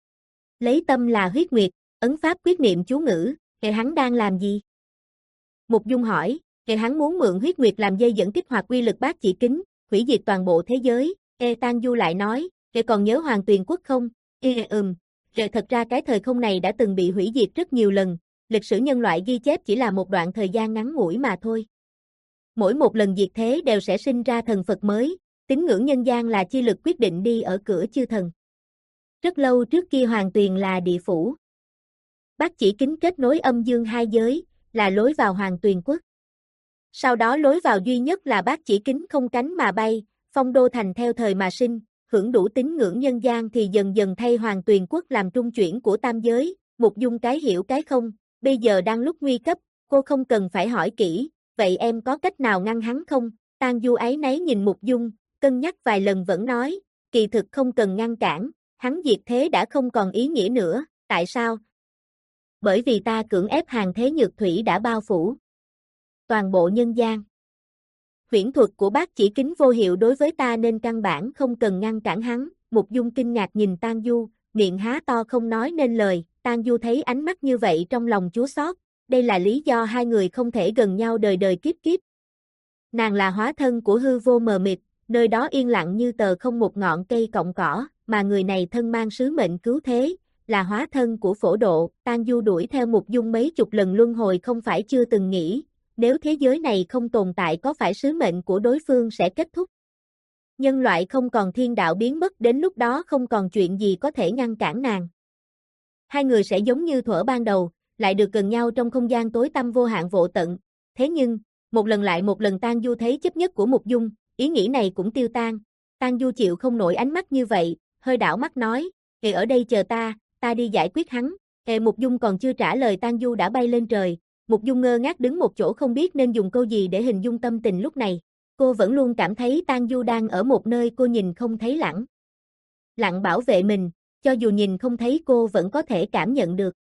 Lấy tâm là huyết nguyệt, ấn pháp quyết niệm chú ngữ, "Kẻ hắn đang làm gì?" Mục Dung hỏi, Kẻ hắn muốn mượn huyết nguyệt làm dây dẫn kích hoạt quy lực bát chỉ kính, hủy diệt toàn bộ thế giới. Ê Tang Du lại nói, kẻ còn nhớ Hoàng Tuyền Quốc không? Ê ừm, rồi thật ra cái thời không này đã từng bị hủy diệt rất nhiều lần, lịch sử nhân loại ghi chép chỉ là một đoạn thời gian ngắn ngủi mà thôi. Mỗi một lần diệt thế đều sẽ sinh ra thần Phật mới, tín ngưỡng nhân gian là chi lực quyết định đi ở cửa chư thần. Rất lâu trước kia Hoàng Tuyền là địa phủ. Bát chỉ kính kết nối âm dương hai giới, là lối vào Hoàng Tuyền Quốc. Sau đó lối vào duy nhất là bát chỉ kính không cánh mà bay, phong đô thành theo thời mà sinh, hưởng đủ tín ngưỡng nhân gian thì dần dần thay Hoàng Tuyền Quốc làm trung chuyển của tam giới, Mục Dung cái hiểu cái không, bây giờ đang lúc nguy cấp, cô không cần phải hỏi kỹ, vậy em có cách nào ngăn hắn không? Tang Du áy náy nhìn Mục Dung, cân nhắc vài lần vẫn nói, kỳ thực không cần ngăn cản, hắn diệt thế đã không còn ý nghĩa nữa, tại sao? Bởi vì ta cưỡng ép hàng thế nhược thủy đã bao phủ toàn bộ nhân gian. Huyễn thuật của bát chỉ kính vô hiệu đối với ta nên căn bản không cần ngăn cản hắn. Mục Dung kinh ngạc nhìn Tang Du, miệng há to không nói nên lời. Tang Du thấy ánh mắt như vậy trong lòng chua xót, đây là lý do hai người không thể gần nhau đời đời kiếp kiếp. Nàng là hóa thân của hư vô mờ mịt, nơi đó yên lặng như tờ không một ngọn cây cọng cỏ, mà người này thân mang sứ mệnh cứu thế, là hóa thân của phổ độ. Tang Du đuổi theo Mục Dung mấy chục lần luân hồi không phải chưa từng nghĩ, nếu thế giới này không tồn tại có phải sứ mệnh của đối phương sẽ kết thúc? Nhân loại không còn thiên đạo biến mất, đến lúc đó không còn chuyện gì có thể ngăn cản nàng. Hai người sẽ giống như thuở ban đầu, lại được gần nhau trong không gian tối tăm vô hạn vô tận. Thế nhưng, một lần lại một lần Tang Du thấy chấp nhất của Mục Dung, ý nghĩ này cũng tiêu tan. Tang Du chịu không nổi ánh mắt như vậy, hơi đảo mắt nói, "Kệ ở đây chờ ta, ta đi giải quyết hắn." Kệ Mục Dung còn chưa trả lời Tang Du đã bay lên trời. Mục Dung ngơ ngác đứng một chỗ không biết nên dùng câu gì để hình dung tâm tình lúc này. Cô vẫn luôn cảm thấy Tang Du đang ở một nơi cô nhìn không thấy lẳng. Lặng bảo vệ mình, cho dù nhìn không thấy cô vẫn có thể cảm nhận được.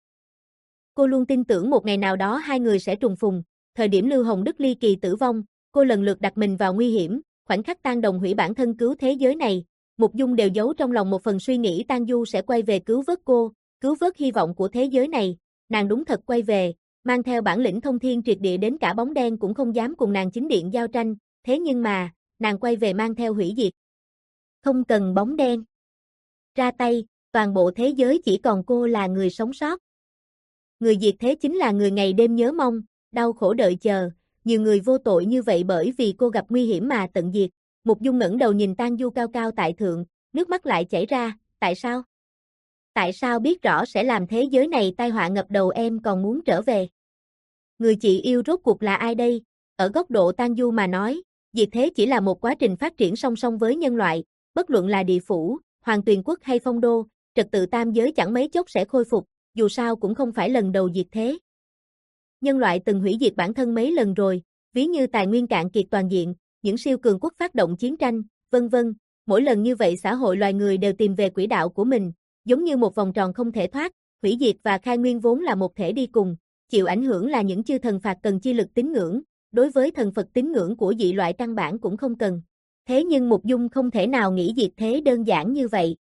Cô luôn tin tưởng một ngày nào đó hai người sẽ trùng phùng. Thời điểm Lưu Hồng Đức ly kỳ tử vong, cô lần lượt đặt mình vào nguy hiểm, khoảnh khắc Tang Đồng hủy bản thân cứu thế giới này. Mục Dung đều giấu trong lòng một phần suy nghĩ Tang Du sẽ quay về cứu vớt cô, cứu vớt hy vọng của thế giới này. Nàng đúng thật quay về, mang theo bản lĩnh thông thiên triệt địa đến cả bóng đen cũng không dám cùng nàng chính điện giao tranh, thế nhưng mà, nàng quay về mang theo hủy diệt. Không cần bóng đen ra tay, toàn bộ thế giới chỉ còn cô là người sống sót. Người diệt thế chính là người ngày đêm nhớ mong, đau khổ đợi chờ, nhiều người vô tội như vậy bởi vì cô gặp nguy hiểm mà tận diệt. Mục Dung ngẩng đầu nhìn Tang Du cao cao tại thượng, nước mắt lại chảy ra, tại sao? Tại sao biết rõ sẽ làm thế giới này tai họa ngập đầu em còn muốn trở về? Người chị yêu rốt cuộc là ai đây? Ở góc độ Tang Du mà nói, diệt thế chỉ là một quá trình phát triển song song với nhân loại, bất luận là địa phủ, Hoàng Tuyền Quốc hay Phong Đô, trật tự tam giới chẳng mấy chốc sẽ khôi phục, dù sao cũng không phải lần đầu diệt thế. Nhân loại từng hủy diệt bản thân mấy lần rồi, ví như tài nguyên cạn kiệt toàn diện, những siêu cường quốc phát động chiến tranh, vân vân, mỗi lần như vậy xã hội loài người đều tìm về quỹ đạo của mình, giống như một vòng tròn không thể thoát, hủy diệt và khai nguyên vốn là một thể đi cùng, chịu ảnh hưởng là những chư thần phạt cần chi lực tín ngưỡng, đối với thần Phật tín ngưỡng của dị loại căn bản cũng không cần. Thế nhưng Mục Dung không thể nào nghĩ diệt thế đơn giản như vậy.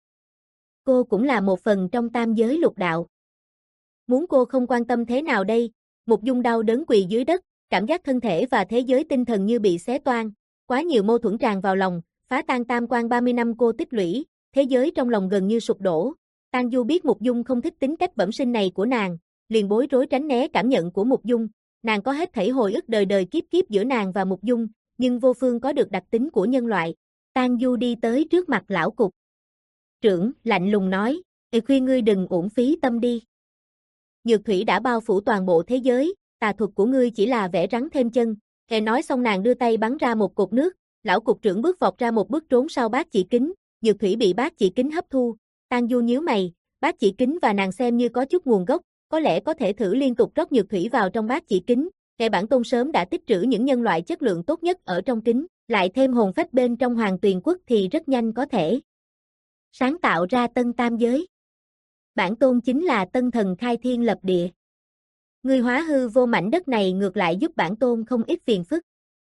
Cô cũng là một phần trong tam giới lục đạo. Muốn cô không quan tâm thế nào đây? Mục Dung đau đớn quỳ dưới đất, cảm giác thân thể và thế giới tinh thần như bị xé toang, quá nhiều mâu thuẫn tràn vào lòng, phá tan tam quan ba mươi năm cô tích lũy, thế giới trong lòng gần như sụp đổ. Tang Du biết Mục Dung không thích tính cách bẩm sinh này của nàng, liền bối rối tránh né cảm nhận của Mục Dung, nàng có hết thảy hồi ức đời đời kiếp kiếp giữa nàng và Mục Dung, nhưng vô phương có được đặc tính của nhân loại. Tang Du đi tới trước mặt lão cục trưởng, lạnh lùng nói, "Ê khuyên ngươi đừng uổng phí tâm đi. Nhược thủy đã bao phủ toàn bộ thế giới, tà thuật của ngươi chỉ là vẽ rắn thêm chân." Kẻ nói xong nàng đưa tay bắn ra một cột nước, lão cục trưởng bước vọt ra một bước trốn sau bát chỉ kính, nhược thủy bị bát chỉ kính hấp thu. Tang Du nhíu mày, bát chỉ kính và nàng xem như có chút nguồn gốc, có lẽ có thể thử liên tục rót nhược thủy vào trong bát chỉ kính. Kẻ bản tôn sớm đã tích trữ những nhân loại chất lượng tốt nhất ở trong kính, lại thêm hồn phách bên trong Hoàng Tuyền Quốc thì rất nhanh có thể sáng tạo ra tân tam giới. Bản tôn chính là tân thần khai thiên lập địa. Ngươi hóa hư vô mảnh đất này ngược lại giúp bản tôn không ít phiền phức.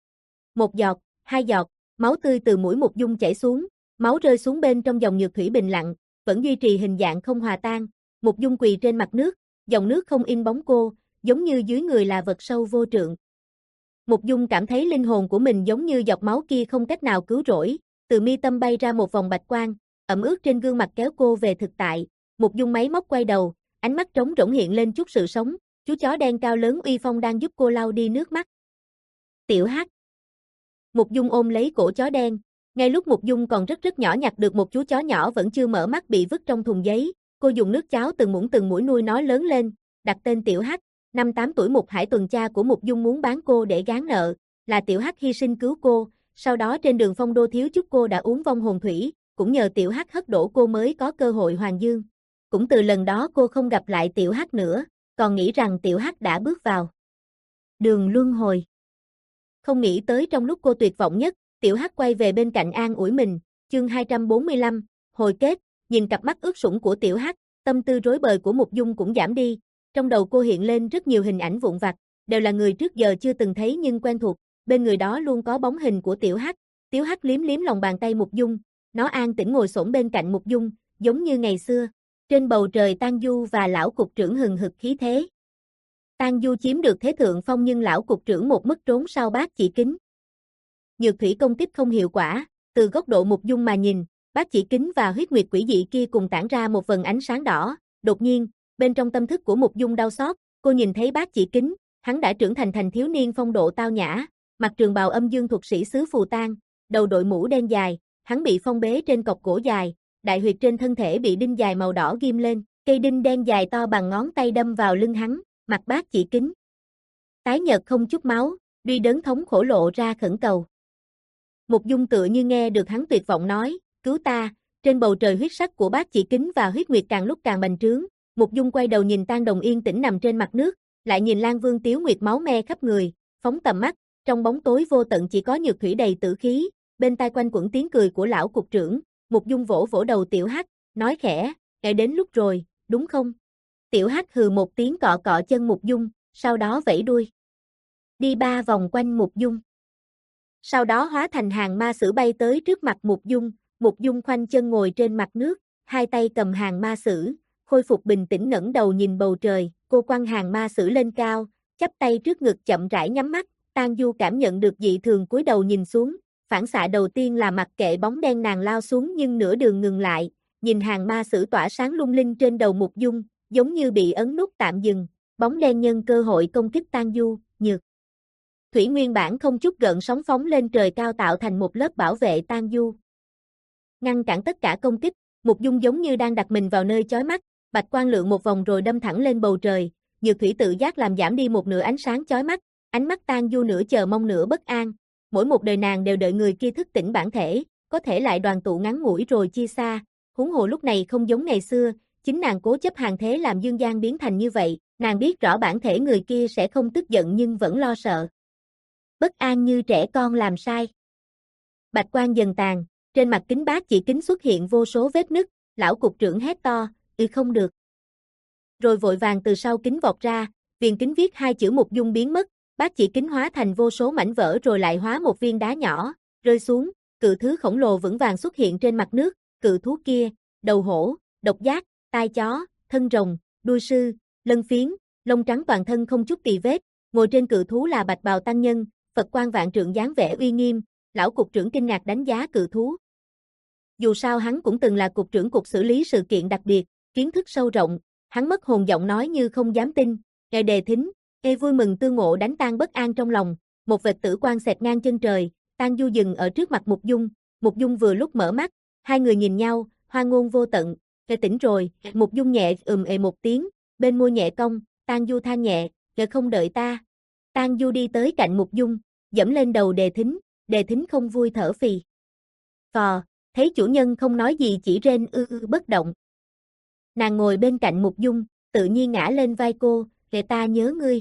Một giọt, hai giọt, máu tươi từ mũi Mục Dung chảy xuống, máu rơi xuống bên trong dòng nhược thủy bình lặng, vẫn duy trì hình dạng không hòa tan. Mục Dung quỳ trên mặt nước, dòng nước không in bóng cô, giống như dưới người là vật sâu vô trượng. Mục Dung cảm thấy linh hồn của mình giống như giọt máu kia không cách nào cứu rỗi, từ mi tâm bay ra một vòng bạch quang, ẩm ướt trên gương mặt kéo cô về thực tại. Mục Dung máy móc quay đầu, ánh mắt trống rỗng hiện lên chút sự sống, chú chó đen cao lớn uy phong đang giúp cô lau đi nước mắt. Tiểu Hắc. Mục Dung ôm lấy cổ chó đen, ngay lúc Mục Dung còn rất rất nhỏ nhặt được một chú chó nhỏ vẫn chưa mở mắt bị vứt trong thùng giấy, cô dùng nước cháo từng muỗng từng muỗng nuôi nó lớn lên, đặt tên Tiểu Hắc. Năm tám tuổi Mục Hải tuần cha của Mục Dung muốn bán cô để gán nợ, là Tiểu Hắc hy sinh cứu cô, sau đó trên đường phong đô thiếu chút cô đã uống vong hồn thủy, cũng nhờ Tiểu Hắc hất đổ cô mới có cơ hội hoàn dương. Cũng từ lần đó cô không gặp lại Tiểu Hắc nữa, còn nghĩ rằng Tiểu Hắc đã bước vào đường luân hồi. Không nghĩ tới trong lúc cô tuyệt vọng nhất, Tiểu Hắc quay về bên cạnh an ủi mình. Chương hai trăm bốn mươi lăm, hồi kết, nhìn cặp mắt ướt sũng của Tiểu Hắc, tâm tư rối bời của Mục Dung cũng giảm đi, trong đầu cô hiện lên rất nhiều hình ảnh vụn vặt, đều là người trước giờ chưa từng thấy nhưng quen thuộc, bên người đó luôn có bóng hình của Tiểu Hắc. Tiểu Hắc liếm liếm lòng bàn tay Mục Dung, nó an tĩnh ngồi xổm bên cạnh Mục Dung, giống như ngày xưa. Trên bầu trời Tang Du và lão cục trưởng hừng hực khí thế. Tang Du chiếm được thế thượng phong nhưng lão cục trưởng một mất trốn sau bát chỉ kính. Nhược thủy công kích không hiệu quả, từ góc độ Mục Dung mà nhìn, bát chỉ kính và huyết nguyệt quỷ dị kia cùng tản ra một vầng ánh sáng đỏ. Đột nhiên, bên trong tâm thức của Mục Dung đau xót, cô nhìn thấy bát chỉ kính, hắn đã trưởng thành thành thiếu niên phong độ tao nhã, mặc trường bào âm dương thuật sĩ xứ Phù Tang, đầu đội mũ đen dài, hắn bị phong bế trên cọc gỗ dài, đại huyệt trên thân thể bị đinh dài màu đỏ ghim lên, cây đinh đen dài to bằng ngón tay đâm vào lưng hắn, mặt bát chỉ kính tái nhợt không chút máu, đuôi đớn thống khổ lộ ra khẩn cầu. Mục Dung tựa như nghe được hắn tuyệt vọng nói, cứu ta. Trên bầu trời huyết sắc của bát chỉ kính và huyết nguyệt càng lúc càng bành trướng. Mục Dung quay đầu nhìn Tang Đồng yên tĩnh nằm trên mặt nước, lại nhìn Lan Vương Tiếu Nguyệt máu me khắp người, phóng tầm mắt, trong bóng tối vô tận chỉ có nhược thủy đầy tử khí, bên tai quanh quẩn tiếng cười của lão cục trưởng. Mục Dung vỗ vỗ đầu Tiểu Hắc, nói khẽ, "Đã đến lúc rồi, đúng không?" Tiểu Hắc hừ một tiếng cọ cọ chân Mục Dung, sau đó vẫy đuôi, đi ba vòng quanh Mục Dung. Sau đó hóa thành hàng ma sử bay tới trước mặt Mục Dung. Mục Dung khoanh chân ngồi trên mặt nước, hai tay cầm hàng ma sử, khôi phục bình tĩnh ngẩng đầu nhìn bầu trời. Cô quăng hàng ma sử lên cao, chắp tay trước ngực chậm rãi nhắm mắt. Tang Du cảm nhận được dị thường cúi đầu nhìn xuống, phản xạ đầu tiên là mặc kệ bóng đen nàng lao xuống nhưng nửa đường ngừng lại, nhìn hàng ma sử tỏa sáng lung linh trên đầu Mục Dung, giống như bị ấn nút tạm dừng. Bóng đen nhân cơ hội công kích Tang Du, nhược thủy nguyên bản không chút gợn sóng phóng lên trời cao tạo thành một lớp bảo vệ Tang Du, ngăn cản tất cả công kích. Mục Dung giống như đang đặt mình vào nơi chói mắt, bạch quang lượn một vòng rồi đâm thẳng lên bầu trời. Nhược thủy tự giác làm giảm đi một nửa ánh sáng chói mắt, ánh mắt Tang Du nửa chờ mong nửa bất an. Mỗi một đời nàng đều đợi người kia thức tỉnh bản thể, có thể lại đoàn tụ ngắn ngủi rồi chia xa. Huống hồ lúc này không giống ngày xưa, chính nàng cố chấp hàng thế làm dương gian biến thành như vậy. Nàng biết rõ bản thể người kia sẽ không tức giận nhưng vẫn lo sợ, bất an như trẻ con làm sai. Bạch quang dần tàn, trên mặt kính bát chỉ kính xuất hiện vô số vết nứt. Lão cục trưởng hét to, "Ừ không được!" Rồi vội vàng từ sau kính vọt ra, viền kính viết hai chữ Mục Dung biến mất, bát chỉ kính hóa thành vô số mảnh vỡ rồi lại hóa một viên đá nhỏ, rơi xuống. Cự thứ khổng lồ vững vàng xuất hiện trên mặt nước. Cự thú kia, đầu hổ, độc giác, tai chó, thân rồng, đuôi sư, lân phiến, lông trắng toàn thân không chút tì vết. Ngồi trên cự thú là bạch bào tăng nhân, Phật quan vạn trượng dáng vẻ uy nghiêm. Lão cục trưởng kinh ngạc đánh giá cự thú. Dù sao hắn cũng từng là cục trưởng cục xử lý sự kiện đặc biệt, kiến thức sâu rộng. Hắn mất hồn giọng nói như không dám tin, "Ngài Đề Thính." Ê vui mừng tương ngộ đánh tan bất an trong lòng, một vệt tử quang xẹt ngang chân trời. Tang Du dừng ở trước mặt Mục Dung. Mục Dung vừa lúc mở mắt, hai người nhìn nhau, hoa ngôn vô tận. "Ngài tỉnh rồi." Mục Dung nhẹ ừm ệ một tiếng, bên môi nhẹ cong. Tang Du than nhẹ, "Ngài không đợi ta." Tang Du đi tới cạnh Mục Dung, dẫm lên đầu Đề Thính. Đề Thính không vui thở phì phò, thấy chủ nhân không nói gì chỉ rên ư ư bất động. Nàng ngồi bên cạnh Mục Dung, tự nhiên ngã lên vai cô, "Để ta nhớ ngươi."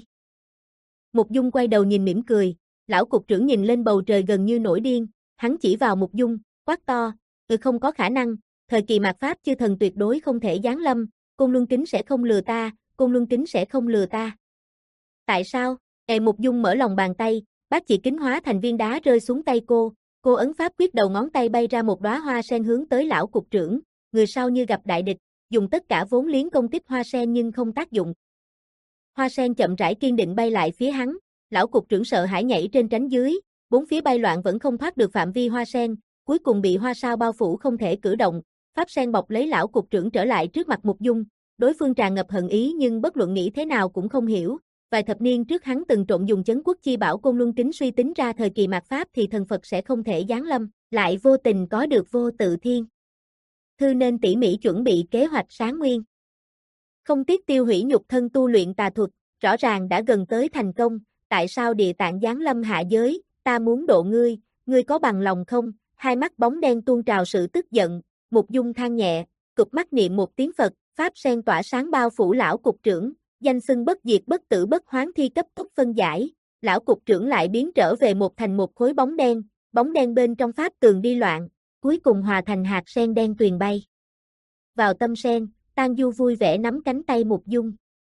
Mục Dung quay đầu nhìn mỉm cười. Lão cục trưởng nhìn lên bầu trời gần như nổi điên, hắn chỉ vào Mục Dung, quát to, "Ừ không có khả năng, thời kỳ mạt pháp chư thần tuyệt đối không thể giáng lâm, Côn Luân Kính sẽ không lừa ta, Côn Luân Kính sẽ không lừa ta." "Tại sao?" Ê Mục Dung mở lòng bàn tay, bát chỉ kính hóa thành viên đá rơi xuống tay cô. Cô ấn pháp quyết đầu ngón tay bay ra một đóa hoa sen hướng tới lão cục trưởng. Người sau như gặp đại địch, dùng tất cả vốn liếng công kích hoa sen nhưng không tác dụng. Hoa sen chậm rãi kiên định bay lại phía hắn, lão cục trưởng sợ hãi nhảy trên tránh dưới, bốn phía bay loạn vẫn không thoát được phạm vi hoa sen, cuối cùng bị hoa sao bao phủ không thể cử động, pháp sen bọc lấy lão cục trưởng trở lại trước mặt Mục Dung, đối phương tràn ngập hận ý nhưng bất luận nghĩ thế nào cũng không hiểu, vài thập niên trước hắn từng trộn dùng chấn quốc chi bảo Côn Luân Kính suy tính ra thời kỳ mạt Pháp thì thần Phật sẽ không thể giáng lâm, lại vô tình có được Vô Tự Thiên Thư nên tỉ mỉ chuẩn bị kế hoạch sáng nguyên. Không tiếc tiêu hủy nhục thân tu luyện tà thuật, rõ ràng đã gần tới thành công, tại sao địa tạng giáng lâm hạ giới, ta muốn độ ngươi, ngươi có bằng lòng không? Hai mắt bóng đen tuôn trào sự tức giận, Mục Dung than nhẹ, cụp mắt niệm một tiếng Phật, pháp sen tỏa sáng bao phủ lão cục trưởng, danh xưng bất diệt bất tử bất hoán thi cấp tốc phân giải, lão cục trưởng lại biến trở về một thành một khối bóng đen, bóng đen bên trong pháp tường đi loạn, cuối cùng hòa thành hạt sen đen tuyền bay. Vào tâm sen, Tang Du vui vẻ nắm cánh tay Mục Dung.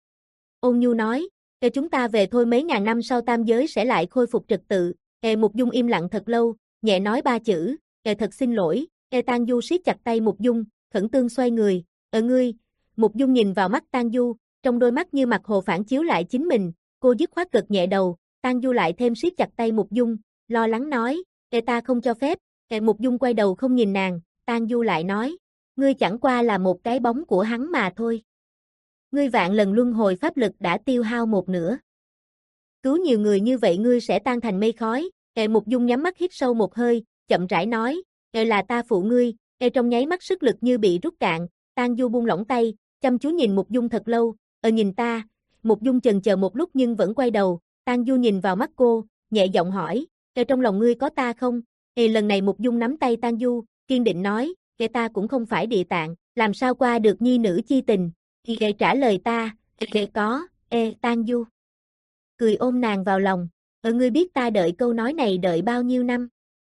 Ôn nhu nói, "Để chúng ta về thôi, mấy ngàn năm sau tam giới sẽ lại khôi phục trật tự." Ê Mục Dung im lặng thật lâu, nhẹ nói ba chữ, "Ê thật xin lỗi." Ê Tang Du siết chặt tay Mục Dung, khẩn tương xoay người, "Ở ngươi." Mục Dung nhìn vào mắt Tang Du, trong đôi mắt như mặt hồ phản chiếu lại chính mình, cô dứt khoát gật nhẹ đầu, Tang Du lại thêm siết chặt tay Mục Dung, lo lắng nói, "Ê ta không cho phép." Ê Mục Dung quay đầu không nhìn nàng, Tang Du lại nói, "Ngươi chẳng qua là một cái bóng của hắn mà thôi. Ngươi vạn lần luân hồi pháp lực đã tiêu hao một nửa. Cứu nhiều người như vậy ngươi sẽ tan thành mây khói." Ê Mục Dung nhắm mắt hít sâu một hơi, chậm rãi nói, "Ê là ta phụ ngươi." Ê trong nháy mắt sức lực như bị rút cạn, Tang Du buông lỏng tay, chăm chú nhìn Mục Dung thật lâu, "Ờ nhìn ta." Mục Dung chần chờ một lúc nhưng vẫn quay đầu, Tang Du nhìn vào mắt cô, nhẹ giọng hỏi, "Ê trong lòng ngươi có ta không?" Ê lần này Mục Dung nắm tay Tang Du, kiên định nói, "Ê ta cũng không phải địa tạng, làm sao qua được nhi nữ chi tình." Ê trả lời ta, "Ê có." Ê Tang Du cười ôm nàng vào lòng, "Ờ ngươi biết ta đợi câu nói này đợi bao nhiêu năm?"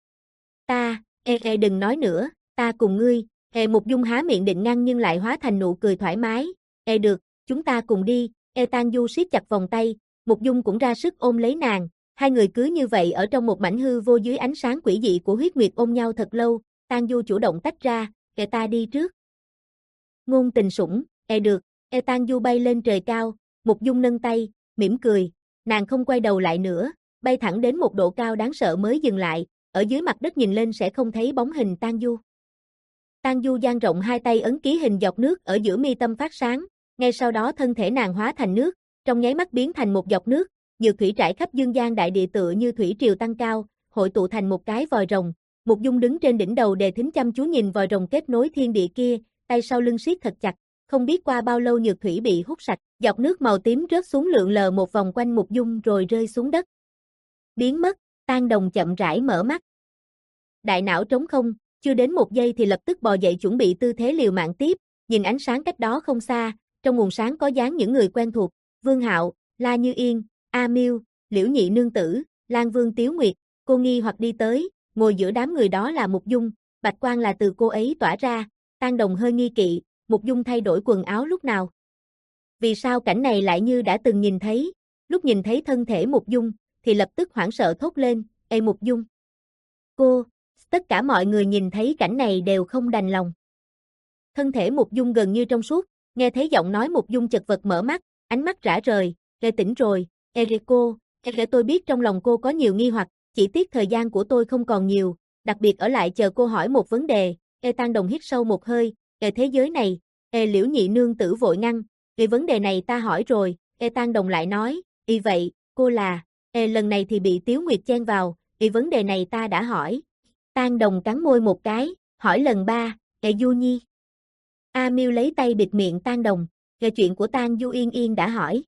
"Ta." Ê ê đừng nói nữa, ta cùng ngươi." Ê Mục Dung há miệng định ngăn nhưng lại hóa thành nụ cười thoải mái, "Ê được, chúng ta cùng đi." Ê Tang Du siết chặt vòng tay, Mục Dung cũng ra sức ôm lấy nàng, hai người cứ như vậy ở trong một mảnh hư vô dưới ánh sáng quỷ dị của huyết nguyệt ôm nhau thật lâu, Tang Du chủ động tách ra, "Ê ta đi trước." Ngôn tình sủng, "Ê được." Ê Tang Du bay lên trời cao, Mục Dung nâng tay, mỉm cười, nàng không quay đầu lại nữa, bay thẳng đến một độ cao đáng sợ mới dừng lại, ở dưới mặt đất nhìn lên sẽ không thấy bóng hình Tang Du. Tang Du dang rộng hai tay ấn ký hình giọt nước ở giữa mi tâm phát sáng, ngay sau đó thân thể nàng hóa thành nước, trong nháy mắt biến thành một giọt nước, nhược thủy trải khắp dương gian đại địa tựa như thủy triều tăng cao, hội tụ thành một cái vòi rồng. Mục Dung đứng trên đỉnh đầu đề thính chăm chú nhìn vòi rồng kết nối thiên địa kia, tay sau lưng siết thật chặt, không biết qua bao lâu nhược thủy bị hút sạch, giọt nước màu tím rớt xuống lượn lờ một vòng quanh Mục Dung rồi rơi xuống đất. Biến mất, Tang Đồng chậm rãi mở mắt. Đại não trống không, chưa đến một giây thì lập tức bò dậy chuẩn bị tư thế liều mạng tiếp, nhìn ánh sáng cách đó không xa, trong nguồn sáng có dáng những người quen thuộc, Vương Hạo, La Như Yên, A Miêu, Liễu Nhị nương tử, Lan Vương Tiếu Nguyệt, cô nghi hoặc đi tới, ngồi giữa đám người đó là Mục Dung, bạch quang là từ cô ấy tỏa ra, Tang Đồng hơi nghi kỵ, Mục Dung thay đổi quần áo lúc nào? Vì sao cảnh này lại như đã từng nhìn thấy, lúc nhìn thấy thân thể Mục Dung, thì lập tức hoảng sợ thốt lên, "Ê Mục Dung!" Cô, tất cả mọi người nhìn thấy cảnh này đều không đành lòng. Thân thể Mục Dung gần như trong suốt, nghe thấy giọng nói Mục Dung chật vật mở mắt, ánh mắt rã rời, "Ê tỉnh rồi." "Ê cô, ê tôi biết trong lòng cô có nhiều nghi hoặc, chỉ tiếc thời gian của tôi không còn nhiều, đặc biệt ở lại chờ cô hỏi một vấn đề." Ê Tang Đồng hít sâu một hơi, "Ê thế giới này." Ê Liễu Nhị nương tử vội ngăn, "Ê vấn đề này ta hỏi rồi." Ê Tang Đồng lại nói, "Y vậy, cô là." Ê lần này thì bị Tiếu Nguyệt chen vào, "Ê vấn đề này ta đã hỏi." Tang Đồng cắn môi một cái, hỏi lần ba, "Ê Du Nhi." A Miêu lấy tay bịt miệng Tang Đồng, "Về chuyện của Tang Du Yên Yên đã hỏi."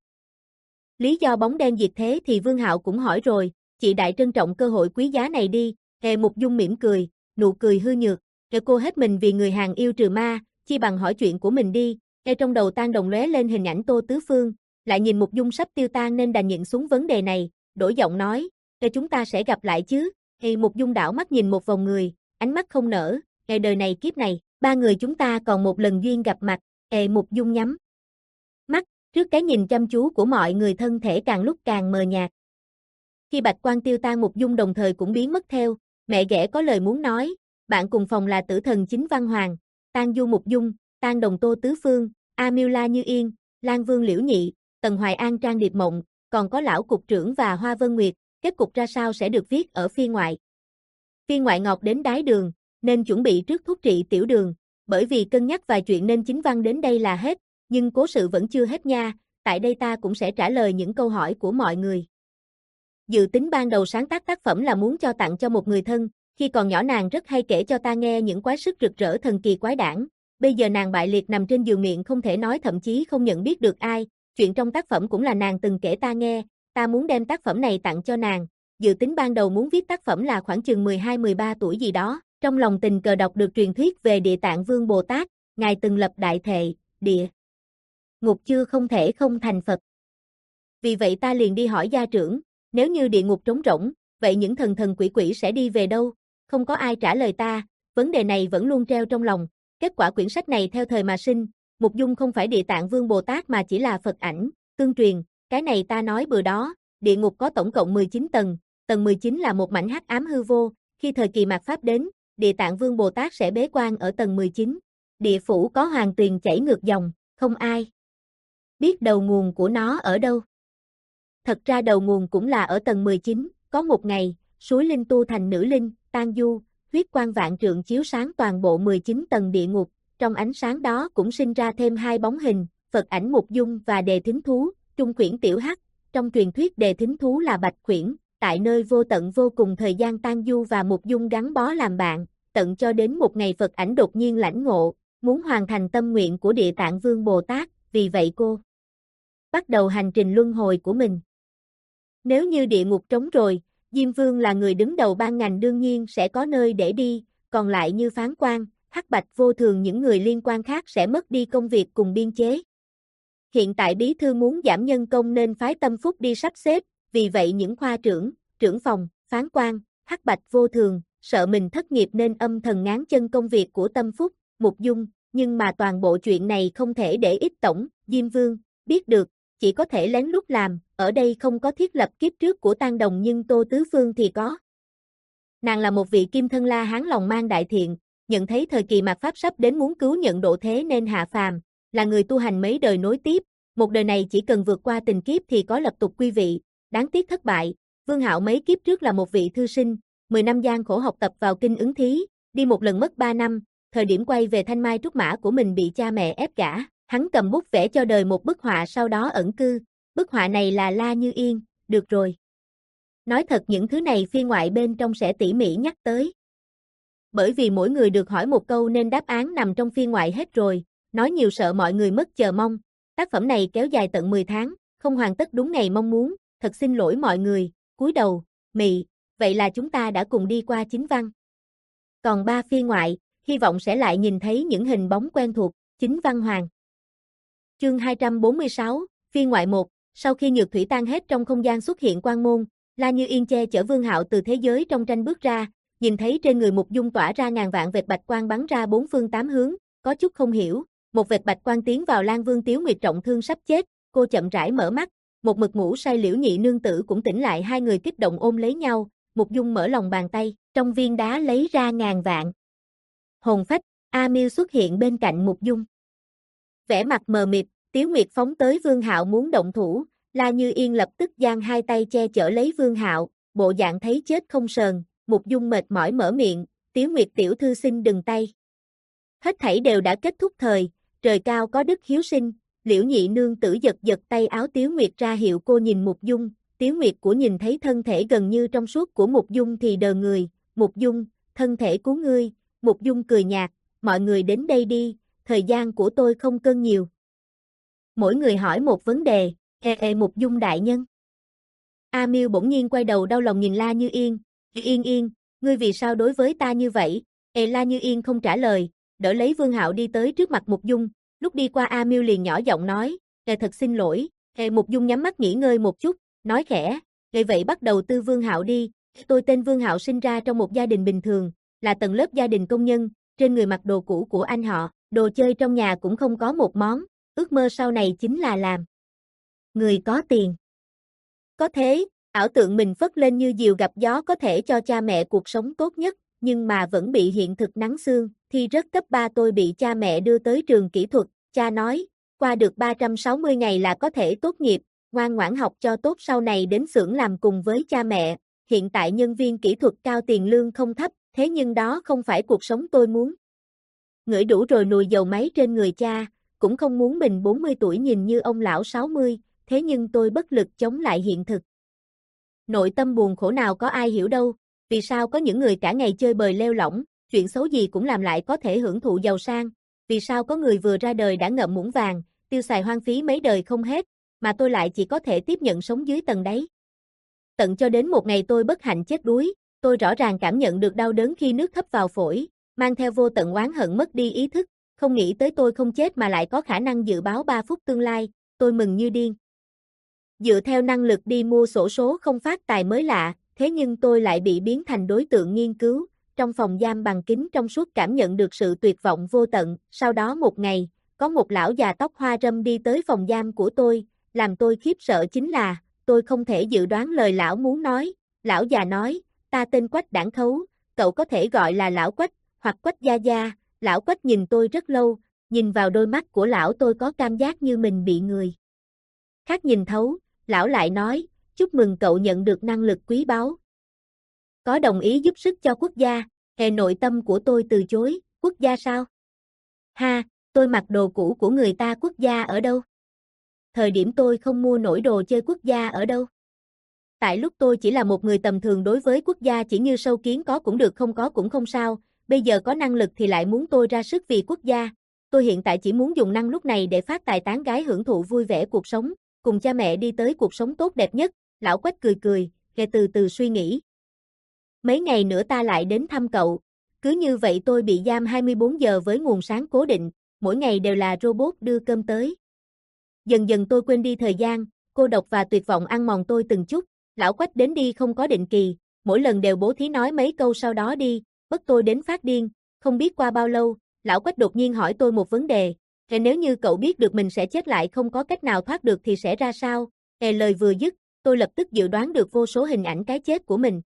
Lý do bóng đen diệt thế thì Vương Hạo cũng hỏi rồi, "Chị đại trân trọng cơ hội quý giá này đi." Ê Mục Dung mỉm cười, nụ cười hư nhược, "Ê cô hết mình vì người hàng yêu trừ ma, chi bằng hỏi chuyện của mình đi." Ê trong đầu Tang Đồng lóe lên hình ảnh Tô Tứ Phương, lại nhìn Mục Dung sắp tiêu tan nên đành nhịn xuống vấn đề này, đổi giọng nói, "Ê chúng ta sẽ gặp lại chứ?" Ê Mục Dung đảo mắt nhìn một vòng người, ánh mắt không nở, "Ê đời này kiếp này, ba người chúng ta còn một lần duyên gặp mặt." Ê Mục Dung nhắm mắt, trước cái nhìn chăm chú của mọi người thân thể càng lúc càng mờ nhạt. Khi bạch quang tiêu tan Mục Dung đồng thời cũng biến mất theo, mẹ ghẻ có lời muốn nói, bạn cùng phòng là tử thần Chính Văn Hoàng, Tang Du Mục Dung, Tang Đồng Tô Tứ Phương, A Miêu La Như Yên, Lan Vương Liễu Nhị, Tần Hoài An Trang Điệp Mộng, còn có lão cục trưởng và Hoa Vân Nguyệt, kết cục ra sao sẽ được viết ở phiên ngoại. Phiên ngoại ngọt đến đái đường, nên chuẩn bị trước thuốc trị tiểu đường, bởi vì cân nhắc vài chuyện nên chính văn đến đây là hết, nhưng cố sự vẫn chưa hết nha, tại đây ta cũng sẽ trả lời những câu hỏi của mọi người. Dự tính ban đầu sáng tác tác phẩm là muốn cho tặng cho một người thân, khi còn nhỏ nàng rất hay kể cho ta nghe những quái sức rực rỡ thần kỳ quái đản. Bây giờ nàng bại liệt nằm trên giường miệng không thể nói thậm chí không nhận biết được ai, chuyện trong tác phẩm cũng là nàng từng kể ta nghe, ta muốn đem tác phẩm này tặng cho nàng. Dự tính ban đầu muốn viết tác phẩm là khoảng chừng mười hai mười ba tuổi gì đó, trong lòng tình cờ đọc được truyền thuyết về Địa Tạng Vương Bồ Tát, ngài từng lập đại thệ, địa ngục chưa không thể không thành Phật. Vì vậy ta liền đi hỏi gia trưởng, nếu như địa ngục trống rỗng, vậy những thần thần quỷ quỷ sẽ đi về đâu? Không có ai trả lời ta, vấn đề này vẫn luôn treo trong lòng. Kết quả quyển sách này theo thời mà sinh, Mục Dung không phải Địa Tạng Vương Bồ Tát mà chỉ là Phật ảnh, tương truyền, cái này ta nói bừa đó, địa ngục có tổng cộng mười chín tầng, tầng mười chín là một mảnh hắc ám hư vô, khi thời kỳ mạt Pháp đến, Địa Tạng Vương Bồ Tát sẽ bế quan ở tầng mười chín. Địa phủ có hoàng tuyền chảy ngược dòng, không ai biết đầu nguồn của nó ở đâu. Thật ra đầu nguồn cũng là ở tầng mười chín, có một ngày, suối linh tu thành nữ linh, tan du, huyết quang vạn trượng chiếu sáng toàn bộ mười chín tầng địa ngục, trong ánh sáng đó cũng sinh ra thêm hai bóng hình, Phật ảnh Mục Dung và Đề Thính Thú, Trung Khuyển Tiểu Hắc, trong truyền thuyết Đề Thính Thú là Bạch Khuyển, tại nơi vô tận vô cùng thời gian tan du và Mục Dung gắn bó làm bạn, tận cho đến một ngày Phật ảnh đột nhiên lãnh ngộ, muốn hoàn thành tâm nguyện của Địa Tạng Vương Bồ Tát, vì vậy cô bắt đầu hành trình luân hồi của mình. Nếu như địa ngục trống rồi, Diêm Vương là người đứng đầu ban ngành đương nhiên sẽ có nơi để đi, còn lại như Phán Quan, Hắc Bạch Vô Thường những người liên quan khác sẽ mất đi công việc cùng biên chế. Hiện tại bí thư muốn giảm nhân công nên phái Tâm Phúc đi sắp xếp, vì vậy những khoa trưởng, trưởng phòng, Phán Quan, Hắc Bạch Vô Thường, sợ mình thất nghiệp nên âm thầm ngáng chân công việc của Tâm Phúc, Mục Dung, nhưng mà toàn bộ chuyện này không thể để ít tổng, Diêm Vương, biết được, chỉ có thể lén lút làm, ở đây không có thiết lập kiếp trước của Tang Đồng nhưng Tô Tứ Phương thì có. Nàng là một vị kim thân la hán lòng mang đại thiện, nhận thấy thời kỳ mạt Pháp sắp đến muốn cứu nhận độ thế nên hạ phàm, là người tu hành mấy đời nối tiếp, một đời này chỉ cần vượt qua tình kiếp thì có lập tục quy vị, đáng tiếc thất bại. Vương Hạo mấy kiếp trước là một vị thư sinh, mười năm gian khổ học tập vào kinh ứng thí, đi một lần mất ba năm, thời điểm quay về thanh mai trúc mã của mình bị cha mẹ ép gả, hắn cầm bút vẽ cho đời một bức họa sau đó ẩn cư, bức họa này là La Như Yên, được rồi. Nói thật những thứ này phiên ngoại bên trong sẽ tỉ mỉ nhắc tới. Bởi vì mỗi người được hỏi một câu nên đáp án nằm trong phiên ngoại hết rồi, nói nhiều sợ mọi người mất chờ mong. Tác phẩm này kéo dài tận mười tháng, không hoàn tất đúng ngày mong muốn, thật xin lỗi mọi người, cúi đầu, mị, vậy là chúng ta đã cùng đi qua chính văn. Còn ba phiên ngoại, hy vọng sẽ lại nhìn thấy những hình bóng quen thuộc, chính văn hoàng. Chương hai trăm bốn mươi sáu, phiên ngoại một, sau khi nhược thủy tan hết trong không gian xuất hiện quang môn, La Như Yên che chở Vương Hạo từ thế giới trong tranh bước ra, nhìn thấy trên người Mục Dung tỏa ra ngàn vạn vệt bạch quang bắn ra bốn phương tám hướng, có chút không hiểu, một vệt bạch quang tiến vào Lan Vương Tiếu Nguyệt trọng thương sắp chết, cô chậm rãi mở mắt, một mực ngủ say Liễu Nhị nương tử cũng tỉnh lại, hai người kích động ôm lấy nhau, Mục Dung mở lòng bàn tay, trong viên đá lấy ra ngàn vạn hồn phách, A Miêu xuất hiện bên cạnh Mục Dung. Vẻ mặt mờ mịt, Tiếu Nguyệt phóng tới Vương Hạo muốn động thủ, La Như Yên lập tức giang hai tay che chở lấy Vương Hạo, bộ dạng thấy chết không sờn, Mục Dung mệt mỏi mở miệng, Tiếu Nguyệt tiểu thư xin đừng tay. Hết thảy đều đã kết thúc thời, trời cao có đức hiếu sinh, Liễu Nhị nương tử giật giật tay áo Tiếu Nguyệt ra hiệu cô nhìn Mục Dung, Tiếu Nguyệt của nhìn thấy thân thể gần như trong suốt của Mục Dung thì đờ người, Mục Dung, thân thể của ngươi, Mục Dung cười nhạt, mọi người đến đây đi, thời gian của tôi không cân nhiều. Mỗi người hỏi một vấn đề, ê ê Mục Dung đại nhân. A Miêu bỗng nhiên quay đầu đau lòng nhìn La Như Yên, Yên Yên, ngươi vì sao đối với ta như vậy? Ê La Như Yên không trả lời, đỡ lấy Vương Hạo đi tới trước mặt Mục Dung, lúc đi qua A Miêu liền nhỏ giọng nói, ê thật xin lỗi, ê Mục Dung nhắm mắt nghỉ ngơi một chút, nói khẽ, ê vậy bắt đầu tư Vương Hạo đi, tôi tên Vương Hạo sinh ra trong một gia đình bình thường, là tầng lớp gia đình công nhân, trên người mặc đồ cũ của anh họ, đồ chơi trong nhà cũng không có một món, ước mơ sau này chính là làm người có tiền. Có thế, ảo tượng mình phất lên như diều gặp gió có thể cho cha mẹ cuộc sống tốt nhất, nhưng mà vẫn bị hiện thực nắng xương, thi rớt cấp ba tôi bị cha mẹ đưa tới trường kỹ thuật, cha nói, qua được ba trăm sáu mươi ngày là có thể tốt nghiệp, ngoan ngoãn học cho tốt sau này đến xưởng làm cùng với cha mẹ, hiện tại nhân viên kỹ thuật cao tiền lương không thấp, thế nhưng đó không phải cuộc sống tôi muốn. Ngửi đủ rồi nùi dầu máy trên người cha, cũng không muốn mình bốn mươi tuổi nhìn như ông lão sáu mươi, thế nhưng tôi bất lực chống lại hiện thực. Nội tâm buồn khổ nào có ai hiểu đâu, vì sao có những người cả ngày chơi bời lêu lỏng, chuyện xấu gì cũng làm lại có thể hưởng thụ giàu sang, vì sao có người vừa ra đời đã ngậm muỗng vàng, tiêu xài hoang phí mấy đời không hết, mà tôi lại chỉ có thể tiếp nhận sống dưới tầng đáy. Tận cho đến một ngày tôi bất hạnh chết đuối, tôi rõ ràng cảm nhận được đau đớn khi nước thấp vào phổi, mang theo vô tận oán hận mất đi ý thức, không nghĩ tới tôi không chết mà lại có khả năng dự báo ba phút tương lai, tôi mừng như điên. Dựa theo năng lực đi mua xổ số không phát tài mới lạ, thế nhưng tôi lại bị biến thành đối tượng nghiên cứu, trong phòng giam bằng kính trong suốt cảm nhận được sự tuyệt vọng vô tận, sau đó một ngày, có một lão già tóc hoa râm đi tới phòng giam của tôi, làm tôi khiếp sợ chính là, tôi không thể dự đoán lời lão muốn nói, lão già nói, ta tên Quách Đản Khấu, cậu có thể gọi là lão Quách, hoặc Quách Gia Gia, lão Quách nhìn tôi rất lâu, nhìn vào đôi mắt của lão tôi có cảm giác như mình bị người khác nhìn thấu, lão lại nói, chúc mừng cậu nhận được năng lực quý báu. Có đồng ý giúp sức cho quốc gia, hệ nội tâm của tôi từ chối, quốc gia sao? Ha, tôi mặc đồ cũ của người ta quốc gia ở đâu? Thời điểm tôi không mua nổi đồ chơi quốc gia ở đâu? Tại lúc tôi chỉ là một người tầm thường đối với quốc gia chỉ như sâu kiến có cũng được không có cũng không sao, bây giờ có năng lực thì lại muốn tôi ra sức vì quốc gia. Tôi hiện tại chỉ muốn dùng năng lúc này để phát tài tán gái hưởng thụ vui vẻ cuộc sống, cùng cha mẹ đi tới cuộc sống tốt đẹp nhất, lão Quách cười cười, kề từ từ suy nghĩ. Mấy ngày nữa ta lại đến thăm cậu, cứ như vậy tôi bị giam hai mươi bốn giờ với nguồn sáng cố định, mỗi ngày đều là robot đưa cơm tới. Dần dần tôi quên đi thời gian, cô độc và tuyệt vọng ăn mòn tôi từng chút, lão Quách đến đi không có định kỳ, mỗi lần đều bố thí nói mấy câu sau đó đi, bức tôi đến phát điên, không biết qua bao lâu, lão Quách đột nhiên hỏi tôi một vấn đề, "Ê, nếu như cậu biết được mình sẽ chết lại không có cách nào thoát được thì sẽ ra sao?" Ê, lời vừa dứt, tôi lập tức dự đoán được vô số hình ảnh cái chết của mình.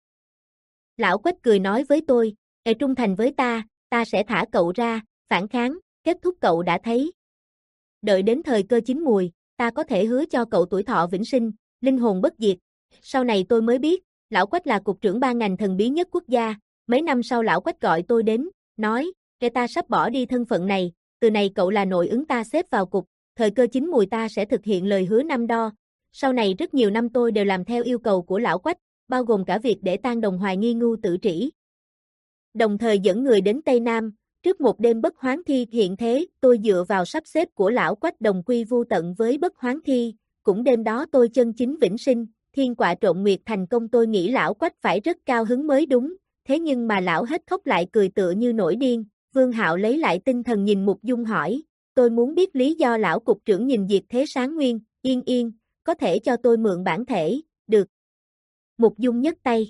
Lão Quách cười nói với tôi, "Ê, trung thành với ta, ta sẽ thả cậu ra, phản kháng, kết thúc cậu đã thấy. Đợi đến thời cơ chín mùi, ta có thể hứa cho cậu tuổi thọ vĩnh sinh, linh hồn bất diệt." Sau này tôi mới biết, lão Quách là cục trưởng ban ngành thần bí nhất quốc gia. Mấy năm sau lão Quách gọi tôi đến, nói, "Kể ta sắp bỏ đi thân phận này, từ này cậu là nội ứng ta xếp vào cục, thời cơ chín mùi ta sẽ thực hiện lời hứa năm đo." Sau này rất nhiều năm tôi đều làm theo yêu cầu của lão Quách, bao gồm cả việc để tang đồng hoài nghi ngu tử trĩ. Đồng thời dẫn người đến Tây Nam, trước một đêm bất hoán thi hiện thế, tôi dựa vào sắp xếp của lão Quách đồng quy vu tận với bất hoán thi, cũng đêm đó tôi chân chính vĩnh sinh, thiên quạ trộn nguyệt thành công. Tôi nghĩ lão Quách phải rất cao hứng mới đúng, thế nhưng mà lão hết khóc lại cười tựa như nổi điên. Vương Hạo lấy lại tinh thần nhìn Mục Dung hỏi, tôi muốn biết lý do lão cục trưởng nhìn diệt thế sáng nguyên, yên yên, có thể cho tôi mượn bản thể, được. Mục Dung nhấc tay,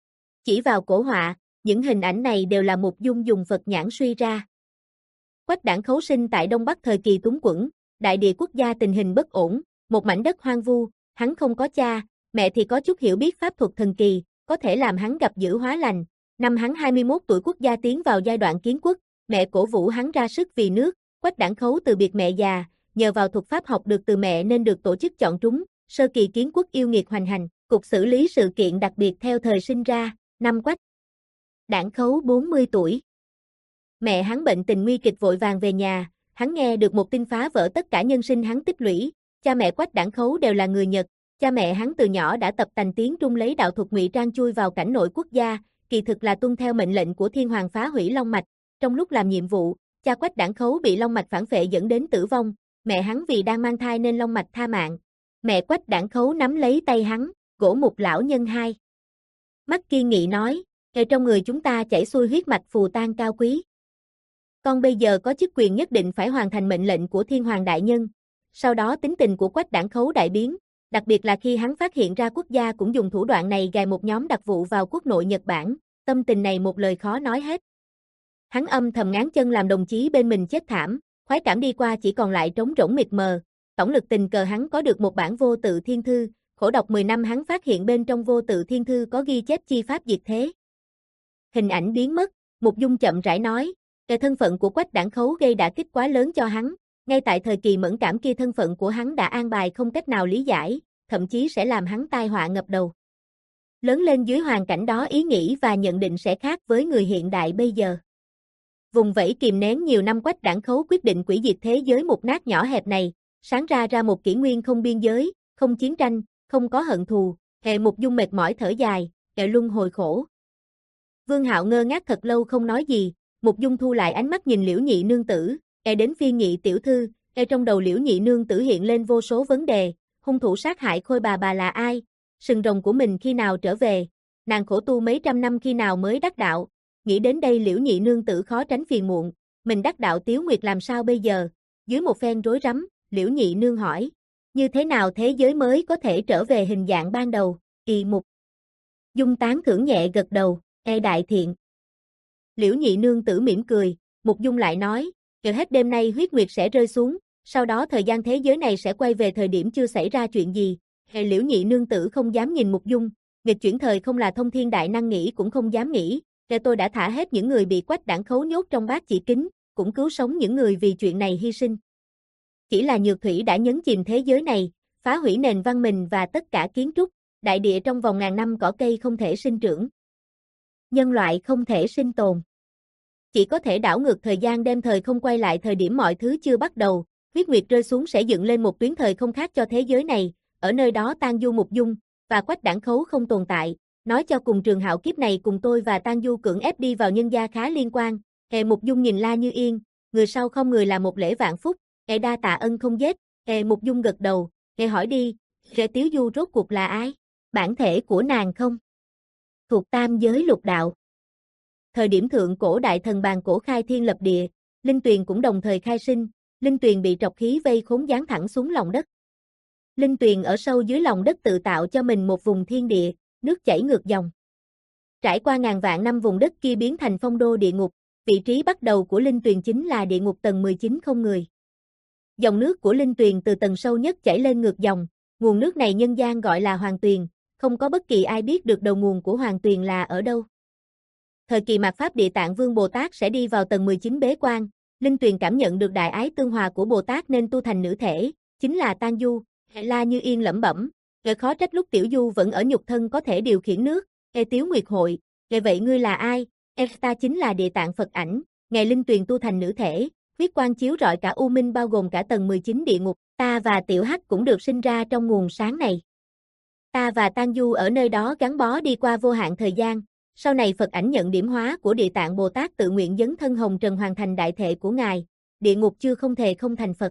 chỉ vào cổ họa, những hình ảnh này đều là Mục Dung dùng Phật nhãn suy ra. Quách Đản Khấu sinh tại Đông Bắc thời kỳ túng quẫn, đại địa quốc gia tình hình bất ổn, một mảnh đất hoang vu, hắn không có cha, mẹ thì có chút hiểu biết pháp thuật thần kỳ, có thể làm hắn gặp dữ hóa lành. Năm hắn hai mươi mốt tuổi quốc gia tiến vào giai đoạn kiến quốc, mẹ cổ vũ hắn ra sức vì nước, Quách Đản Khấu từ biệt mẹ già, nhờ vào thuật pháp học được từ mẹ nên được tổ chức chọn trúng, sơ kỳ kiến quốc yêu nghiệt hoành hành, cục xử lý sự kiện đặc biệt theo thời sinh ra, năm Quách Đản Khấu bốn mươi tuổi. Mẹ hắn bệnh tình nguy kịch vội vàng về nhà, hắn nghe được một tin phá vỡ tất cả nhân sinh hắn tích lũy, cha mẹ Quách Đản Khấu đều là người Nhật, cha mẹ hắn từ nhỏ đã tập tành tiếng Trung lấy đạo thuật ngụy trang chui vào cảnh nội quốc gia, kỳ thực là tuân theo mệnh lệnh của Thiên Hoàng phá hủy Long Mạch, trong lúc làm nhiệm vụ, cha Quách Đản Khấu bị Long Mạch phản phệ dẫn đến tử vong, mẹ hắn vì đang mang thai nên Long Mạch tha mạng. Mẹ Quách Đản Khấu nắm lấy tay hắn, gỗ Mục lão nhân hai mắt kiên nghị nói, "Hệ trong người chúng ta chảy xuôi huyết mạch phù tang cao quý. Con bây giờ có chức quyền nhất định phải hoàn thành mệnh lệnh của Thiên Hoàng đại nhân." Sau đó tính tình của Quách Đản Khấu đại biến, đặc biệt là khi hắn phát hiện ra quốc gia cũng dùng thủ đoạn này gài một nhóm đặc vụ vào quốc nội Nhật Bản, tâm tình này một lời khó nói hết. Hắn âm thầm ngáng chân làm đồng chí bên mình chết thảm, khoái cảm đi qua chỉ còn lại trống rỗng mịt mờ, tổng lực tình cờ hắn có được một bản vô tự thiên thư, khổ đọc mười năm hắn phát hiện bên trong vô tự thiên thư có ghi chép chi pháp diệt thế. Hình ảnh biến mất, Mục Dung chậm rãi nói, "Cái thân phận của Quách Đản Khấu gây đả kích quá lớn cho hắn, ngay tại thời kỳ mẫn cảm kia thân phận của hắn đã an bài không cách nào lý giải, thậm chí sẽ làm hắn tai họa ngập đầu. Lớn lên dưới hoàn cảnh đó ý nghĩ và nhận định sẽ khác với người hiện đại bây giờ. Vùng vẫy kìm nén nhiều năm Quách Đản Khấu quyết định hủy diệt thế giới mục nát nhỏ hẹp này, sáng ra ra một kỷ nguyên không biên giới, không chiến tranh, không có hận thù. Hệ Mục Dung mệt mỏi thở dài, hệ luân hồi khổ. Vương Hạo ngơ ngác thật lâu không nói gì, Mục Dung thu lại ánh mắt nhìn Liễu Nhị nương tử, e đến phiên Nhị tiểu thư, e trong đầu Liễu Nhị nương tử hiện lên vô số vấn đề, hung thủ sát hại Khôi bà bà là ai, sừng rồng của mình khi nào trở về, nàng khổ tu mấy trăm năm khi nào mới đắc đạo, nghĩ đến đây Liễu Nhị nương tử khó tránh phiền muộn, mình đắc đạo Tiếu Nguyệt làm sao bây giờ, dưới một phen rối rắm, Liễu Nhị nương hỏi, như thế nào thế giới mới có thể trở về hình dạng ban đầu, y Mục Dung tán thưởng nhẹ gật đầu, e đại thiện. Liễu Nhị nương tử mỉm cười, Mục Dung lại nói, chờ hết đêm nay huyết nguyệt sẽ rơi xuống, sau đó thời gian thế giới này sẽ quay về thời điểm chưa xảy ra chuyện gì. Hệ Liễu Nhị nương tử không dám nhìn Mục Dung, nghịch chuyển thời không là thông thiên đại năng nghĩ cũng không dám nghĩ, để tôi đã thả hết những người bị Quách Đản Khấu nhốt trong bát chỉ kính, cũng cứu sống những người vì chuyện này hy sinh. Chỉ là nhược thủy đã nhấn chìm thế giới này, phá hủy nền văn minh và tất cả kiến trúc, đại địa trong vòng ngàn năm cỏ cây không thể sinh trưởng. Nhân loại không thể sinh tồn. Chỉ có thể đảo ngược thời gian đem thời không quay lại thời điểm mọi thứ chưa bắt đầu, huyết nguyệt rơi xuống sẽ dựng lên một tuyến thời không khác cho thế giới này, ở nơi đó Tang Du Mục Dung và Quách Đản Khấu không tồn tại, nói cho cùng Trường Hạo kiếp này cùng tôi và Tang Du cưỡng ép đi vào nhân gia khá liên quan. Hệ Mục Dung nhìn La Như Yên, người sau không người là một lễ vạn phúc, hệ đa tạ ân không giết, hệ Mục Dung gật đầu, hệ hỏi đi, hệ Tiếu Du rốt cuộc là ai? Bản thể của nàng không? Thuộc tam giới lục đạo. Thời điểm thượng cổ đại thần bàn cổ khai thiên lập địa, linh tuyền cũng đồng thời khai sinh, linh tuyền bị trọc khí vây khốn giáng thẳng xuống lòng đất. Linh tuyền ở sâu dưới lòng đất tự tạo cho mình một vùng thiên địa, nước chảy ngược dòng. Trải qua ngàn vạn năm vùng đất kia biến thành phong đô địa ngục, vị trí bắt đầu của linh tuyền chính là địa ngục tầng mười chín không người. Dòng nước của linh tuyền từ tầng sâu nhất chảy lên ngược dòng, nguồn nước này nhân gian gọi là Hoàng Tuyền, không có bất kỳ ai biết được đầu nguồn của Hoàng Tuyền là ở đâu. Thời kỳ mạt Pháp Địa Tạng Vương Bồ Tát sẽ đi vào tầng mười chín bế quan, linh tuyền cảm nhận được đại ái tương hòa của Bồ Tát nên tu thành nữ thể, chính là Tang Du. La Như Yên lẩm bẩm, "Ngài khó trách lúc Tiểu Du vẫn ở nhục thân có thể điều khiển nước." "Ê Tiếu Nguyệt hội, ngài vậy ngươi là ai?" "Em ta chính là Địa Tạng Phật ảnh." Ngài linh tuyền tu thành nữ thể, huyết quang chiếu rọi cả u minh bao gồm cả tầng mười chín địa ngục, ta và Tiểu Hắc cũng được sinh ra trong nguồn sáng này. Ta và Tang Du ở nơi đó gắn bó đi qua vô hạn thời gian. Sau này Phật ảnh nhận điểm hóa của Địa Tạng Bồ Tát tự nguyện dấn thân hồng trần hoàn thành đại thệ của ngài, địa ngục chưa không thể không thành Phật.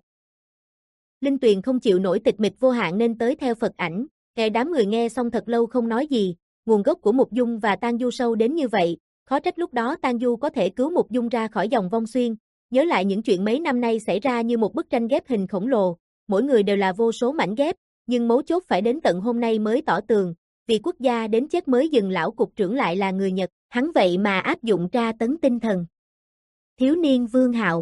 Linh tuyền không chịu nổi tịch mịch vô hạn nên tới theo Phật ảnh, kẻ đám người nghe xong thật lâu không nói gì, nguồn gốc của Mục Dung và Tang Du sâu đến như vậy, khó trách lúc đó Tang Du có thể cứu Mục Dung ra khỏi dòng vong xuyên, nhớ lại những chuyện mấy năm nay xảy ra như một bức tranh ghép hình khổng lồ, mỗi người đều là vô số mảnh ghép, nhưng mấu chốt phải đến tận hôm nay mới tỏ tường, vì quốc gia đến chết mới dừng lão cục trưởng lại là người Nhật, hắn vậy mà áp dụng tra tấn tinh thần. Thiếu niên Vương Hạo.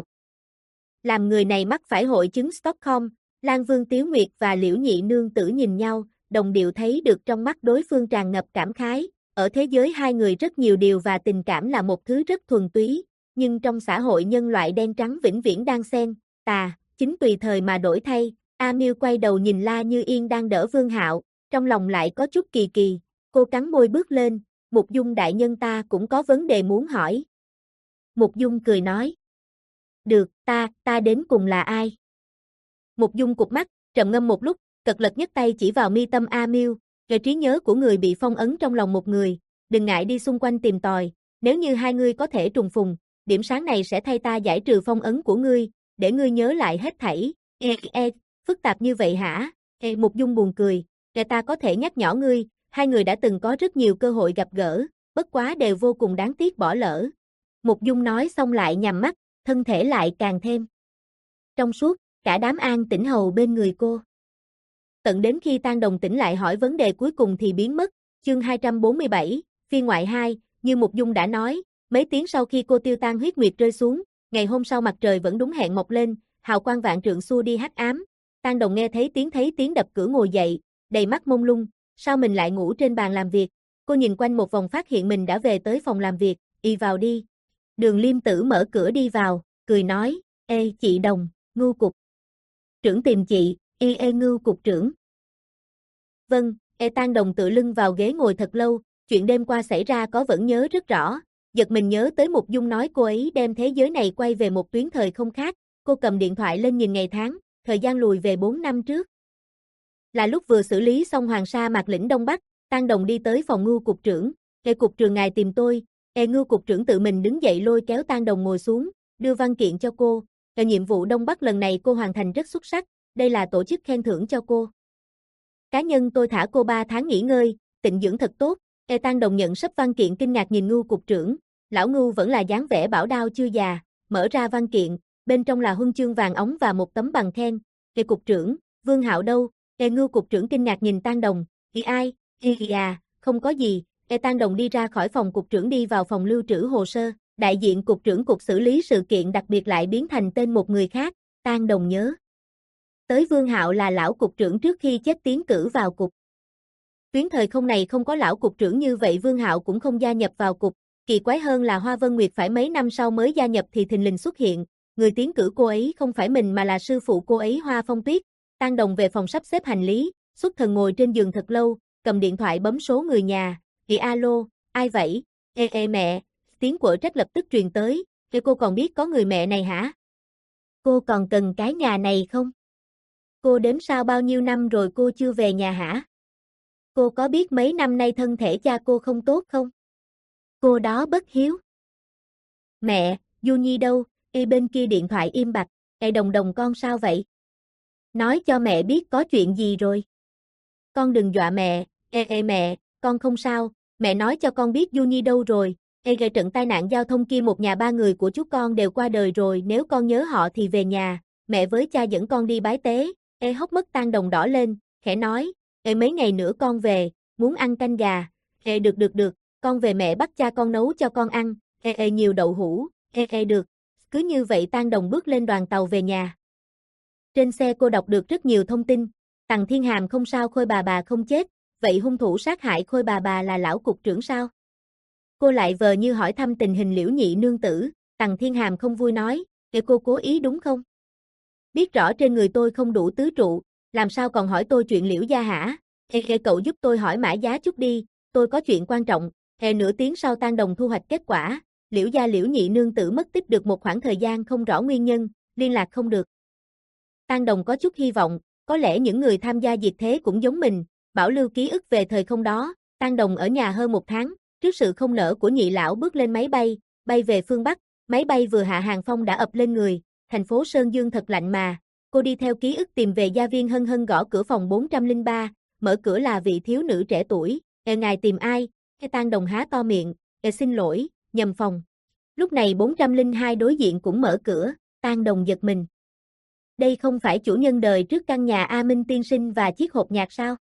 Làm người này mắc phải hội chứng Stockholm, Lan Vương Tiếu Nguyệt và Liễu Nhị nương tử nhìn nhau, đồng điệu thấy được trong mắt đối phương tràn ngập cảm khái, ở thế giới hai người rất nhiều điều và tình cảm là một thứ rất thuần túy, nhưng trong xã hội nhân loại đen trắng vĩnh viễn đang xen, tà, chính tùy thời mà đổi thay. A Miêu quay đầu nhìn La Như Yên đang đỡ Vương Hạo, trong lòng lại có chút kỳ kỳ, cô cắn môi bước lên, Mục Dung đại nhân ta cũng có vấn đề muốn hỏi. Mục Dung cười nói. Được, ta, ta đến cùng là ai? Mục Dung cụp mắt, trầm ngâm một lúc, cật lật nhấc tay chỉ vào mi tâm A Miêu, về trí nhớ của người bị phong ấn trong lòng một người, đừng ngại đi xung quanh tìm tòi, nếu như hai ngươi có thể trùng phùng, điểm sáng này sẽ thay ta giải trừ phong ấn của ngươi, để ngươi nhớ lại hết thảy. E, e, phức tạp như vậy hả? E, Mục Dung buồn cười, kẻ ta có thể nhắc nhở ngươi, hai người đã từng có rất nhiều cơ hội gặp gỡ, bất quá đều vô cùng đáng tiếc bỏ lỡ. Mục Dung nói xong lại nhắm mắt, thân thể lại càng thêm trong suốt, cả đám an tĩnh hầu bên người cô. Tận đến khi Tang Đồng tỉnh lại hỏi vấn đề cuối cùng thì biến mất, chương hai trăm bốn mươi bảy, phiên ngoại hai, như Mục Dung đã nói, mấy tiếng sau khi cô tiêu tan huyết nguyệt rơi xuống, ngày hôm sau mặt trời vẫn đúng hẹn mọc lên, hào quang vạn trượng xua đi hắc ám. Tang Đồng nghe thấy tiếng thấy tiếng đập cửa ngồi dậy, đầy mắt mông lung, sao mình lại ngủ trên bàn làm việc? Cô nhìn quanh một vòng phát hiện mình đã về tới phòng làm việc, y vào đi. Đường Liêm Tử mở cửa đi vào, cười nói, ê chị Đồng, Ngưu cục trưởng tìm chị, ê ê Ngưu cục trưởng. Vâng, e Tang Đồng tự lưng vào ghế ngồi thật lâu, chuyện đêm qua xảy ra có vẫn nhớ rất rõ, giật mình nhớ tới Mục Dung nói cô ấy đem thế giới này quay về một tuyến thời không khác, cô cầm điện thoại lên nhìn ngày tháng, thời gian lùi về bốn năm trước. Là lúc vừa xử lý xong Hoàng Sa Mạc lĩnh Đông Bắc, Tang Đồng đi tới phòng Ngưu cục trưởng, "E cục trưởng ngài tìm tôi." E Ngưu cục trưởng tự mình đứng dậy lôi kéo Tang Đồng ngồi xuống, đưa văn kiện cho cô, "E nhiệm vụ Đông Bắc lần này cô hoàn thành rất xuất sắc, đây là tổ chức khen thưởng cho cô. Cá nhân tôi thả cô ba tháng nghỉ ngơi, tịnh dưỡng thật tốt." E Tang Đồng nhận sấp văn kiện kinh ngạc nhìn Ngưu cục trưởng, lão Ngưu vẫn là dáng vẻ bảo đao chưa già, mở ra văn kiện, bên trong là huân chương vàng óng và một tấm bằng khen. "E cục trưởng, Vương Hạo đâu?" E Ngưu cục trưởng kinh ngạc nhìn Tang Đồng, "Thì ai?" "Hi à, không có gì." E Tang Đồng đi ra khỏi phòng cục trưởng đi vào phòng lưu trữ hồ sơ, đại diện cục trưởng cục xử lý sự kiện đặc biệt lại biến thành tên một người khác, Tang Đồng nhớ tới Vương Hạo là lão cục trưởng trước khi chết tiến cử vào cục. Tuyến thời không này không có lão cục trưởng như vậy, Vương Hạo cũng không gia nhập vào cục, kỳ quái hơn là Hoa Vân Nguyệt phải mấy năm sau mới gia nhập thì thình lình xuất hiện, người tiến cử cô ấy không phải mình mà là sư phụ cô ấy Hoa Phong Tuyết. Tang Đồng về phòng sắp xếp hành lý, xuất thần ngồi trên giường thật lâu, cầm điện thoại bấm số người nhà, "Thì alo, ai vậy?" "Ê ê mẹ." Tiếng quở trách lập tức truyền tới, "Ê cô còn biết có người mẹ này hả? Cô còn cần cái nhà này không? Cô đếm sao bao nhiêu năm rồi cô chưa về nhà hả? Cô có biết mấy năm nay thân thể cha cô không tốt không? Cô đó bất hiếu." "Mẹ, Du Nhi đâu?" Ê bên kia điện thoại im bặt, "Ê Đồng Đồng con sao vậy? Nói cho mẹ biết có chuyện gì rồi." "Con đừng dọa mẹ." "Ê ê mẹ, con không sao, mẹ nói cho con biết Du Nhi đâu rồi." "Ê gây trận tai nạn giao thông kia một nhà ba người của chú con đều qua đời rồi, nếu con nhớ họ thì về nhà, mẹ với cha dẫn con đi bái tế." Ê hốc mắt Tang Đồng đỏ lên, khẽ nói, "Ê mấy ngày nữa con về, muốn ăn canh gà." "Ê được được được, con về mẹ bắt cha con nấu cho con ăn." "Ê ê nhiều đậu hũ." "Ê ê được." Cứ như vậy Tang Đồng bước lên đoàn tàu về nhà. Trên xe cô đọc được rất nhiều thông tin, Tằng Thiên Hàm không sao, Khôi bà bà không chết, vậy hung thủ sát hại Khôi bà bà là lão cục trưởng sao? Cô lại vờ như hỏi thăm tình hình Liễu Nhị nương tử, Tằng Thiên Hàm không vui nói, "Để cô cố ý đúng không? Biết rõ trên người tôi không đủ tứ trụ, làm sao còn hỏi tôi chuyện Liễu gia hả? Ê, ê cậu giúp tôi hỏi Mã Giá chút đi, tôi có chuyện quan trọng." Hè nửa tiếng sau Tang Đồng thu hoạch kết quả, Liễu gia Liễu Nhị nương tử mất tích được một khoảng thời gian không rõ nguyên nhân, liên lạc không được. Tang Đồng có chút hy vọng, có lẽ những người tham gia diệt thế cũng giống mình, bảo lưu ký ức về thời không đó. Tang Đồng ở nhà hơn một tháng, trước sự không nỡ của nhị lão bước lên máy bay, bay về phương Bắc, máy bay vừa hạ hàng phong đã ập lên người, thành phố Sơn Dương thật lạnh mà. Cô đi theo ký ức tìm về gia viên Hân Hân, gõ cửa phòng bốn trăm lẻ ba, mở cửa là vị thiếu nữ trẻ tuổi, "Ê ngài tìm ai?" Cái Tang Đồng há to miệng, "Ê xin lỗi, nhầm phòng." Lúc này bốn trăm lẻ hai đối diện cũng mở cửa, Tang Đồng giật mình. Đây không phải chủ nhân đời trước căn nhà A Minh tiên sinh và chiếc hộp nhạc sao?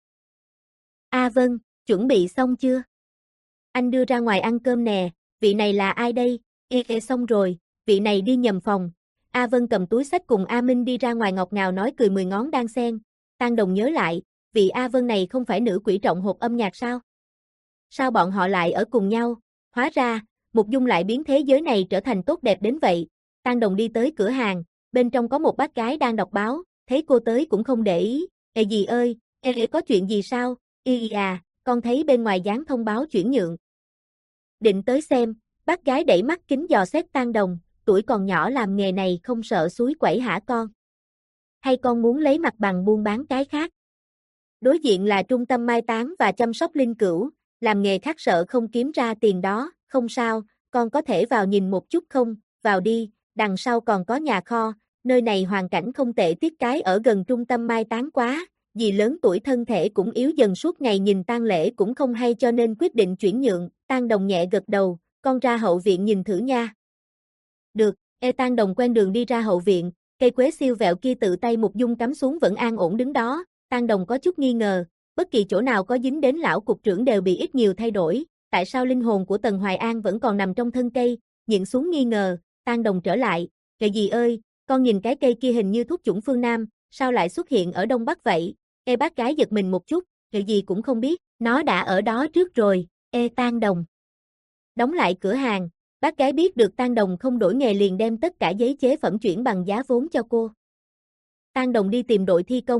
"A Vân, chuẩn bị xong chưa? Anh đưa ra ngoài ăn cơm nè." "Vị này là ai đây?" "Ê ê xong rồi, vị này đi nhầm phòng." A Vân cầm túi xách cùng A Minh đi ra ngoài, ngọt ngào nói cười mười ngón đan sen. Tang Đồng nhớ lại, vị A Vân này không phải nữ quỷ trọng hộp âm nhạc sao? Sao bọn họ lại ở cùng nhau? Hóa ra, Mục Dung lại biến thế giới này trở thành tốt đẹp đến vậy. Tang Đồng đi tới cửa hàng, bên trong có một bác gái đang đọc báo, thấy cô tới cũng không để ý. "Ê dì ơi, ê, ê có chuyện gì sao?" "Y à, con thấy bên ngoài dán thông báo chuyển nhượng." Định tới xem, bác gái đẩy mắt kính dò xét Tang Đồng, "Tuổi còn nhỏ làm nghề này không sợ suối quẩy hả con? Hay con muốn lấy mặt bằng buôn bán cái khác?" Đối diện là trung tâm mai táng và chăm sóc linh cữu, làm nghề khác sợ không kiếm ra tiền đó. "Không sao, con có thể vào nhìn một chút không?" "Vào đi, đằng sau còn có nhà kho, nơi này hoàn cảnh không tệ." Tiết cái ở gần trung tâm mai táng quá, dì lớn tuổi thân thể cũng yếu dần, suốt ngày nhìn tang lễ cũng không hay cho nên quyết định chuyển nhượng. Tang Đồng nhẹ gật đầu, "Con ra hậu viện nhìn thử nha." "Được." E Tang Đồng quen đường đi ra hậu viện, cây quế siêu vẹo kia tự tay Mục Dung cắm xuống vẫn an ổn đứng đó. Tang Đồng có chút nghi ngờ, bất kỳ chỗ nào có dính đến lão cục trưởng đều bị ít nhiều thay đổi, tại sao linh hồn của Tần Hoài An vẫn còn nằm trong thân cây? Nhịn xuống nghi ngờ, Tang Đồng trở lại, "Kệ dì ơi, con nhìn cái cây kia hình như thuốc chủng phương Nam, sao lại xuất hiện ở Đông Bắc vậy?" E bác gái giật mình một chút, "Kệ gì cũng không biết, nó đã ở đó trước rồi." E Tang Đồng đóng lại cửa hàng, bác gái biết được Tang Đồng không đổi nghề liền đem tất cả giấy chế phẩm chuyển bằng giá vốn cho cô. Tang Đồng đi tìm đội thi công,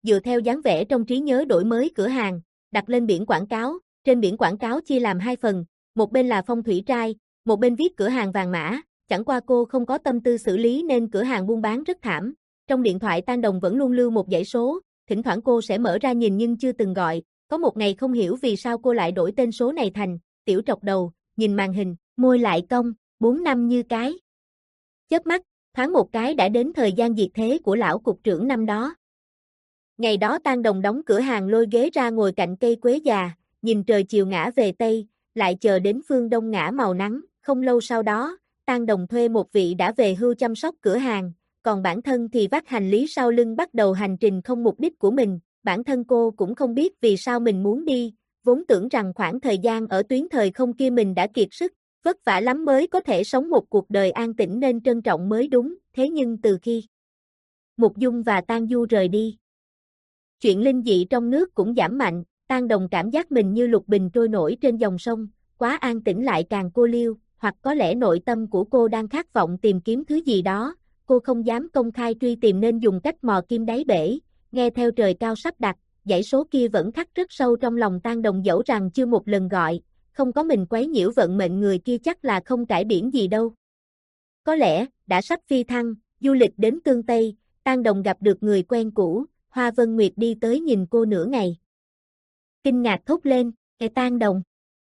dựa theo dáng vẽ trong trí nhớ đổi mới cửa hàng, đặt lên biển quảng cáo, trên biển quảng cáo chia làm hai phần, một bên là phong thủy trai, một bên viết cửa hàng vàng mã, chẳng qua cô không có tâm tư xử lý nên cửa hàng buôn bán rất thảm. Trong điện thoại Tang Đồng vẫn luôn lưu một dãy số, thỉnh thoảng cô sẽ mở ra nhìn nhưng chưa từng gọi, có một ngày không hiểu vì sao cô lại đổi tên số này thành Tiểu Trọc Đầu, nhìn màn hình, môi lại cong, bốn năm như cái. Chớp mắt, thoáng một cái đã đến thời gian diệt thế của lão cục trưởng năm đó. Ngày đó Tang Đồng đóng cửa hàng lôi ghế ra ngồi cạnh cây quế già, nhìn trời chiều ngã về Tây, lại chờ đến phương Đông ngã màu nắng, không lâu sau đó, Tang Đồng thuê một vị đã về hưu chăm sóc cửa hàng, còn bản thân thì vác hành lý sau lưng bắt đầu hành trình không mục đích của mình, bản thân cô cũng không biết vì sao mình muốn đi, vốn tưởng rằng khoảng thời gian ở tuyến thời không kia mình đã kiệt sức, vất vả lắm mới có thể sống một cuộc đời an tĩnh nên trân trọng mới đúng, thế nhưng từ khi Mục Dung và Tang Du rời đi, chuyện linh dị trong nước cũng giảm mạnh, Tang Đồng cảm giác mình như lục bình trôi nổi trên dòng sông, quá an tĩnh lại càng cô liêu, hoặc có lẽ nội tâm của cô đang khát vọng tìm kiếm thứ gì đó, cô không dám công khai truy tìm nên dùng cách mò kim đáy bể, nghe theo trời cao sắp đặt, dãy số kia vẫn khắc rất sâu trong lòng Tang Đồng dẫu rằng chưa một lần gọi, không có mình quấy nhiễu vận mệnh người kia chắc là không cãi biển gì đâu. Có lẽ, đã sắp phi thăng, du lịch đến Tương Tây, Tang Đồng gặp được người quen cũ, Hoa Vân Nguyệt đi tới nhìn cô nửa ngày. Kinh ngạc thốt lên, "Ê Tang Đồng,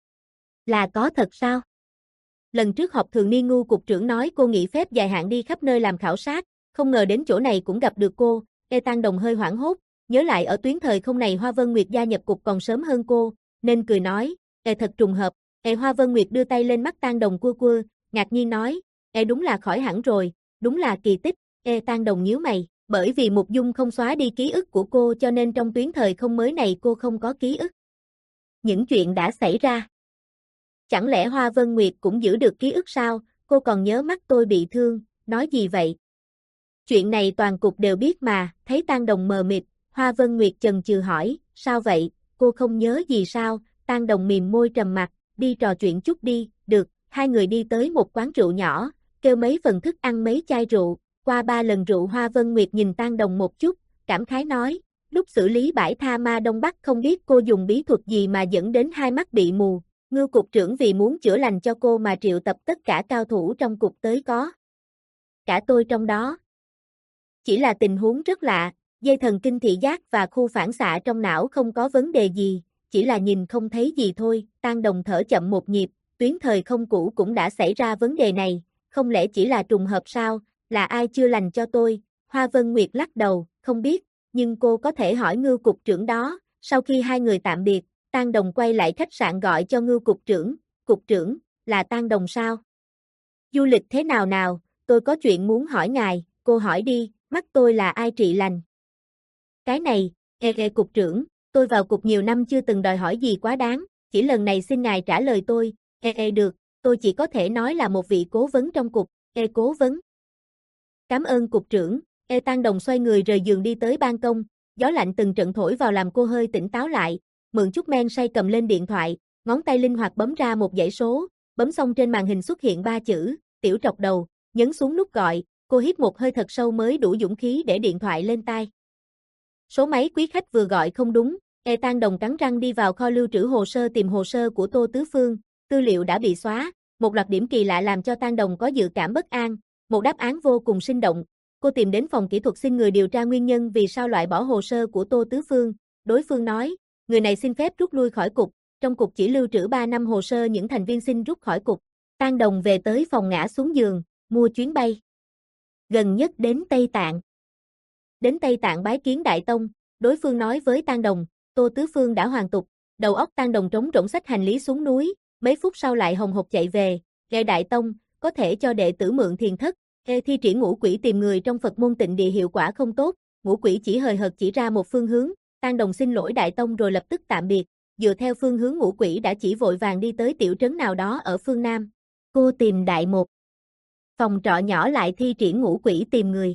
là có thật sao?" Lần trước họp thường niên Ngu cục trưởng nói cô nghỉ phép dài hạn đi khắp nơi làm khảo sát, không ngờ đến chỗ này cũng gặp được cô, Ê Tang Đồng hơi hoảng hốt, nhớ lại ở tuyến thời không này Hoa Vân Nguyệt gia nhập cục còn sớm hơn cô, nên cười nói, Ê thật trùng hợp, Ê Hoa Vân Nguyệt đưa tay lên mắt Tang Đồng cua cua, ngạc nhiên nói, Ê đúng là khỏi hẳn rồi, đúng là kỳ tích, Ê Tang Đồng nhíu mày, bởi vì Mục Dung không xóa đi ký ức của cô cho nên trong tuyến thời không mới này cô không có ký ức. Những chuyện đã xảy ra. Chẳng lẽ Hoa Vân Nguyệt cũng giữ được ký ức sao, cô còn nhớ mắt tôi bị thương, nói gì vậy? Chuyện này toàn cục đều biết mà, thấy Tang Đồng mờ mịt, Hoa Vân Nguyệt chần chừ hỏi, sao vậy, cô không nhớ gì sao, Tang Đồng mềm môi trầm mặt, đi trò chuyện chút đi, được, hai người đi tới một quán rượu nhỏ, kêu mấy phần thức ăn mấy chai rượu, qua ba lần rượu Hoa Vân Nguyệt nhìn Tang Đồng một chút, cảm khái nói, lúc xử lý bãi tha ma Đông Bắc không biết cô dùng bí thuật gì mà dẫn đến hai mắt bị mù. Ngưu cục trưởng vì muốn chữa lành cho cô mà triệu tập tất cả cao thủ trong cục tới có. Cả tôi trong đó. Chỉ là tình huống rất lạ, dây thần kinh thị giác và khu phản xạ trong não không có vấn đề gì, chỉ là nhìn không thấy gì thôi, Tang Đồng thở chậm một nhịp, tuyến thời không cũ cũng đã xảy ra vấn đề này, không lẽ chỉ là trùng hợp sao, là ai chưa lành cho tôi, Hoa Vân Nguyệt lắc đầu, không biết, nhưng cô có thể hỏi Ngưu cục trưởng đó, sau khi hai người tạm biệt, Tang Đồng quay lại khách sạn gọi cho Ngưu cục trưởng, cục trưởng, là Tang Đồng sao? Du lịch thế nào nào, tôi có chuyện muốn hỏi ngài, cô hỏi đi, mắt tôi là ai trị lành? Cái này, ê ê cục trưởng, tôi vào cục nhiều năm chưa từng đòi hỏi gì quá đáng, chỉ lần này xin ngài trả lời tôi, ê ê được, tôi chỉ có thể nói là một vị cố vấn trong cục, ê cố vấn. Cảm ơn cục trưởng, ê Tang Đồng xoay người rời giường đi tới ban công, gió lạnh từng trận thổi vào làm cô hơi tỉnh táo lại. Mượn chút men say cầm lên điện thoại, ngón tay linh hoạt bấm ra một dãy số, bấm xong trên màn hình xuất hiện ba chữ, Tiểu Trọc Đầu, nhấn xuống nút gọi, cô hít một hơi thật sâu mới đủ dũng khí để điện thoại lên tai. Số máy quý khách vừa gọi không đúng, E Tang Đồng cắn răng đi vào kho lưu trữ hồ sơ tìm hồ sơ của Tô Tứ Phương, tư liệu đã bị xóa, một loạt điểm kỳ lạ làm cho Tang Đồng có dự cảm bất an, một đáp án vô cùng sinh động. Cô tìm đến phòng kỹ thuật xin người điều tra nguyên nhân vì sao loại bỏ hồ sơ của Tô Tứ Phương, đối phương nói, người này xin phép rút lui khỏi cục, trong cục chỉ lưu trữ ba năm hồ sơ những thành viên xin rút khỏi cục. Tang Đồng về tới phòng ngã xuống giường, mua chuyến bay gần nhất đến Tây Tạng. Đến Tây Tạng bái kiến Đại Tông, đối phương nói với Tang Đồng, Tô Tứ Phương đã hoàn tục, đầu óc Tang Đồng trống rỗng xách hành lý xuống núi, mấy phút sau lại hồng hộc chạy về, nghe Đại Tông, có thể cho đệ tử mượn thiền thất, Ê thi triển ngũ quỷ tìm người trong Phật môn Tịnh Địa hiệu quả không tốt, ngũ quỷ chỉ hời hợt chỉ ra một phương hướng, Tang Đồng xin lỗi Đại Tông rồi lập tức tạm biệt, dựa theo phương hướng ngũ quỷ đã chỉ vội vàng đi tới tiểu trấn nào đó ở phương Nam. Cô tìm đại một phòng trọ nhỏ lại thi triển ngũ quỷ tìm người.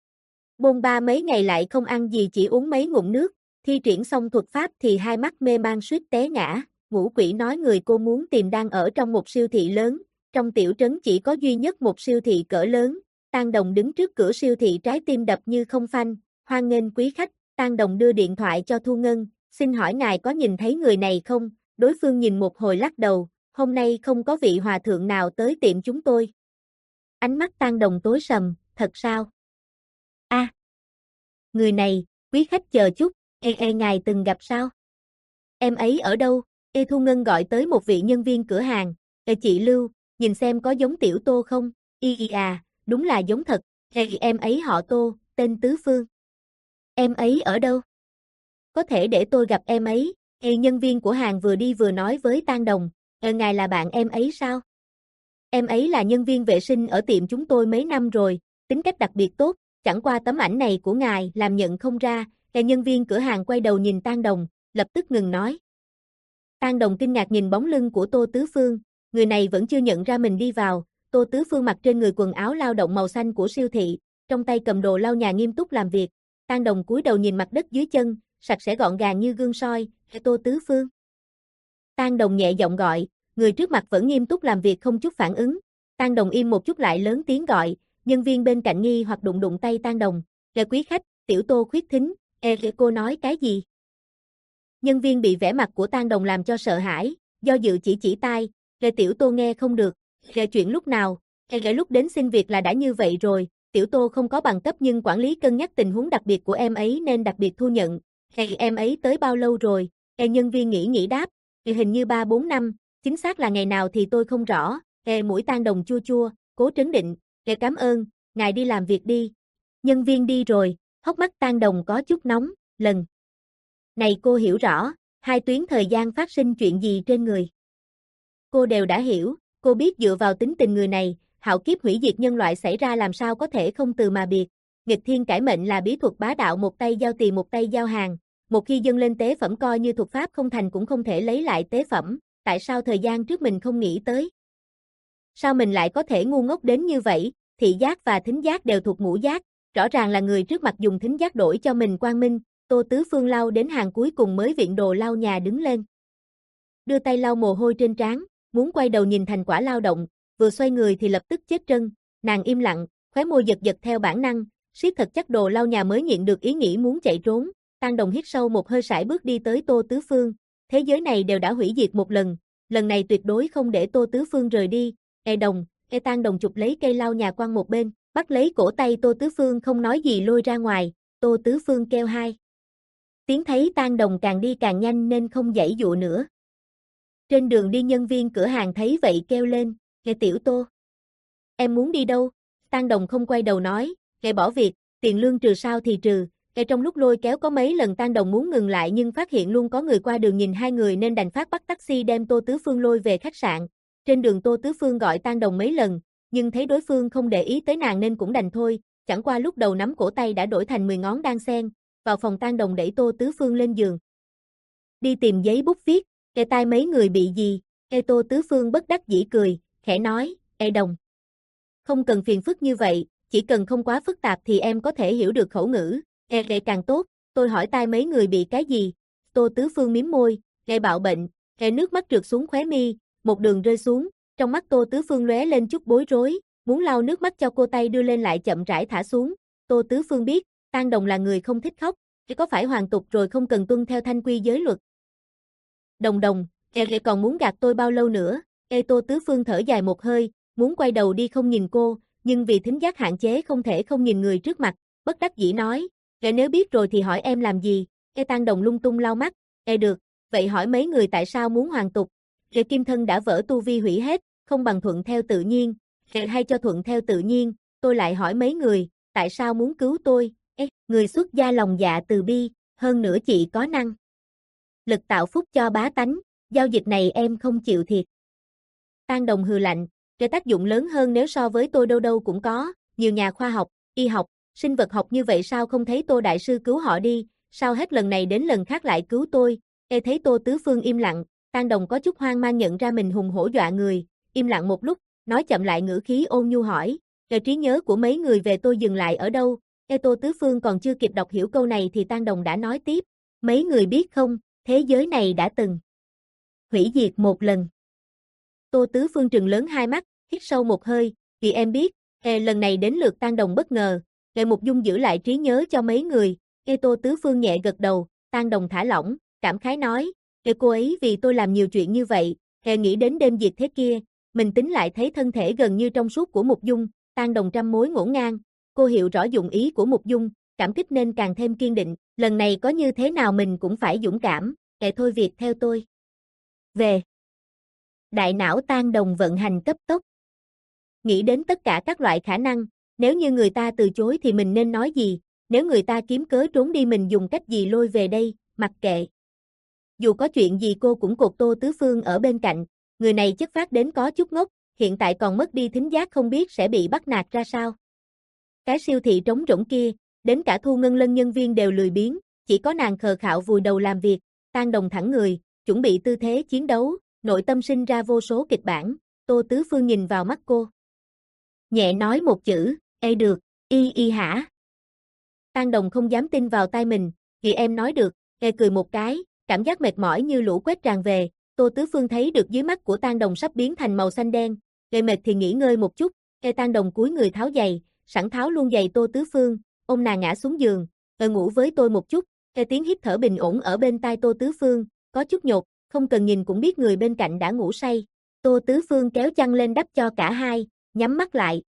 Bôn ba mấy ngày lại không ăn gì chỉ uống mấy ngụm nước, thi triển xong thuật pháp thì hai mắt mê man suýt té ngã, ngũ quỷ nói người cô muốn tìm đang ở trong một siêu thị lớn, trong tiểu trấn chỉ có duy nhất một siêu thị cỡ lớn, Tang Đồng đứng trước cửa siêu thị trái tim đập như không phanh, hoan nghênh quý khách, Tang Đồng đưa điện thoại cho Thu Ngân, xin hỏi ngài có nhìn thấy người này không? Đối phương nhìn một hồi lắc đầu, hôm nay không có vị hòa thượng nào tới tiệm chúng tôi. Ánh mắt Tang Đồng tối sầm, thật sao? A, à, người này, quý khách chờ chút, e e ngài từng gặp sao? Em ấy ở đâu? E Thu Ngân gọi tới một vị nhân viên cửa hàng, e chị Lưu, nhìn xem có giống Tiểu Tô không? Y y à, đúng là giống thật, e em ấy họ Tô, tên Tứ Phương. Em ấy ở đâu? Có thể để tôi gặp em ấy. E nhân viên của hàng vừa đi vừa nói với Tang Đồng, e ngài là bạn em ấy sao? Em ấy là nhân viên vệ sinh ở tiệm chúng tôi mấy năm rồi, tính cách đặc biệt tốt, chẳng qua tấm ảnh này của ngài làm nhận không ra. E nhân viên cửa hàng quay đầu nhìn Tang Đồng, lập tức ngừng nói. Tang Đồng kinh ngạc nhìn bóng lưng của Tô Tứ Phương, người này vẫn chưa nhận ra mình đi vào. Tô Tứ Phương mặc trên người quần áo lao động màu xanh của siêu thị, trong tay cầm đồ lau nhà nghiêm túc làm việc. Tang Đồng cúi đầu nhìn mặt đất dưới chân, sạch sẽ gọn gàng như gương soi. Tô Tứ Phương. Tang Đồng nhẹ giọng gọi, người trước mặt vẫn nghiêm túc làm việc không chút phản ứng. Tang Đồng im một chút lại lớn tiếng gọi, nhân viên bên cạnh nghi hoặc đụng đụng tay Tang Đồng, "Là quý khách, Tiểu Tô khuyết thính." "E, cô nói cái gì?" Nhân viên bị vẻ mặt của Tang Đồng làm cho sợ hãi, do dự chỉ chỉ tai, "Là Tiểu Tô nghe không được." "Là chuyện lúc nào?" "Là lúc đến xin việc là đã như vậy rồi, Tiểu Tô không có bằng cấp nhưng quản lý cân nhắc tình huống đặc biệt của em ấy nên đặc biệt thu nhận." "Hay em ấy tới bao lâu rồi?" E nhân viên nghĩ nghĩ đáp, "Hình như ba bốn năm, chính xác là ngày nào thì tôi không rõ." E mũi Tang Đồng chua chua, cố trấn định, "E cảm ơn, ngài đi làm việc đi." Nhân viên đi rồi, hốc mắt Tang Đồng có chút nóng, lần này cô hiểu rõ, hai tuyến thời gian phát sinh chuyện gì trên người. Cô đều đã hiểu, cô biết dựa vào tính tình người này, hạo kiếp hủy diệt nhân loại xảy ra làm sao có thể không từ mà biệt. Nghịch thiên cải mệnh là bí thuật bá đạo, một tay giao tiền một tay giao hàng, một khi dâng lên tế phẩm coi như thuật pháp không thành cũng không thể lấy lại tế phẩm, tại sao thời gian trước mình không nghĩ tới? Sao mình lại có thể ngu ngốc đến như vậy? Thị giác và thính giác đều thuộc ngũ giác, rõ ràng là người trước mặt dùng thính giác đổi cho mình quang minh. Tô Tứ Phương lau đến hàng cuối cùng mới viện đồ lau nhà đứng lên. Đưa tay lau mồ hôi trên trán, muốn quay đầu nhìn thành quả lao động, vừa xoay người thì lập tức chết trân, nàng im lặng, khóe môi giật giật theo bản năng, siết thật chắc đồ lau nhà mới nhịn được ý nghĩ muốn chạy trốn. Tang Đồng hít sâu một hơi sải bước đi tới Tô Tứ Phương, thế giới này đều đã hủy diệt một lần, lần này tuyệt đối không để Tô Tứ Phương rời đi. E Đồng, e Tang Đồng chụp lấy cây lau nhà quăng một bên, bắt lấy cổ tay Tô Tứ Phương không nói gì lôi ra ngoài. Tô Tứ Phương kêu hai tiếng, thấy Tang Đồng càng đi càng nhanh nên không giãy dụa nữa. Trên đường đi nhân viên cửa hàng thấy vậy kêu lên, "Nghe Tiểu Tô, em muốn đi đâu?" Tang Đồng không quay đầu nói, "Nghe bỏ việc, tiền lương trừ sao thì trừ." Nghe trong lúc lôi kéo có mấy lần Tang Đồng muốn ngừng lại nhưng phát hiện luôn có người qua đường nhìn hai người nên đành phát bắt taxi đem Tô Tứ Phương lôi về khách sạn. Trên đường Tô Tứ Phương gọi Tang Đồng mấy lần, nhưng thấy đối phương không để ý tới nàng nên cũng đành thôi, chẳng qua lúc đầu nắm cổ tay đã đổi thành mười ngón đan sen. Vào phòng Tang Đồng đẩy Tô Tứ Phương lên giường. "Đi tìm giấy bút viết." "E tai mấy người bị gì?" E Tô Tứ Phương bất đắc dĩ cười, khẽ nói, "E Đồng, không cần phiền phức như vậy, chỉ cần không quá phức tạp thì em có thể hiểu được khẩu ngữ." "E e càng tốt, tôi hỏi tai mấy người bị cái gì?" Tô Tứ Phương mím môi, "E bạo bệnh." E nước mắt trượt xuống khóe mi, một đường rơi xuống, trong mắt Tô Tứ Phương lóe lên chút bối rối, muốn lau nước mắt cho cô tay đưa lên lại chậm rãi thả xuống. Tô Tứ Phương biết, Tang Đồng là người không thích khóc, chỉ có phải hoàn tục rồi không cần tuân theo thanh quy giới luật. "Đồng Đồng, e còn muốn gạt tôi bao lâu nữa?" E Tô Tứ Phương thở dài một hơi, muốn quay đầu đi không nhìn cô, nhưng vì thính giác hạn chế không thể không nhìn người trước mặt, bất đắc dĩ nói, "E nếu biết rồi thì hỏi em làm gì?" E Tang Đồng lung tung lau mắt, "E được, vậy hỏi mấy người tại sao muốn hoàn tục?" E kim thân đã vỡ tu vi hủy hết, không bằng thuận theo tự nhiên. E hay cho thuận theo tự nhiên, tôi lại hỏi mấy người, tại sao muốn cứu tôi? E, người xuất gia lòng dạ từ bi, hơn nữa chị có năng lực tạo phúc cho bá tánh, giao dịch này em không chịu thiệt. Tang Đồng hừ lạnh, cái tác dụng lớn hơn nếu so với tôi đâu đâu cũng có, nhiều nhà khoa học, y học, sinh vật học như vậy sao không thấy Tô Đại Sư cứu họ đi, sao hết lần này đến lần khác lại cứu tôi? E thấy Tô Tứ Phương im lặng, Tang Đồng có chút hoang mang nhận ra mình hùng hổ dọa người, im lặng một lúc, nói chậm lại ngữ khí ôn nhu hỏi, "Rồi trí nhớ của mấy người về tôi dừng lại ở đâu?" E Tô Tứ Phương còn chưa kịp đọc hiểu câu này thì Tang Đồng đã nói tiếp, "Mấy người biết không, thế giới này đã từng hủy diệt một lần." Tô Tứ Phương trừng lớn hai mắt, hít sâu một hơi, "Vì em biết." E lần này đến lượt Tang Đồng bất ngờ, Lệ Mục Dung giữ lại trí nhớ cho mấy người, Ê Tô Tứ Phương nhẹ gật đầu, Tang Đồng thả lỏng, cảm khái nói, Ê cô ấy vì tôi làm nhiều chuyện như vậy, Ê nghĩ đến đêm diệt thế kia, mình tính lại thấy thân thể gần như trong suốt của Mục Dung, Tang Đồng trăm mối ngổn ngang, cô hiểu rõ dụng ý của Mục Dung, cảm kích nên càng thêm kiên định, lần này có như thế nào mình cũng phải dũng cảm, Ê thôi việc theo tôi. Về. Đại não Tang Đồng vận hành cấp tốc. Nghĩ đến tất cả các loại khả năng, nếu như người ta từ chối thì mình nên nói gì, nếu người ta kiếm cớ trốn đi mình dùng cách gì lôi về đây, mặc kệ. Dù có chuyện gì cô cũng cột Tô Tứ Phương ở bên cạnh, người này chất phát đến có chút ngốc, hiện tại còn mất đi thính giác không biết sẽ bị bắt nạt ra sao. Cái siêu thị trống rỗng kia, đến cả Thu Ngân Lân nhân viên đều lười biếng, chỉ có nàng khờ khạo vùi đầu làm việc, Tang Đồng thẳng người, chuẩn bị tư thế chiến đấu, nội tâm sinh ra vô số kịch bản, Tô Tứ Phương nhìn vào mắt cô. Nhẹ nói một chữ, ê được, y y hả? Tang Đồng không dám tin vào tai mình, thì em nói được, ê cười một cái, cảm giác mệt mỏi như lũ quét tràn về, Tô Tứ Phương thấy được dưới mắt của Tang Đồng sắp biến thành màu xanh đen, ê mệt thì nghỉ ngơi một chút, ê Tang Đồng cúi người tháo giày, sẵn tháo luôn giày Tô Tứ Phương, ôm nàng ngã xuống giường, ê ngủ với tôi một chút, ê tiếng hít thở bình ổn ở bên tai Tô Tứ Phương, có chút nhột, không cần nhìn cũng biết người bên cạnh đã ngủ say, Tô Tứ Phương kéo chăn lên đắp cho cả hai, nhắm mắt lại.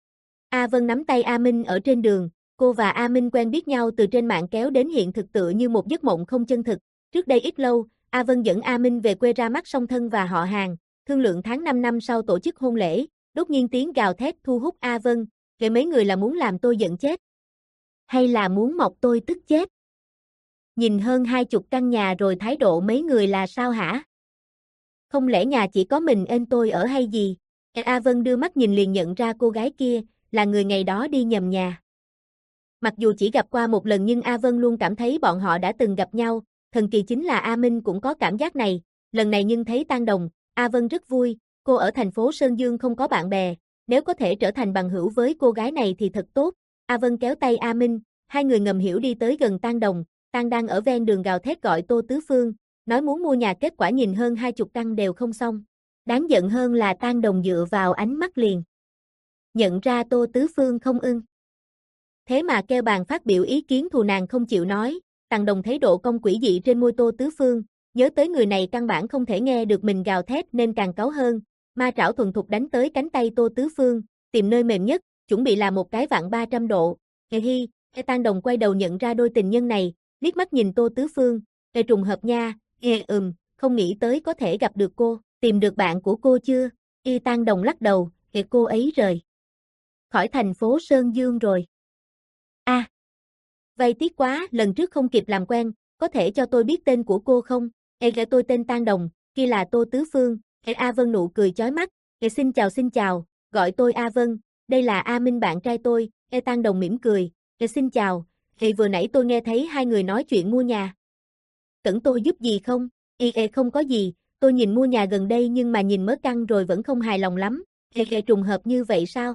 A Vân nắm tay A Minh ở trên đường, cô và A Minh quen biết nhau từ trên mạng kéo đến hiện thực tựa như một giấc mộng không chân thực. Trước đây ít lâu, A Vân dẫn A Minh về quê ra mắt song thân và họ hàng, thương lượng tháng năm năm sau tổ chức hôn lễ, đột nhiên tiếng gào thét thu hút A Vân, kể mấy người là muốn làm tôi giận chết. Hay là muốn mọc tôi tức chết? Nhìn hơn hai chục căn nhà rồi thái độ mấy người là sao hả? Không lẽ nhà chỉ có mình ên tôi ở hay gì? A Vân đưa mắt nhìn liền nhận ra cô gái kia, là người ngày đó đi nhầm nhà. Mặc dù chỉ gặp qua một lần nhưng A Vân luôn cảm thấy bọn họ đã từng gặp nhau, thần kỳ chính là A Minh cũng có cảm giác này, lần này nhưng thấy Tang Đồng, A Vân rất vui, cô ở thành phố Sơn Dương không có bạn bè, nếu có thể trở thành bằng hữu với cô gái này thì thật tốt. A Vân kéo tay A Minh, hai người ngầm hiểu đi tới gần Tang Đồng, Tang đang ở ven đường gào thét gọi Tô Tứ Phương, nói muốn mua nhà kết quả nhìn hơn hai chục căn đều không xong. Đáng giận hơn là Tang Đồng dựa vào ánh mắt liền nhận ra Tô Tứ Phương không ưng. Thế mà kêu bàn phát biểu ý kiến thù nàng không chịu nói, Tang Đồng thấy độ cong quỷ dị trên môi Tô Tứ Phương, nhớ tới người này căn bản không thể nghe được mình gào thét nên càng cáu hơn, ma trảo thuần thục đánh tới cánh tay Tô Tứ Phương, tìm nơi mềm nhất, chuẩn bị làm một cái vặn ba trăm độ. Hề hi, Tang Đồng quay đầu nhận ra đôi tình nhân này, liếc mắt nhìn Tô Tứ Phương, hề trùng hợp nha, hề ừm, không nghĩ tới có thể gặp được cô, tìm được bạn của cô chưa? Y Tang Đồng lắc đầu, hề cô ấy rời khỏi thành phố Sơn Dương rồi. A, à, vay tiếc quá, lần trước không kịp làm quen, có thể cho tôi biết tên của cô không? Ê gã tôi tên Tang Đồng, kia là Tô Tứ Phương. Ê A Vân nụ cười chói mắt, Ê xin chào xin chào, gọi tôi A Vân, đây là A Minh bạn trai tôi. Ê Tang Đồng mỉm cười, Ê xin chào, Ê vừa nãy tôi nghe thấy hai người nói chuyện mua nhà. Cần tôi giúp gì không? Ê Ê không có gì, tôi nhìn mua nhà gần đây nhưng mà nhìn mớ căn rồi vẫn không hài lòng lắm. Ê Ê trùng hợp như vậy sao?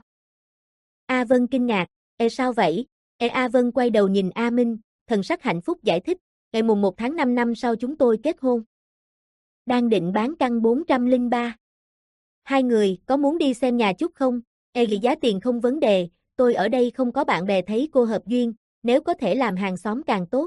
A Vân kinh ngạc, Ê sao vậy? Ê A Vân quay đầu nhìn A Minh, thần sắc hạnh phúc giải thích, Ê mùng một tháng năm năm sau chúng tôi kết hôn. Đang định bán căn bốn trăm lẻ ba. Hai người có muốn đi xem nhà chút không? Ê vì giá tiền không vấn đề, tôi ở đây không có bạn bè thấy cô hợp duyên, nếu có thể làm hàng xóm càng tốt.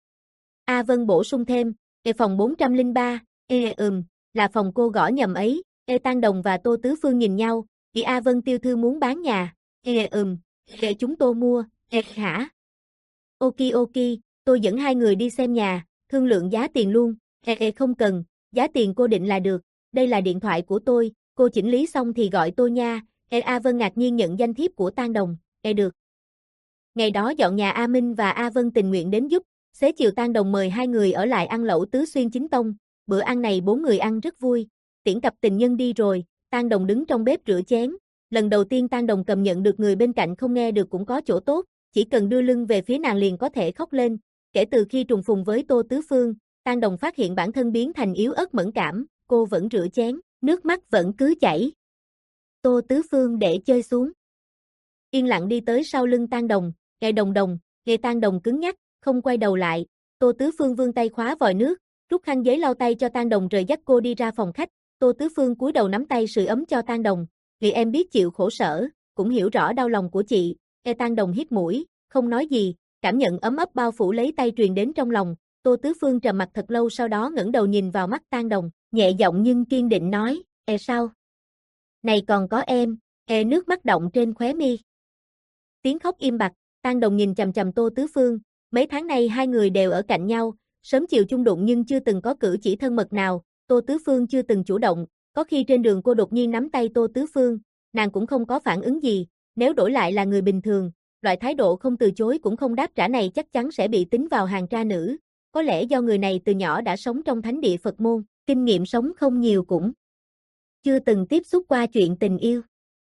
A Vân bổ sung thêm, Ê phòng bốn trăm lẻ ba, Ê ừm, là phòng cô gõ nhầm ấy. Ê Tang Đồng và Tô Tứ Phương nhìn nhau, Ê A Vân tiêu thư muốn bán nhà. Ê ừm, để chúng tôi mua. Ê hả? Ok ok, tôi dẫn hai người đi xem nhà, thương lượng giá tiền luôn. Ê ê không cần, giá tiền cô định là được, đây là điện thoại của tôi, cô chỉnh lý xong thì gọi tôi nha. Ê A Vân ngạc nhiên nhận danh thiếp của Tang Đồng. Ê được. Ngày đó dọn nhà A Minh và A Vân tình nguyện đến giúp, xế chiều Tang Đồng mời hai người ở lại ăn lẩu Tứ Xuyên Chính Tông, bữa ăn này bốn người ăn rất vui, tiễn cặp tình nhân đi rồi, Tang Đồng đứng trong bếp rửa chén. Lần đầu tiên Tang Đồng cầm nhận được người bên cạnh không nghe được cũng có chỗ tốt, chỉ cần đưa lưng về phía nàng liền có thể khóc lên. Kể từ khi trùng phùng với Tô Tứ Phương, Tang Đồng phát hiện bản thân biến thành yếu ớt mẫn cảm, cô vẫn rửa chén, nước mắt vẫn cứ chảy. Tô Tứ Phương để chơi xuống. Yên lặng đi tới sau lưng Tang Đồng, gậy Đồng Đồng, gậy Tang Đồng cứng nhắc, không quay đầu lại. Tô Tứ Phương vươn tay khóa vòi nước, rút khăn giấy lau tay cho Tang Đồng rồi dắt cô đi ra phòng khách. Tô Tứ Phương cúi đầu nắm tay sưởi ấm cho Tang Đồng, vì em biết chịu khổ sở, cũng hiểu rõ đau lòng của chị. Ê Tang Đồng hít mũi, không nói gì. cảm nhận ấm ấp bao phủ lấy tay truyền đến trong lòng, Tô Tứ Phương trầm mặt thật lâu sau đó ngẩng đầu nhìn vào mắt Tang Đồng, nhẹ giọng nhưng kiên định nói, "Ê sao? Này còn có em." Ê nước mắt đọng trên khóe mi. Tiếng khóc im bặt, Tang Đồng nhìn chằm chằm Tô Tứ Phương, mấy tháng nay hai người đều ở cạnh nhau, sớm chiều chung đụng nhưng chưa từng có cử chỉ thân mật nào, Tô Tứ Phương chưa từng chủ động, có khi trên đường cô đột nhiên nắm tay Tô Tứ Phương, nàng cũng không có phản ứng gì, nếu đổi lại là người bình thường, loại thái độ không từ chối cũng không đáp trả này chắc chắn sẽ bị tính vào hàng tra nữ, có lẽ do người này từ nhỏ đã sống trong thánh địa Phật môn, kinh nghiệm sống không nhiều cũng chưa từng tiếp xúc qua chuyện tình yêu.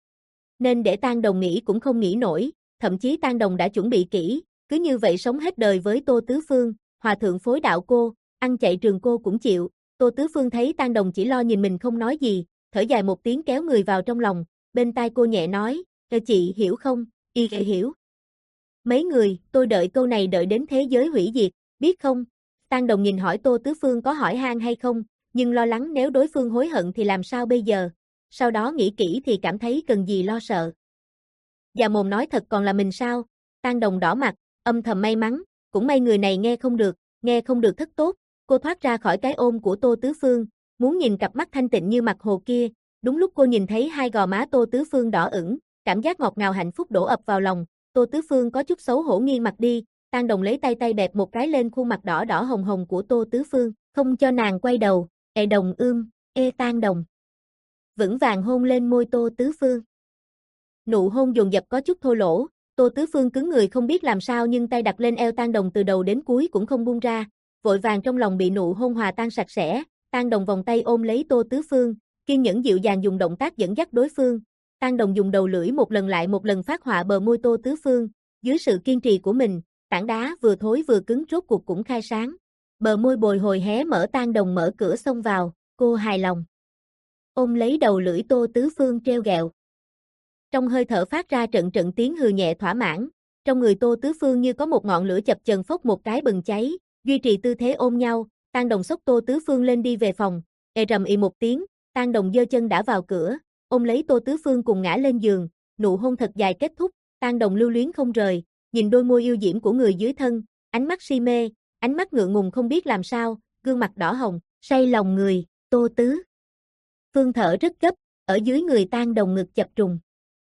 Nên để Tang Đồng nghĩ cũng không nghĩ nổi, thậm chí Tang Đồng đã chuẩn bị kỹ, cứ như vậy sống hết đời với Tô Tứ Phương, hòa thượng phối đạo cô, ăn chạy trường cô cũng chịu. Tô Tứ Phương thấy Tang Đồng chỉ lo nhìn mình không nói gì, thở dài một tiếng kéo người vào trong lòng, bên tai cô nhẹ nói, "Ê chị hiểu không?" "Y hiểu." "Mấy người, tôi đợi câu này đợi đến thế giới hủy diệt, biết không?" Tang Đồng nhìn hỏi Tô Tứ Phương có hỏi han hay không, nhưng lo lắng nếu đối phương hối hận thì làm sao bây giờ, sau đó nghĩ kỹ thì cảm thấy cần gì lo sợ. Già mồm nói thật còn là mình sao? Tang Đồng đỏ mặt, âm thầm may mắn, cũng may người này nghe không được, nghe không được thất tốt, cô thoát ra khỏi cái ôm của Tô Tứ Phương, muốn nhìn cặp mắt thanh tịnh như mặt hồ kia, đúng lúc cô nhìn thấy hai gò má Tô Tứ Phương đỏ ửng, cảm giác ngọt ngào hạnh phúc đổ ập vào lòng, Tô Tứ Phương có chút xấu hổ nghiêng mặt đi, Tang Đồng lấy tay tay bẹp một cái lên khuôn mặt đỏ đỏ hồng hồng của Tô Tứ Phương, không cho nàng quay đầu, "Ê Đồng ưm, ê Tang Đồng." Vững vàng hôn lên môi Tô Tứ Phương. Nụ hôn dồn dập có chút thô lỗ, Tô Tứ Phương cứng người không biết làm sao nhưng tay đặt lên eo Tang Đồng từ đầu đến cuối cũng không buông ra, vội vàng trong lòng bị nụ hôn hòa tan sạch sẽ, Tang Đồng vòng tay ôm lấy Tô Tứ Phương, kiên nhẫn dịu dàng dùng động tác dẫn dắt đối phương. Tang Đồng dùng đầu lưỡi một lần lại một lần phát họa bờ môi Tô Tứ Phương, dưới sự kiên trì của mình, tảng đá vừa thối vừa cứng rốt cuộc cũng khai sáng. Bờ môi bồi hồi hé mở, Tang Đồng mở cửa xông vào, cô hài lòng ôm lấy đầu lưỡi Tô Tứ Phương treo gẹo. Trong hơi thở phát ra trận trận tiếng hừ nhẹ thỏa mãn, trong người Tô Tứ Phương như có một ngọn lửa chập chờn phốc một cái bừng cháy, duy trì tư thế ôm nhau, Tang Đồng xốc Tô Tứ Phương lên đi về phòng, ê rầm ì một tiếng, Tang Đồng giơ chân đã vào cửa, ôm lấy Tô Tứ Phương cùng ngã lên giường, nụ hôn thật dài kết thúc, Tang Đồng lưu luyến không rời, nhìn đôi môi yêu diễm của người dưới thân, ánh mắt si mê, ánh mắt ngượng ngùng không biết làm sao, gương mặt đỏ hồng, say lòng người, Tô Tứ Phương thở rất gấp, ở dưới người Tang Đồng ngực chập trùng.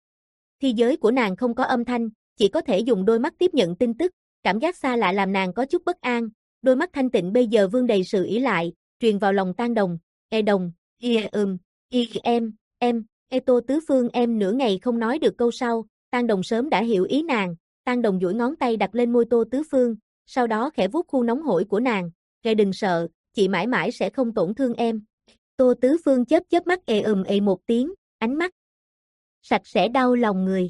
Thi giới của nàng không có âm thanh, chỉ có thể dùng đôi mắt tiếp nhận tin tức, cảm giác xa lạ làm nàng có chút bất an, đôi mắt thanh tịnh bây giờ vương đầy sự ỷ lại, truyền vào lòng Tang Đồng, "Ê Đồng, y ừm, y em, em, ê Tô Tứ Phương." Em nửa ngày không nói được câu sau, Tang Đồng sớm đã hiểu ý nàng, Tang Đồng duỗi ngón tay đặt lên môi Tô Tứ Phương, sau đó khẽ vuốt khu nóng hổi của nàng, "Ê đừng sợ, chị mãi mãi sẽ không tổn thương em." Tô Tứ Phương chớp chớp mắt ê ừm ê một tiếng, ánh mắt sạch sẽ đau lòng người.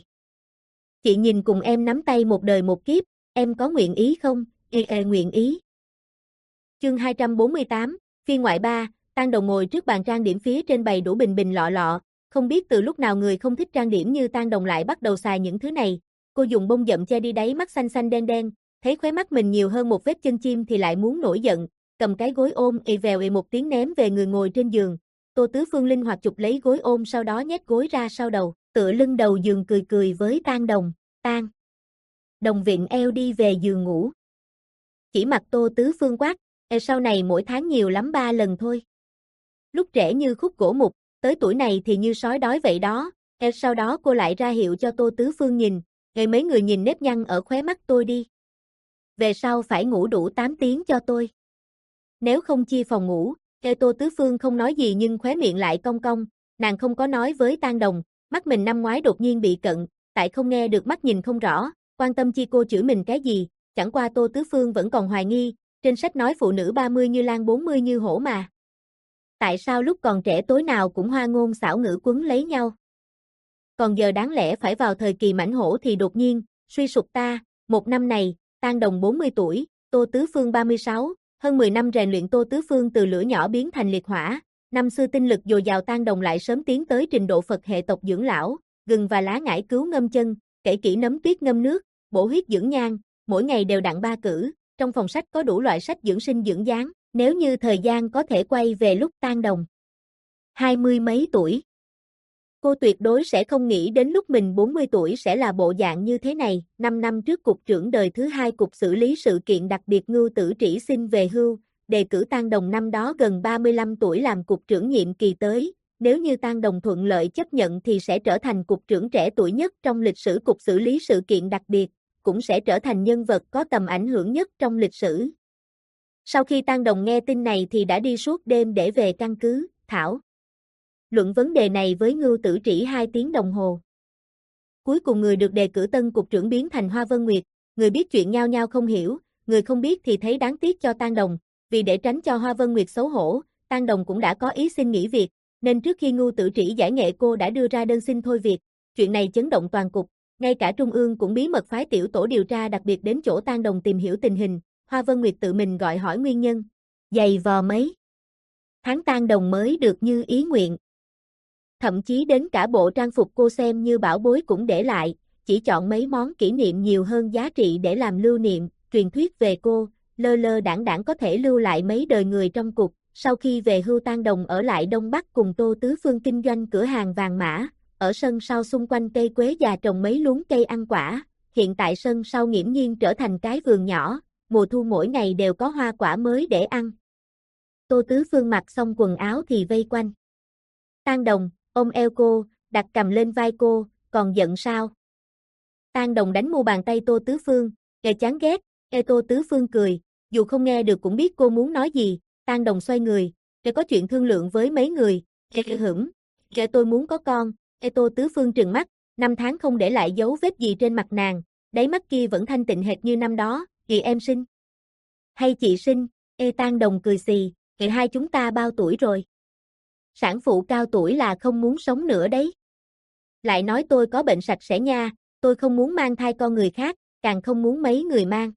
"Chị nhìn cùng em nắm tay một đời một kiếp, em có nguyện ý không?" "Ê ê nguyện ý." Chương hai trăm bốn mươi tám, phiên ngoại ba, Tang Đồng ngồi trước bàn trang điểm, phía trên bày đủ bình bình lọ lọ, không biết từ lúc nào người không thích trang điểm như Tang Đồng lại bắt đầu xài những thứ này. Cô dùng bông dậm che đi đáy mắt xanh xanh đen đen, thấy khóe mắt mình nhiều hơn một vết chân chim thì lại muốn nổi giận, cầm cái gối ôm ì vèo ì một tiếng ném về người ngồi trên giường. Tô Tứ Phương linh hoạt chụp lấy gối ôm sau đó nhét gối ra sau đầu, tựa lưng đầu giường cười cười với Tang Đồng. Tang Đồng vịn eo đi về giường ngủ. Chỉ mặt Tô Tứ Phương quát, "Ê sau này mỗi tháng nhiều lắm ba lần thôi. Lúc trẻ như khúc gỗ mục, tới tuổi này thì như sói đói vậy đó." Ê sau đó cô lại ra hiệu cho Tô Tứ Phương nhìn, "Ê mấy người nhìn nếp nhăn ở khóe mắt tôi đi. Về sau phải ngủ đủ tám tiếng cho tôi. Nếu không chia phòng ngủ." Ê Tô Tứ Phương không nói gì nhưng khóe miệng lại cong cong, nàng không có nói với Tang Đồng, mắt mình năm ngoái đột nhiên bị cận, tại không nghe được mắt nhìn không rõ, quan tâm chi cô chửi mình cái gì, chẳng qua Tô Tứ Phương vẫn còn hoài nghi, trên sách nói phụ nữ ba mươi như lan bốn mươi như hổ mà. Tại sao lúc còn trẻ tối nào cũng hoa ngôn xảo ngữ quấn lấy nhau? Còn giờ đáng lẽ phải vào thời kỳ mãnh hổ thì đột nhiên, suy sụp ta, một năm này, Tang Đồng bốn mươi tuổi, Tô Tứ Phương ba mươi sáu, hơn mười năm rèn luyện Tô Tứ Phương từ lửa nhỏ biến thành liệt hỏa, năm xưa tinh lực dồi dào Tang Đồng lại sớm tiến tới trình độ Phật hệ tộc dưỡng lão, gừng và lá ngải cứu ngâm chân, kể kỹ nấm tuyết ngâm nước, bổ huyết dưỡng nhan, mỗi ngày đều đặn ba cử, trong phòng sách có đủ loại sách dưỡng sinh dưỡng dáng, nếu như thời gian có thể quay về lúc Tang Đồng hai mươi mấy tuổi. Cô tuyệt đối sẽ không nghĩ đến lúc mình bốn mươi tuổi sẽ là bộ dạng như thế này. Năm năm trước cục trưởng đời thứ hai cục xử lý sự kiện đặc biệt Ngưu Tử Trĩ xin về hưu, đề cử Tang Đồng năm đó gần ba mươi lăm tuổi làm cục trưởng nhiệm kỳ tới. Nếu như Tang Đồng thuận lợi chấp nhận thì sẽ trở thành cục trưởng trẻ tuổi nhất trong lịch sử cục xử lý sự kiện đặc biệt, cũng sẽ trở thành nhân vật có tầm ảnh hưởng nhất trong lịch sử. Sau khi Tang Đồng nghe tin này thì đã đi suốt đêm để về căn cứ, thảo luận vấn đề này với Ngưu Tử Trĩ hai tiếng đồng hồ. Cuối cùng người được đề cử tân cục trưởng biến thành Hoa Vân Nguyệt, người biết chuyện nhao nhao không hiểu, người không biết thì thấy đáng tiếc cho Tang Đồng, vì để tránh cho Hoa Vân Nguyệt xấu hổ, Tang Đồng cũng đã có ý xin nghỉ việc, nên trước khi Ngưu Tử Trĩ giải nghệ cô đã đưa ra đơn xin thôi việc. Chuyện này chấn động toàn cục, ngay cả Trung ương cũng bí mật phái tiểu tổ điều tra đặc biệt đến chỗ Tang Đồng tìm hiểu tình hình. Hoa Vân Nguyệt tự mình gọi hỏi nguyên nhân. Dày vò mấy tháng Tang Đồng mới được như ý nguyện. Thậm chí đến cả bộ trang phục cô xem như bảo bối cũng để lại, chỉ chọn mấy món kỷ niệm nhiều hơn giá trị để làm lưu niệm. Truyền thuyết về cô, lơ lơ đãng đãng có thể lưu lại mấy đời người trong cục. Sau khi về hưu Tang Đồng ở lại Đông Bắc cùng Tô Tứ Phương kinh doanh cửa hàng vàng mã, ở sân sau xung quanh cây quế già trồng mấy luống cây ăn quả. Hiện tại sân sau nghiễm nhiên trở thành cái vườn nhỏ, mùa thu mỗi ngày đều có hoa quả mới để ăn. Tô Tứ Phương mặc xong quần áo thì vây quanh Tang Đồng, ôm eo cô, đặt cầm lên vai cô, còn giận sao? Tang Đồng đánh mu bàn tay Tô Tứ Phương, ghê chán ghét, ê Tô Tứ Phương cười, dù không nghe được cũng biết cô muốn nói gì. Tang Đồng xoay người, ê có chuyện thương lượng với mấy người, ê hửm, ê tôi muốn có con, ê Tô Tứ Phương trừng mắt, năm tháng không để lại dấu vết gì trên mặt nàng, đáy mắt kia vẫn thanh tịnh hệt như năm đó, chị em sinh. Hay chị sinh, ê Tang Đồng cười xì, ê hai chúng ta bao tuổi rồi? Sản phụ cao tuổi là không muốn sống nữa đấy. Lại nói tôi có bệnh sạch sẽ nha, tôi không muốn mang thai con người khác, càng không muốn mấy người mang.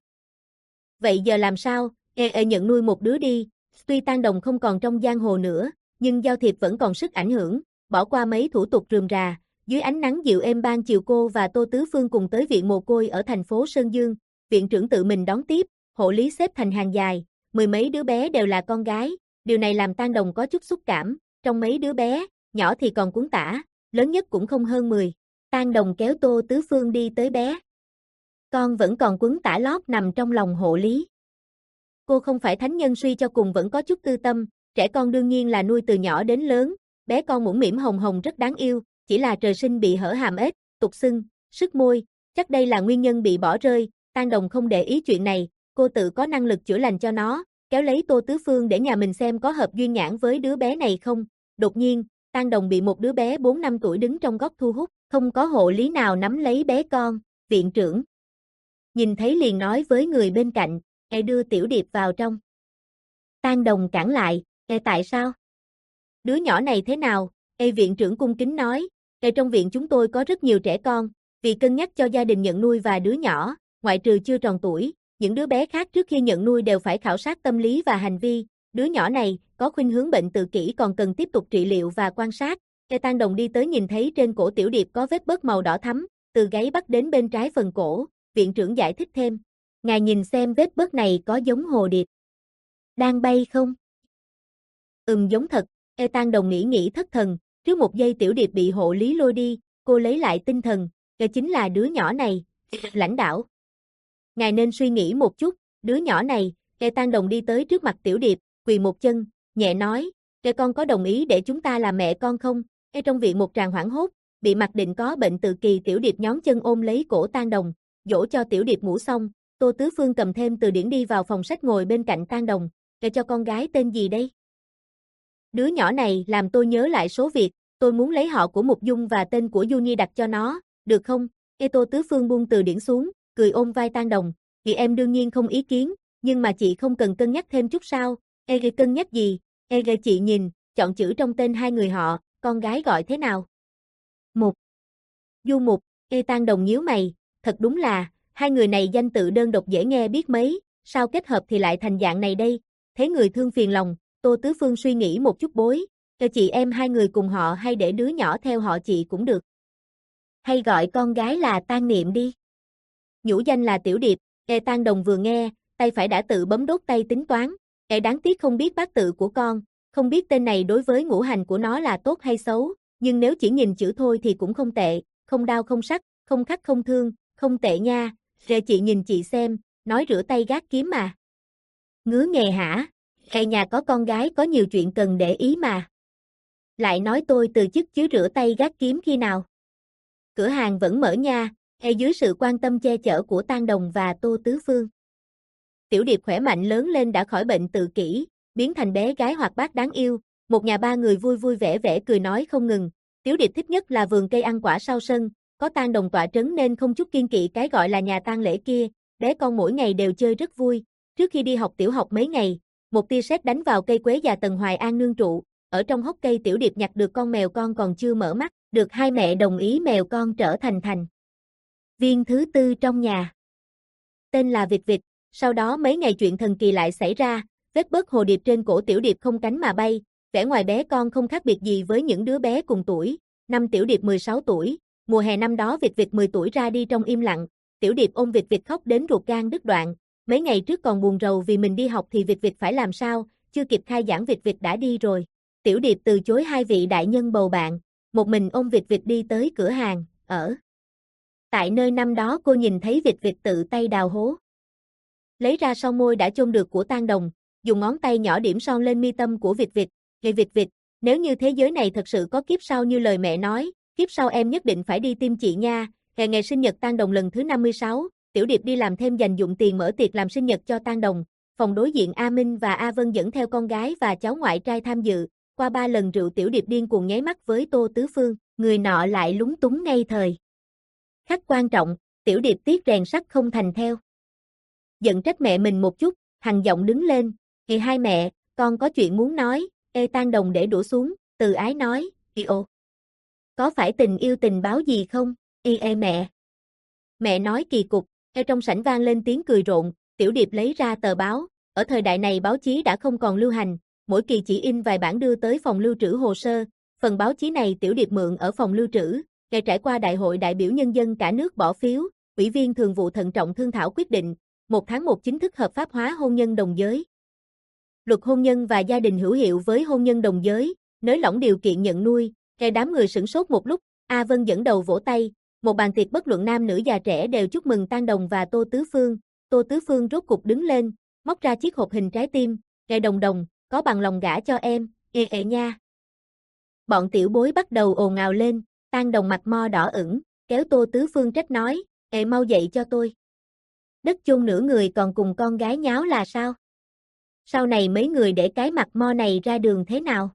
Vậy giờ làm sao, ê ê nhận nuôi một đứa đi. Tuy Tang Đồng không còn trong giang hồ nữa, nhưng giao thiệp vẫn còn sức ảnh hưởng, bỏ qua mấy thủ tục rườm rà, dưới ánh nắng dịu êm ban chiều cô và Tô Tứ Phương cùng tới viện mồ côi ở thành phố Sơn Dương, viện trưởng tự mình đón tiếp, hộ lý xếp thành hàng dài, mười mấy đứa bé đều là con gái, điều này làm Tang Đồng có chút xúc cảm, trong mấy đứa bé, nhỏ thì còn cuốn tả, lớn nhất cũng không hơn mười. Tang Đồng kéo Tô Tứ Phương đi tới bé. Con vẫn còn quấn tả lót nằm trong lòng hộ lý. Cô không phải thánh nhân suy cho cùng vẫn có chút tư tâm, trẻ con đương nhiên là nuôi từ nhỏ đến lớn, bé con mũm mĩm hồng hồng rất đáng yêu, chỉ là trời sinh bị hở hàm ếch, tục xưng, sức môi, chắc đây là nguyên nhân bị bỏ rơi. Tang Đồng không để ý chuyện này, cô tự có năng lực chữa lành cho nó, kéo lấy Tô Tứ Phương để nhà mình xem có hợp duyên nhãn với đứa bé này không. Đột nhiên, Tang Đồng bị một đứa bé bốn năm tuổi đứng trong góc thu hút, không có hộ lý nào nắm lấy bé con. Viện trưởng nhìn thấy liền nói với người bên cạnh, "Ê đưa Tiểu Điệp vào trong." Tang Đồng cản lại, "Ê tại sao? Đứa nhỏ này thế nào?" Ê viện trưởng cung kính nói, "Ê trong viện chúng tôi có rất nhiều trẻ con, vì cân nhắc cho gia đình nhận nuôi và đứa nhỏ, ngoại trừ chưa tròn tuổi, những đứa bé khác trước khi nhận nuôi đều phải khảo sát tâm lý và hành vi, đứa nhỏ này có khuynh hướng bệnh tự kỷ còn cần tiếp tục trị liệu và quan sát." Ê Tang Đồng đi tới nhìn thấy trên cổ Tiểu Điệp có vết bớt màu đỏ thắm, từ gáy bắt đến bên trái phần cổ, viện trưởng giải thích thêm, "Ngài nhìn xem vết bớt này có giống hồ điệp đang bay không?" Ừm giống thật. Ê Tang Đồng nghĩ nghĩ thất thần, trước một giây Tiểu Điệp bị hộ lý lôi đi, cô lấy lại tinh thần, "Ê chính là đứa nhỏ này." Lãnh đạo, ngài nên suy nghĩ một chút, đứa nhỏ này. Ê Tang Đồng đi tới trước mặt Tiểu Điệp, quỳ một chân, nhẹ nói, "Ê con có đồng ý để chúng ta làm mẹ con không?" Ê trong viện một tràng hoảng hốt, bị mặc định có bệnh tự kỳ Tiểu Điệp nhón chân ôm lấy cổ Tang Đồng, dỗ cho Tiểu Điệp ngủ xong, Tô Tứ Phương cầm thêm từ điển đi vào phòng sách ngồi bên cạnh Tang Đồng, "Ê cho con gái tên gì đây?" "Đứa nhỏ này làm tôi nhớ lại số việc, tôi muốn lấy họ của Mục Dung và tên của Du Nhi đặt cho nó, được không?" Ê Tô Tứ Phương buông từ điển xuống, cười ôm vai Tang Đồng, "Chị em đương nhiên không ý kiến, nhưng mà chị không cần cân nhắc thêm chút sao?" "Ê ghê cân nhắc gì?" "Ê ghê chị nhìn, chọn chữ trong tên hai người họ, con gái gọi thế nào?" "Mục." "Du Mục." Ê Tang Đồng nhíu mày, thật đúng là, hai người này danh tự đơn độc dễ nghe biết mấy, sao kết hợp thì lại thành dạng này đây, thế người thương phiền lòng. Tô Tứ Phương suy nghĩ một chút bối, "Cho chị em hai người cùng họ hay để đứa nhỏ theo họ chị cũng được. Hay gọi con gái là Tang Niệm đi." Nhũ danh là Tiểu Điệp. Ê Tang Đồng vừa nghe, tay phải đã tự bấm đốt tay tính toán, "Ê đáng tiếc không biết bát tự của con, không biết tên này đối với ngũ hành của nó là tốt hay xấu." nhưng nếu chỉ nhìn chữ thôi thì cũng không tệ, không đao không sắc, không khắc không thương, không tệ nha, rồi chị nhìn chị xem, nói rửa tay gác kiếm mà. Ngứa nghề hả? Hay nhà có con gái có nhiều chuyện cần để ý mà. Lại nói tôi từ chức chứ rửa tay gác kiếm khi nào? Cửa hàng vẫn mở nha, hay dưới sự quan tâm che chở của Tang Đồng và Tô Tứ Phương. Tiểu Điệp khỏe mạnh lớn lên đã khỏi bệnh tự kỷ, biến thành bé gái hoạt bát đáng yêu, một nhà ba người vui vui vẻ vẻ cười nói không ngừng. Tiểu Điệp thích nhất là vườn cây ăn quả sau sân, có Tang Đồng tọa trấn nên không chút kiên kỵ cái gọi là nhà tang lễ kia, bé con mỗi ngày đều chơi rất vui. Trước khi đi học tiểu học mấy ngày, một tia sét đánh vào cây quế già Tần Hoài An nương trụ, ở trong hốc cây Tiểu Điệp nhặt được con mèo con còn chưa mở mắt, được hai mẹ đồng ý mèo con trở thành thành viên thứ tư trong nhà. Tên là Vịt Vịt. Sau đó mấy ngày chuyện thần kỳ lại xảy ra, vết bớt hồ điệp trên cổ Tiểu Điệp không cánh mà bay, vẻ ngoài bé con không khác biệt gì với những đứa bé cùng tuổi. Năm Tiểu Điệp mười sáu tuổi, mùa hè năm đó Vịt Vịt mười tuổi ra đi trong im lặng, Tiểu Điệp ôm Vịt Vịt khóc đến ruột gan đứt đoạn. Mấy ngày trước còn buồn rầu vì mình đi học thì Vịt Vịt phải làm sao, chưa kịp khai giảng Vịt Vịt đã đi rồi. Tiểu Điệp từ chối hai vị đại nhân bầu bạn, một mình ôm Vịt Vịt đi tới cửa hàng, ở tại nơi năm đó cô nhìn thấy Vịt Vịt tự tay đào hố. Lấy ra son môi đã chôn được của Tang Đồng, dùng ngón tay nhỏ điểm son lên mi tâm của Vịt Vịt, "Vậy Vịt Vịt, nếu như thế giới này thật sự có kiếp sau như lời mẹ nói, kiếp sau em nhất định phải đi tìm chị nha." Ngày ngày sinh nhật Tang Đồng lần thứ năm mươi sáu, Tiểu Điệp đi làm thêm dành dụm tiền mở tiệc làm sinh nhật cho Tang Đồng, phòng đối diện A Minh và A Vân dẫn theo con gái và cháu ngoại trai tham dự, qua ba lần rượu Tiểu Điệp điên cuồng nháy mắt với Tô Tứ Phương, người nọ lại lúng túng ngây thời. Khắc quan trọng, Tiểu Điệp tiếc rèn sắt không thành theo. Giận trách mẹ mình một chút, hằn giọng đứng lên, "Thì hai mẹ, con có chuyện muốn nói." Ê Tang Đồng để đũa xuống, từ ái nói, "Ì ồ, có phải tình yêu tình báo gì không?" "Ì ê mẹ." Mẹ nói kỳ cục, ở trong sảnh vang lên tiếng cười rộn, Tiểu Điệp lấy ra tờ báo, ở thời đại này báo chí đã không còn lưu hành, mỗi kỳ chỉ in vài bản đưa tới phòng lưu trữ hồ sơ, phần báo chí này Tiểu Điệp mượn ở phòng lưu trữ, ngày trải qua đại hội đại biểu nhân dân cả nước bỏ phiếu, ủy viên thường vụ thận trọng thương thảo quyết định, một tháng một chính thức hợp pháp hóa hôn nhân đồng giới. Luật hôn nhân và gia đình hữu hiệu với hôn nhân đồng giới, nới lỏng điều kiện nhận nuôi, nghe đám người sửng sốt một lúc, A Vân dẫn đầu vỗ tay, một bàn tiệc bất luận nam nữ già trẻ đều chúc mừng Tang Đồng và Tô Tứ Phương. Tô Tứ Phương rốt cục đứng lên, móc ra chiếc hộp hình trái tim, "Nghe Đồng Đồng, có bằng lòng gả cho em." "Ê ê nha." Bọn tiểu bối bắt đầu ồn ào lên, Tang Đồng mặt mo đỏ ửng, kéo Tô Tứ Phương trách nói, "Ê mau dậy cho tôi. Đất chôn nửa người còn cùng con gái nháo là sao? Sau này mấy người để cái mặt mo này ra đường thế nào?"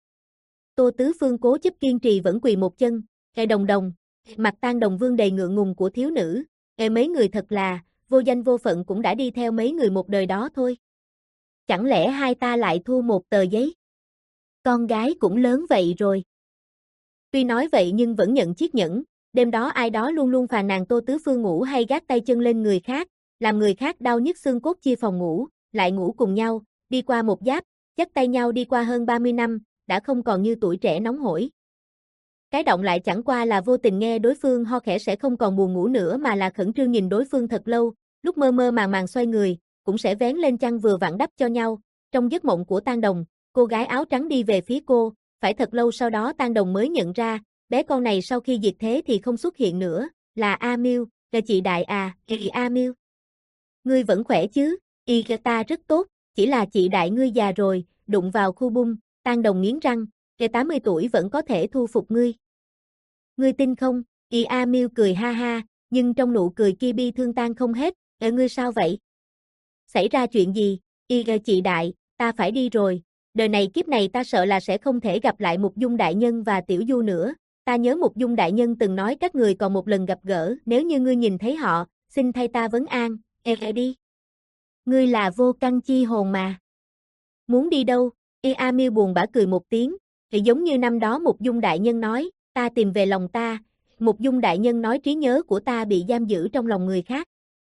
Tô Tứ Phương cố chấp kiên trì vẫn quỳ một chân, "Ê Đồng Đồng." Mặt Tang Đồng Vương đầy ngượng ngùng của thiếu nữ, "Ê mấy người thật là, vô danh vô phận cũng đã đi theo mấy người một đời đó thôi. Chẳng lẽ hai ta lại thua một tờ giấy? Con gái cũng lớn vậy rồi." Tuy nói vậy nhưng vẫn nhận chiếc nhẫn, đêm đó ai đó luôn luôn phàn nàn Tô Tứ Phương ngủ hay gác tay chân lên người khác, làm người khác đau nhức xương cốt chia phòng ngủ, lại ngủ cùng nhau, đi qua một giáp, dắt tay nhau đi qua hơn ba mươi năm, đã không còn như tuổi trẻ nóng hổi. Cái động lại chẳng qua là vô tình nghe đối phương ho khẽ sẽ không còn buồn ngủ nữa mà là khẩn trương nhìn đối phương thật lâu, lúc mơ mơ màng màng xoay người, cũng sẽ vén lên chăn vừa vặn đắp cho nhau. Trong giấc mộng của Tang Đồng, cô gái áo trắng đi về phía cô, phải thật lâu sau đó Tang Đồng mới nhận ra, bé con này sau khi diệt thế thì không xuất hiện nữa, là A Miêu, là chị Đại à, "Ì A Miêu, ngươi vẫn khỏe chứ?" "Ì ta rất tốt, chỉ là chị Đại ngươi già rồi." Đụng vào khu bung, Tang Đồng nghiến răng, "Kẻ tám mươi tuổi vẫn có thể thu phục ngươi. Ngươi tin không?" Ì A Miêu cười ha ha, nhưng trong nụ cười kia bi thương tan không hết, "Ê ngươi sao vậy? Xảy ra chuyện gì?" "Ì chị Đại, ta phải đi rồi, đời này kiếp này ta sợ là sẽ không thể gặp lại Mục Dung đại nhân và Tiểu Du nữa. Ta nhớ Mục Dung đại nhân từng nói các người còn một lần gặp gỡ, nếu như ngươi nhìn thấy họ, xin thay ta vấn an." "Ê ê đi. Ngươi là vô căn chi hồn mà. Muốn đi đâu?" Ê A Miêu buồn bã cười một tiếng, thì giống như năm đó Mục Dung đại nhân nói, "Ta tìm về lòng ta." Mục Dung đại nhân nói trí nhớ của ta bị giam giữ trong lòng người khác.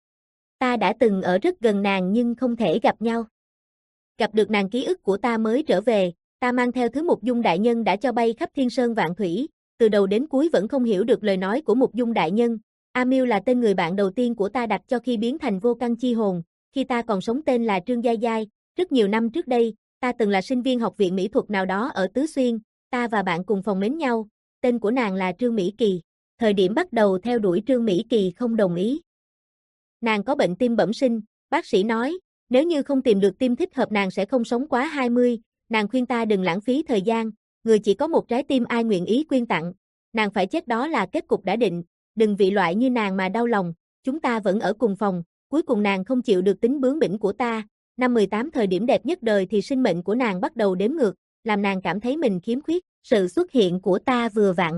Ta đã từng ở rất gần nàng nhưng không thể gặp nhau. Gặp được nàng ký ức của ta mới trở về, ta mang theo thứ Mục Dung đại nhân đã cho bay khắp thiên sơn vạn thủy, từ đầu đến cuối vẫn không hiểu được lời nói của Mục Dung đại nhân. A Miêu là tên người bạn đầu tiên của ta đặt cho khi biến thành vô căn chi hồn, khi ta còn sống tên là Trương Giai Giai, rất nhiều năm trước đây, ta từng là sinh viên học viện mỹ thuật nào đó ở Tứ Xuyên, ta và bạn cùng phòng mến nhau, tên của nàng là Trương Mỹ Kỳ. Thời điểm bắt đầu theo đuổi Trương Mỹ Kỳ không đồng ý. Nàng có bệnh tim bẩm sinh, bác sĩ nói, nếu như không tìm được tim thích hợp nàng sẽ không sống quá hai mươi, nàng khuyên ta đừng lãng phí thời gian, người chỉ có một trái tim ai nguyện ý quyên tặng, nàng phải chết đó là kết cục đã định, đừng vì loại như nàng mà đau lòng, chúng ta vẫn ở cùng phòng, cuối cùng nàng không chịu được tính bướng bỉnh của ta, năm mười tám thời điểm đẹp nhất đời thì sinh mệnh của nàng bắt đầu đếm ngược, làm nàng cảm thấy mình khiếm khuyết, sự xuất hiện của ta vừa vặn.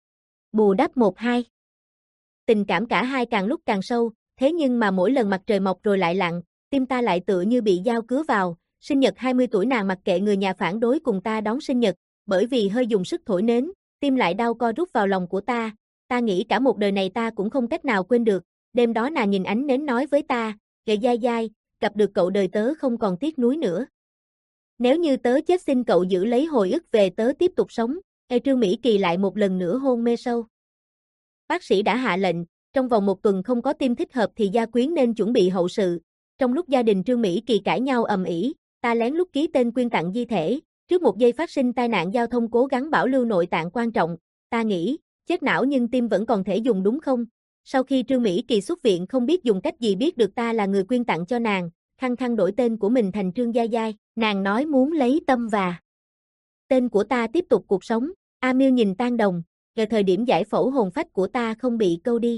Bù đắp một hai. Tình cảm cả hai càng lúc càng sâu, thế nhưng mà mỗi lần mặt trời mọc rồi lại lặn, tim ta lại tựa như bị dao cứa vào, sinh nhật hai mươi tuổi nàng mặc kệ người nhà phản đối cùng ta đón sinh nhật, bởi vì hơi dùng sức thổi nến, tim lại đau co rút vào lòng của ta, ta nghĩ cả một đời này ta cũng không cách nào quên được, đêm đó nàng nhìn ánh nến nói với ta, gậy dai dai, gặp được cậu đời tớ không còn tiếc nuối nữa. Nếu như tớ chết xin cậu giữ lấy hồi ức về tớ tiếp tục sống, e Trương Mỹ Kỳ lại một lần nữa hôn mê sâu. Bác sĩ đã hạ lệnh, trong vòng một tuần không có tim thích hợp thì gia quyến nên chuẩn bị hậu sự. Trong lúc gia đình Trương Mỹ Kỳ cãi nhau ầm ĩ, ta lén lút ký tên quyên tặng di thể, trước một giây phát sinh tai nạn giao thông cố gắng bảo lưu nội tạng quan trọng, ta nghĩ, chết não nhưng tim vẫn còn thể dùng đúng không? Sau khi Trương Mỹ Kỳ xuất viện không biết dùng cách gì biết được ta là người quyên tặng cho nàng, khăng khăng đổi tên của mình thành Trương Giai Giai, nàng nói muốn lấy tâm và tên của ta tiếp tục cuộc sống, A Miêu nhìn Tang Đồng, về thời điểm giải phẫu hồn phách của ta không bị câu đi.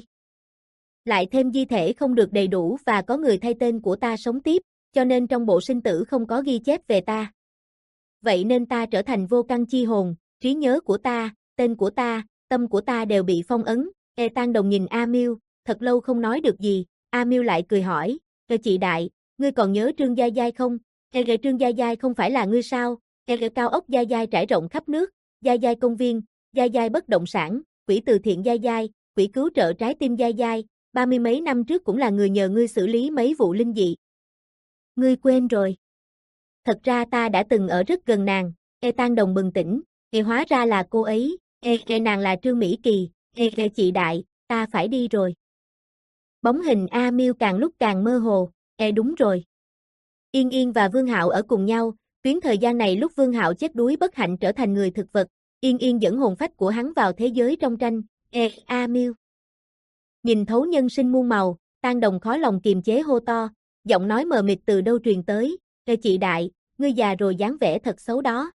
Lại thêm di thể không được đầy đủ và có người thay tên của ta sống tiếp, cho nên trong bộ sinh tử không có ghi chép về ta. Vậy nên ta trở thành vô căn chi hồn, trí nhớ của ta, tên của ta, tâm của ta đều bị phong ấn. E Tang Đồng nhìn A Miêu, thật lâu không nói được gì, A Miêu lại cười hỏi, "Ê chị đại, ngươi còn nhớ Trương Giai Giai không? E Trương Giai Giai không phải là ngươi sao? E cao ốc Giai Giai trải rộng khắp nước, Giai Giai công viên, Giai Giai bất động sản, quỹ từ thiện Giai Giai, quỹ cứu trợ trái tim Giai Giai, ba mươi mấy năm trước cũng là người nhờ ngươi xử lý mấy vụ linh dị. Ngươi quên rồi. Thật ra ta đã từng ở rất gần nàng." E Tang Đồng bừng tỉnh, e hóa ra là cô ấy, e, e nàng là Trương Mỹ Kỳ, e, e chị đại, ta phải đi rồi. Bóng hình A Miêu càng lúc càng mơ hồ, e đúng rồi. Yên Yên và Vương Hạo ở cùng nhau, tuyến thời gian này lúc Vương Hạo chết đuối bất hạnh trở thành người thực vật, Yên Yên dẫn hồn phách của hắn vào thế giới trong tranh, e, A Miêu. Nhìn thấu nhân sinh muôn màu, Tang Đồng khó lòng kiềm chế hô to, giọng nói mờ mịt từ đâu truyền tới, e chị đại, ngươi già rồi dáng vẻ thật xấu đó.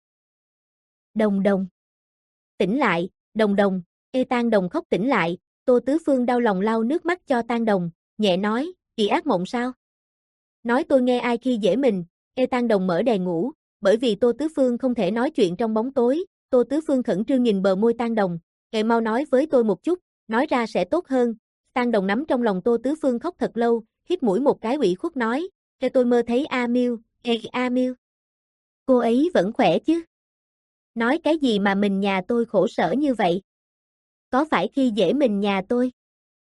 Đồng Đồng. Tỉnh lại, Đồng Đồng, e Tang Đồng khóc tỉnh lại, Tô Tứ Phương đau lòng lau nước mắt cho Tang Đồng, nhẹ nói, kỳ ác mộng sao? Nói tôi nghe ai khi dễ mình, e Tang Đồng mở đèn ngủ, bởi vì Tô Tứ Phương không thể nói chuyện trong bóng tối, Tô Tứ Phương khẩn trương nhìn bờ môi Tang Đồng, e mau nói với tôi một chút, nói ra sẽ tốt hơn. Tang Đồng nắm trong lòng Tô Tứ Phương khóc thật lâu, hít mũi một cái ủy khuất nói, e tôi mơ thấy A Miêu, e A Miêu. Cô ấy vẫn khỏe chứ? Nói cái gì mà mình nhà tôi khổ sở như vậy? Có phải khi dễ mình nhà tôi?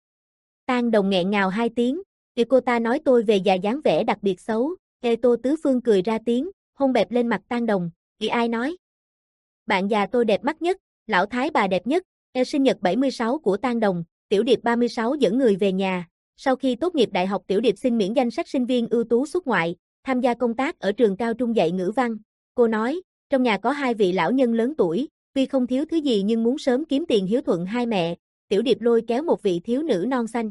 Tang Đồng nghẹn ngào hai tiếng, e cô ta nói tôi về già dáng vẻ đặc biệt xấu, e Tô Tứ Phương cười ra tiếng, hôn bẹp lên mặt Tang Đồng, thì ai nói? Bạn già tôi đẹp mắt nhất, lão thái bà đẹp nhất, e sinh nhật bảy mươi sáu của Tang Đồng, Tiểu Điệp ba mươi sáu dẫn người về nhà, sau khi tốt nghiệp đại học Tiểu Điệp xin miễn danh sách sinh viên ưu tú xuất ngoại, tham gia công tác ở trường cao trung dạy ngữ văn, cô nói, trong nhà có hai vị lão nhân lớn tuổi, tuy không thiếu thứ gì nhưng muốn sớm kiếm tiền hiếu thuận hai mẹ, Tiểu Điệp lôi kéo một vị thiếu nữ non xanh.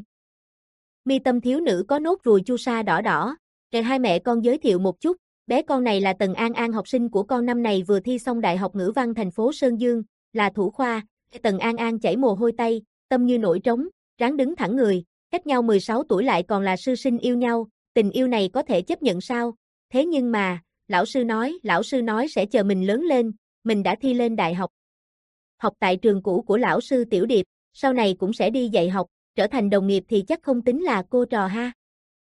Mi tâm thiếu nữ có nốt ruồi chu sa đỏ đỏ, để hai mẹ con giới thiệu một chút, bé con này là Tần An An học sinh của con năm này vừa thi xong Đại học Ngữ văn thành phố Sơn Dương, là thủ khoa, Tần An An chảy mồ hôi tay, tâm như nổi trống, ráng đứng thẳng người, cách nhau mười sáu tuổi lại còn là sư sinh yêu nhau, tình yêu này có thể chấp nhận sao? Thế nhưng mà, lão sư nói, lão sư nói sẽ chờ mình lớn lên, mình đã thi lên đại học. Học tại trường cũ của lão sư Tiểu Điệp, sau này cũng sẽ đi dạy học, trở thành đồng nghiệp thì chắc không tính là cô trò ha.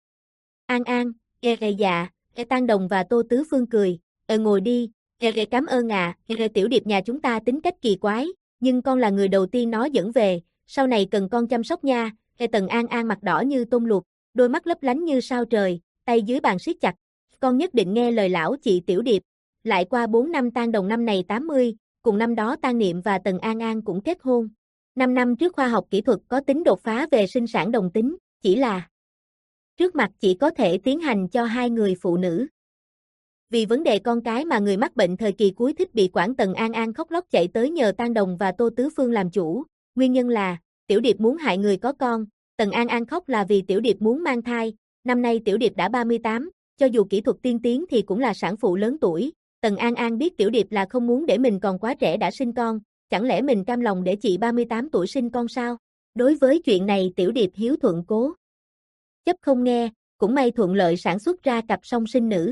An An, e e dạ, e Tang Đồng và Tô Tứ Phương cười, ờ ngồi đi, e e cảm ơn à, e Tiểu Điệp nhà chúng ta tính cách kỳ quái, nhưng con là người đầu tiên nó dẫn về, sau này cần con chăm sóc nha, e Tần An An mặt đỏ như tôm luộc, đôi mắt lấp lánh như sao trời, tay dưới bàn siết chặt, con nhất định nghe lời lão chị Tiểu Điệp. Lại qua bốn năm Tang Đồng năm này tám mươi, cùng năm đó Tang Niệm và Tần An An cũng kết hôn. năm năm trước khoa học kỹ thuật có tính đột phá về sinh sản đồng tính, chỉ là trước mặt chỉ có thể tiến hành cho hai người phụ nữ. Vì vấn đề con cái mà người mắc bệnh thời kỳ cuối thích bị quản Tần An An khóc lóc chạy tới nhờ Tang Đồng và Tô Tứ Phương làm chủ, nguyên nhân là, Tiểu Điệp muốn hại người có con, Tần An An khóc là vì Tiểu Điệp muốn mang thai, năm nay Tiểu Điệp đã ba mươi tám, cho dù kỹ thuật tiên tiến thì cũng là sản phụ lớn tuổi, Tần An An biết Tiểu Điệp là không muốn để mình còn quá trẻ đã sinh con, chẳng lẽ mình cam lòng để chị ba mươi tám tuổi sinh con sao? Đối với chuyện này Tiểu Điệp hiếu thuận cố chấp không nghe, cũng may thuận lợi sản xuất ra cặp song sinh nữ.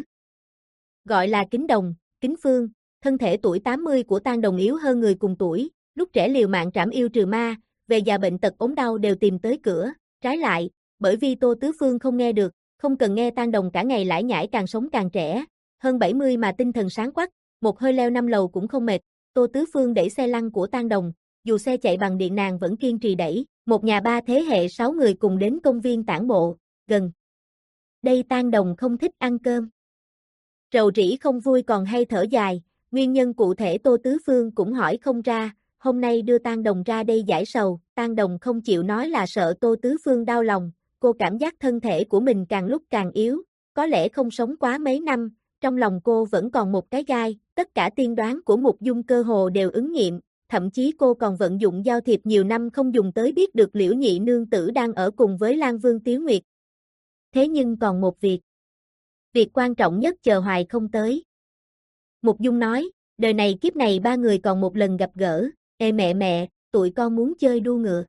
Gọi là Kính Đồng, Kính Phương, thân thể tuổi tám mươi của Tang Đồng yếu hơn người cùng tuổi, lúc trẻ liều mạng trảm yêu trừ ma, về già bệnh tật ốm đau đều tìm tới cửa, trái lại, bởi vì Tô Tứ Phương không nghe được, không cần nghe Tang Đồng cả ngày lải nhải càng sống càng trẻ, hơn bảy mươi mà tinh thần sáng quắc, một hơi leo năm lầu cũng không mệt, Tô Tứ Phương đẩy xe lăn của Tang Đồng, dù xe chạy bằng điện nàng vẫn kiên trì đẩy, một nhà ba thế hệ sáu người cùng đến công viên tản bộ, gần đây Tang Đồng không thích ăn cơm. Rầu rĩ không vui còn hay thở dài, nguyên nhân cụ thể Tô Tứ Phương cũng hỏi không ra, hôm nay đưa Tang Đồng ra đây giải sầu, Tang Đồng không chịu nói là sợ Tô Tứ Phương đau lòng, cô cảm giác thân thể của mình càng lúc càng yếu, có lẽ không sống quá mấy năm, trong lòng cô vẫn còn một cái gai, tất cả tiên đoán của Mục Dung cơ hồ đều ứng nghiệm, thậm chí cô còn vận dụng giao thiệp nhiều năm không dùng tới biết được Liễu Nhị nương tử đang ở cùng với Lan Vương Tiếu Nguyệt. Thế nhưng còn một việc. Việc quan trọng nhất chờ hoài không tới. Mục Dung nói, đời này kiếp này ba người còn một lần gặp gỡ, ê mẹ mẹ, tụi con muốn chơi đua ngựa.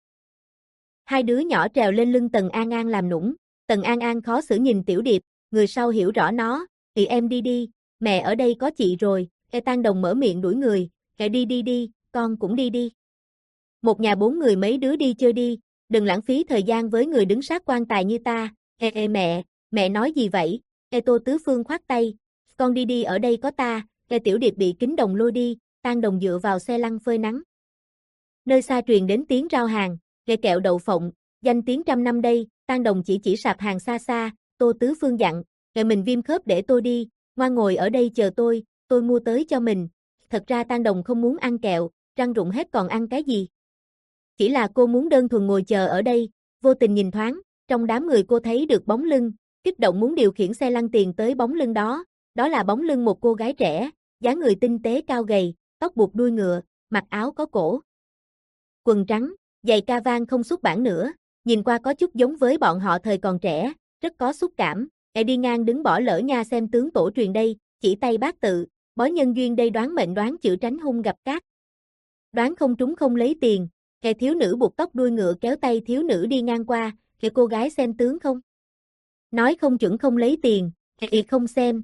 Hai đứa nhỏ trèo lên lưng Tần An An làm nũng, Tần An An khó xử nhìn Tiểu Điệp, người sau hiểu rõ nó, thì em đi đi, mẹ ở đây có chị rồi, ê Tang Đồng mở miệng đuổi người, ê đi đi đi, con cũng đi đi. Một nhà bốn người mấy đứa đi chơi đi, đừng lãng phí thời gian với người đứng sát quan tài như ta, ê ê mẹ, mẹ nói gì vậy? Ê Tô Tứ Phương khoát tay, con đi đi ở đây có ta, ê Tiểu Điệp bị Kính Đồng lôi đi, Tang Đồng dựa vào xe lăn phơi nắng. Nơi xa truyền đến tiếng rao hàng, ê kẹo đậu phộng, danh tiếng trăm năm đây, Tang Đồng chỉ chỉ sạp hàng xa xa, Tô Tứ Phương dặn, ê mình viêm khớp để tôi đi, ngoan ngồi ở đây chờ tôi, tôi mua tới cho mình. Thật ra Tang Đồng không muốn ăn kẹo, răng rụng hết còn ăn cái gì. Chỉ là cô muốn đơn thuần ngồi chờ ở đây, vô tình nhìn thoáng, trong đám người cô thấy được bóng lưng, kích động muốn điều khiển xe lăn tiền tới bóng lưng đó, đó là bóng lưng một cô gái trẻ, dáng người tinh tế cao gầy, tóc buộc đuôi ngựa, mặc áo có cổ. Quần trắng, giày ca vang không xuất bản nữa, nhìn qua có chút giống với bọn họ thời còn trẻ, rất có xúc cảm, e đi ngang đứng bỏ lỡ nha xem tướng tổ truyền đây, chỉ tay bát tự, bói nhân duyên đây đoán mệnh đoán chữ tránh hung gặp cát. Đoán không trúng không lấy tiền, e thiếu nữ buộc tóc đuôi ngựa kéo tay thiếu nữ đi ngang qua, e cô gái xem tướng không? Nói không chuẩn không lấy tiền, e không xem,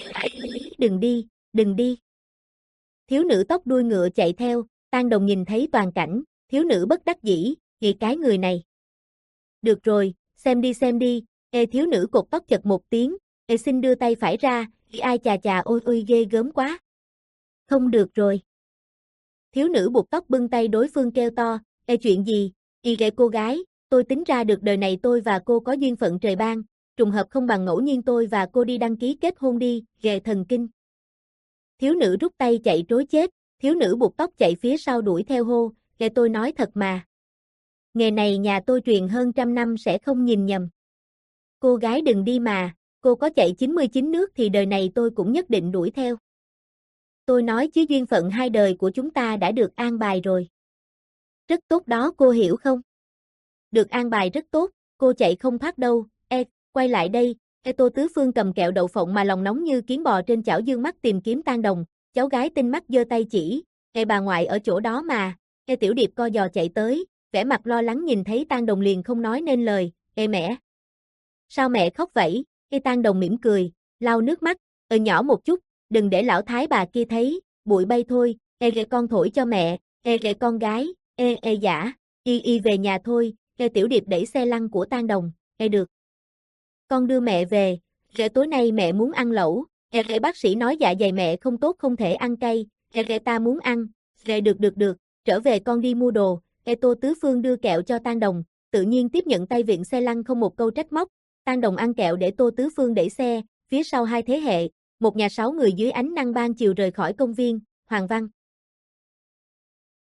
đừng đi, đừng đi. Thiếu nữ tóc đuôi ngựa chạy theo, Tang Đồng nhìn thấy toàn cảnh, thiếu nữ bất đắc dĩ, vì cái người này. Được rồi, xem đi xem đi, ê thiếu nữ cột tóc chật một tiếng, ê xin đưa tay phải ra, ai chà chà ôi ôi ghê gớm quá. Không được rồi. Thiếu nữ buộc tóc bưng tay đối phương kêu to, ê chuyện gì, y ghệ cô gái, tôi tính ra được đời này tôi và cô có duyên phận trời ban, trùng hợp không bằng ngẫu nhiên tôi và cô đi đăng ký kết hôn đi, ghệ thần kinh. Thiếu nữ rút tay chạy trối chết, thiếu nữ buộc tóc chạy phía sau đuổi theo hô, ghệ tôi nói thật mà. Nghề này nhà tôi truyền hơn trăm năm sẽ không nhìn nhầm. Cô gái đừng đi mà, cô có chạy chín mươi chín nước thì đời này tôi cũng nhất định đuổi theo. Tôi nói chứ duyên phận hai đời của chúng ta đã được an bài rồi. Rất tốt đó cô hiểu không? Được an bài rất tốt, cô chạy không thoát đâu, e, quay lại đây, e Tô Tứ Phương cầm kẹo đậu phộng mà lòng nóng như kiến bò trên chảo dương mắt tìm kiếm Tang Đồng, cháu gái tinh mắt giơ tay chỉ, e bà ngoại ở chỗ đó mà, e Tiểu Điệp co giò chạy tới, vẻ mặt lo lắng nhìn thấy Tang Đồng liền không nói nên lời, e mẹ. Sao mẹ khóc vậy, e Tang Đồng mỉm cười, lau nước mắt, ờ nhỏ một chút, đừng để lão thái bà kia thấy, bụi bay thôi, e ghệ con thổi cho mẹ, e ghệ con gái, e e giả, y y về nhà thôi, e Tiểu Điệp đẩy xe lăn của Tang Đồng, e được. Con đưa mẹ về, ghệ tối nay mẹ muốn ăn lẩu, e ghệ bác sĩ nói dạ dày mẹ không tốt không thể ăn cay, e ghệ ta muốn ăn, ghệ được được được, trở về con đi mua đồ, e Tô Tứ Phương đưa kẹo cho Tang Đồng, tự nhiên tiếp nhận tay viện xe lăn không một câu trách móc, Tang Đồng ăn kẹo để Tô Tứ Phương đẩy xe, phía sau hai thế hệ, một nhà sáu người dưới ánh nắng ban chiều rời khỏi công viên, Hoàng Văn.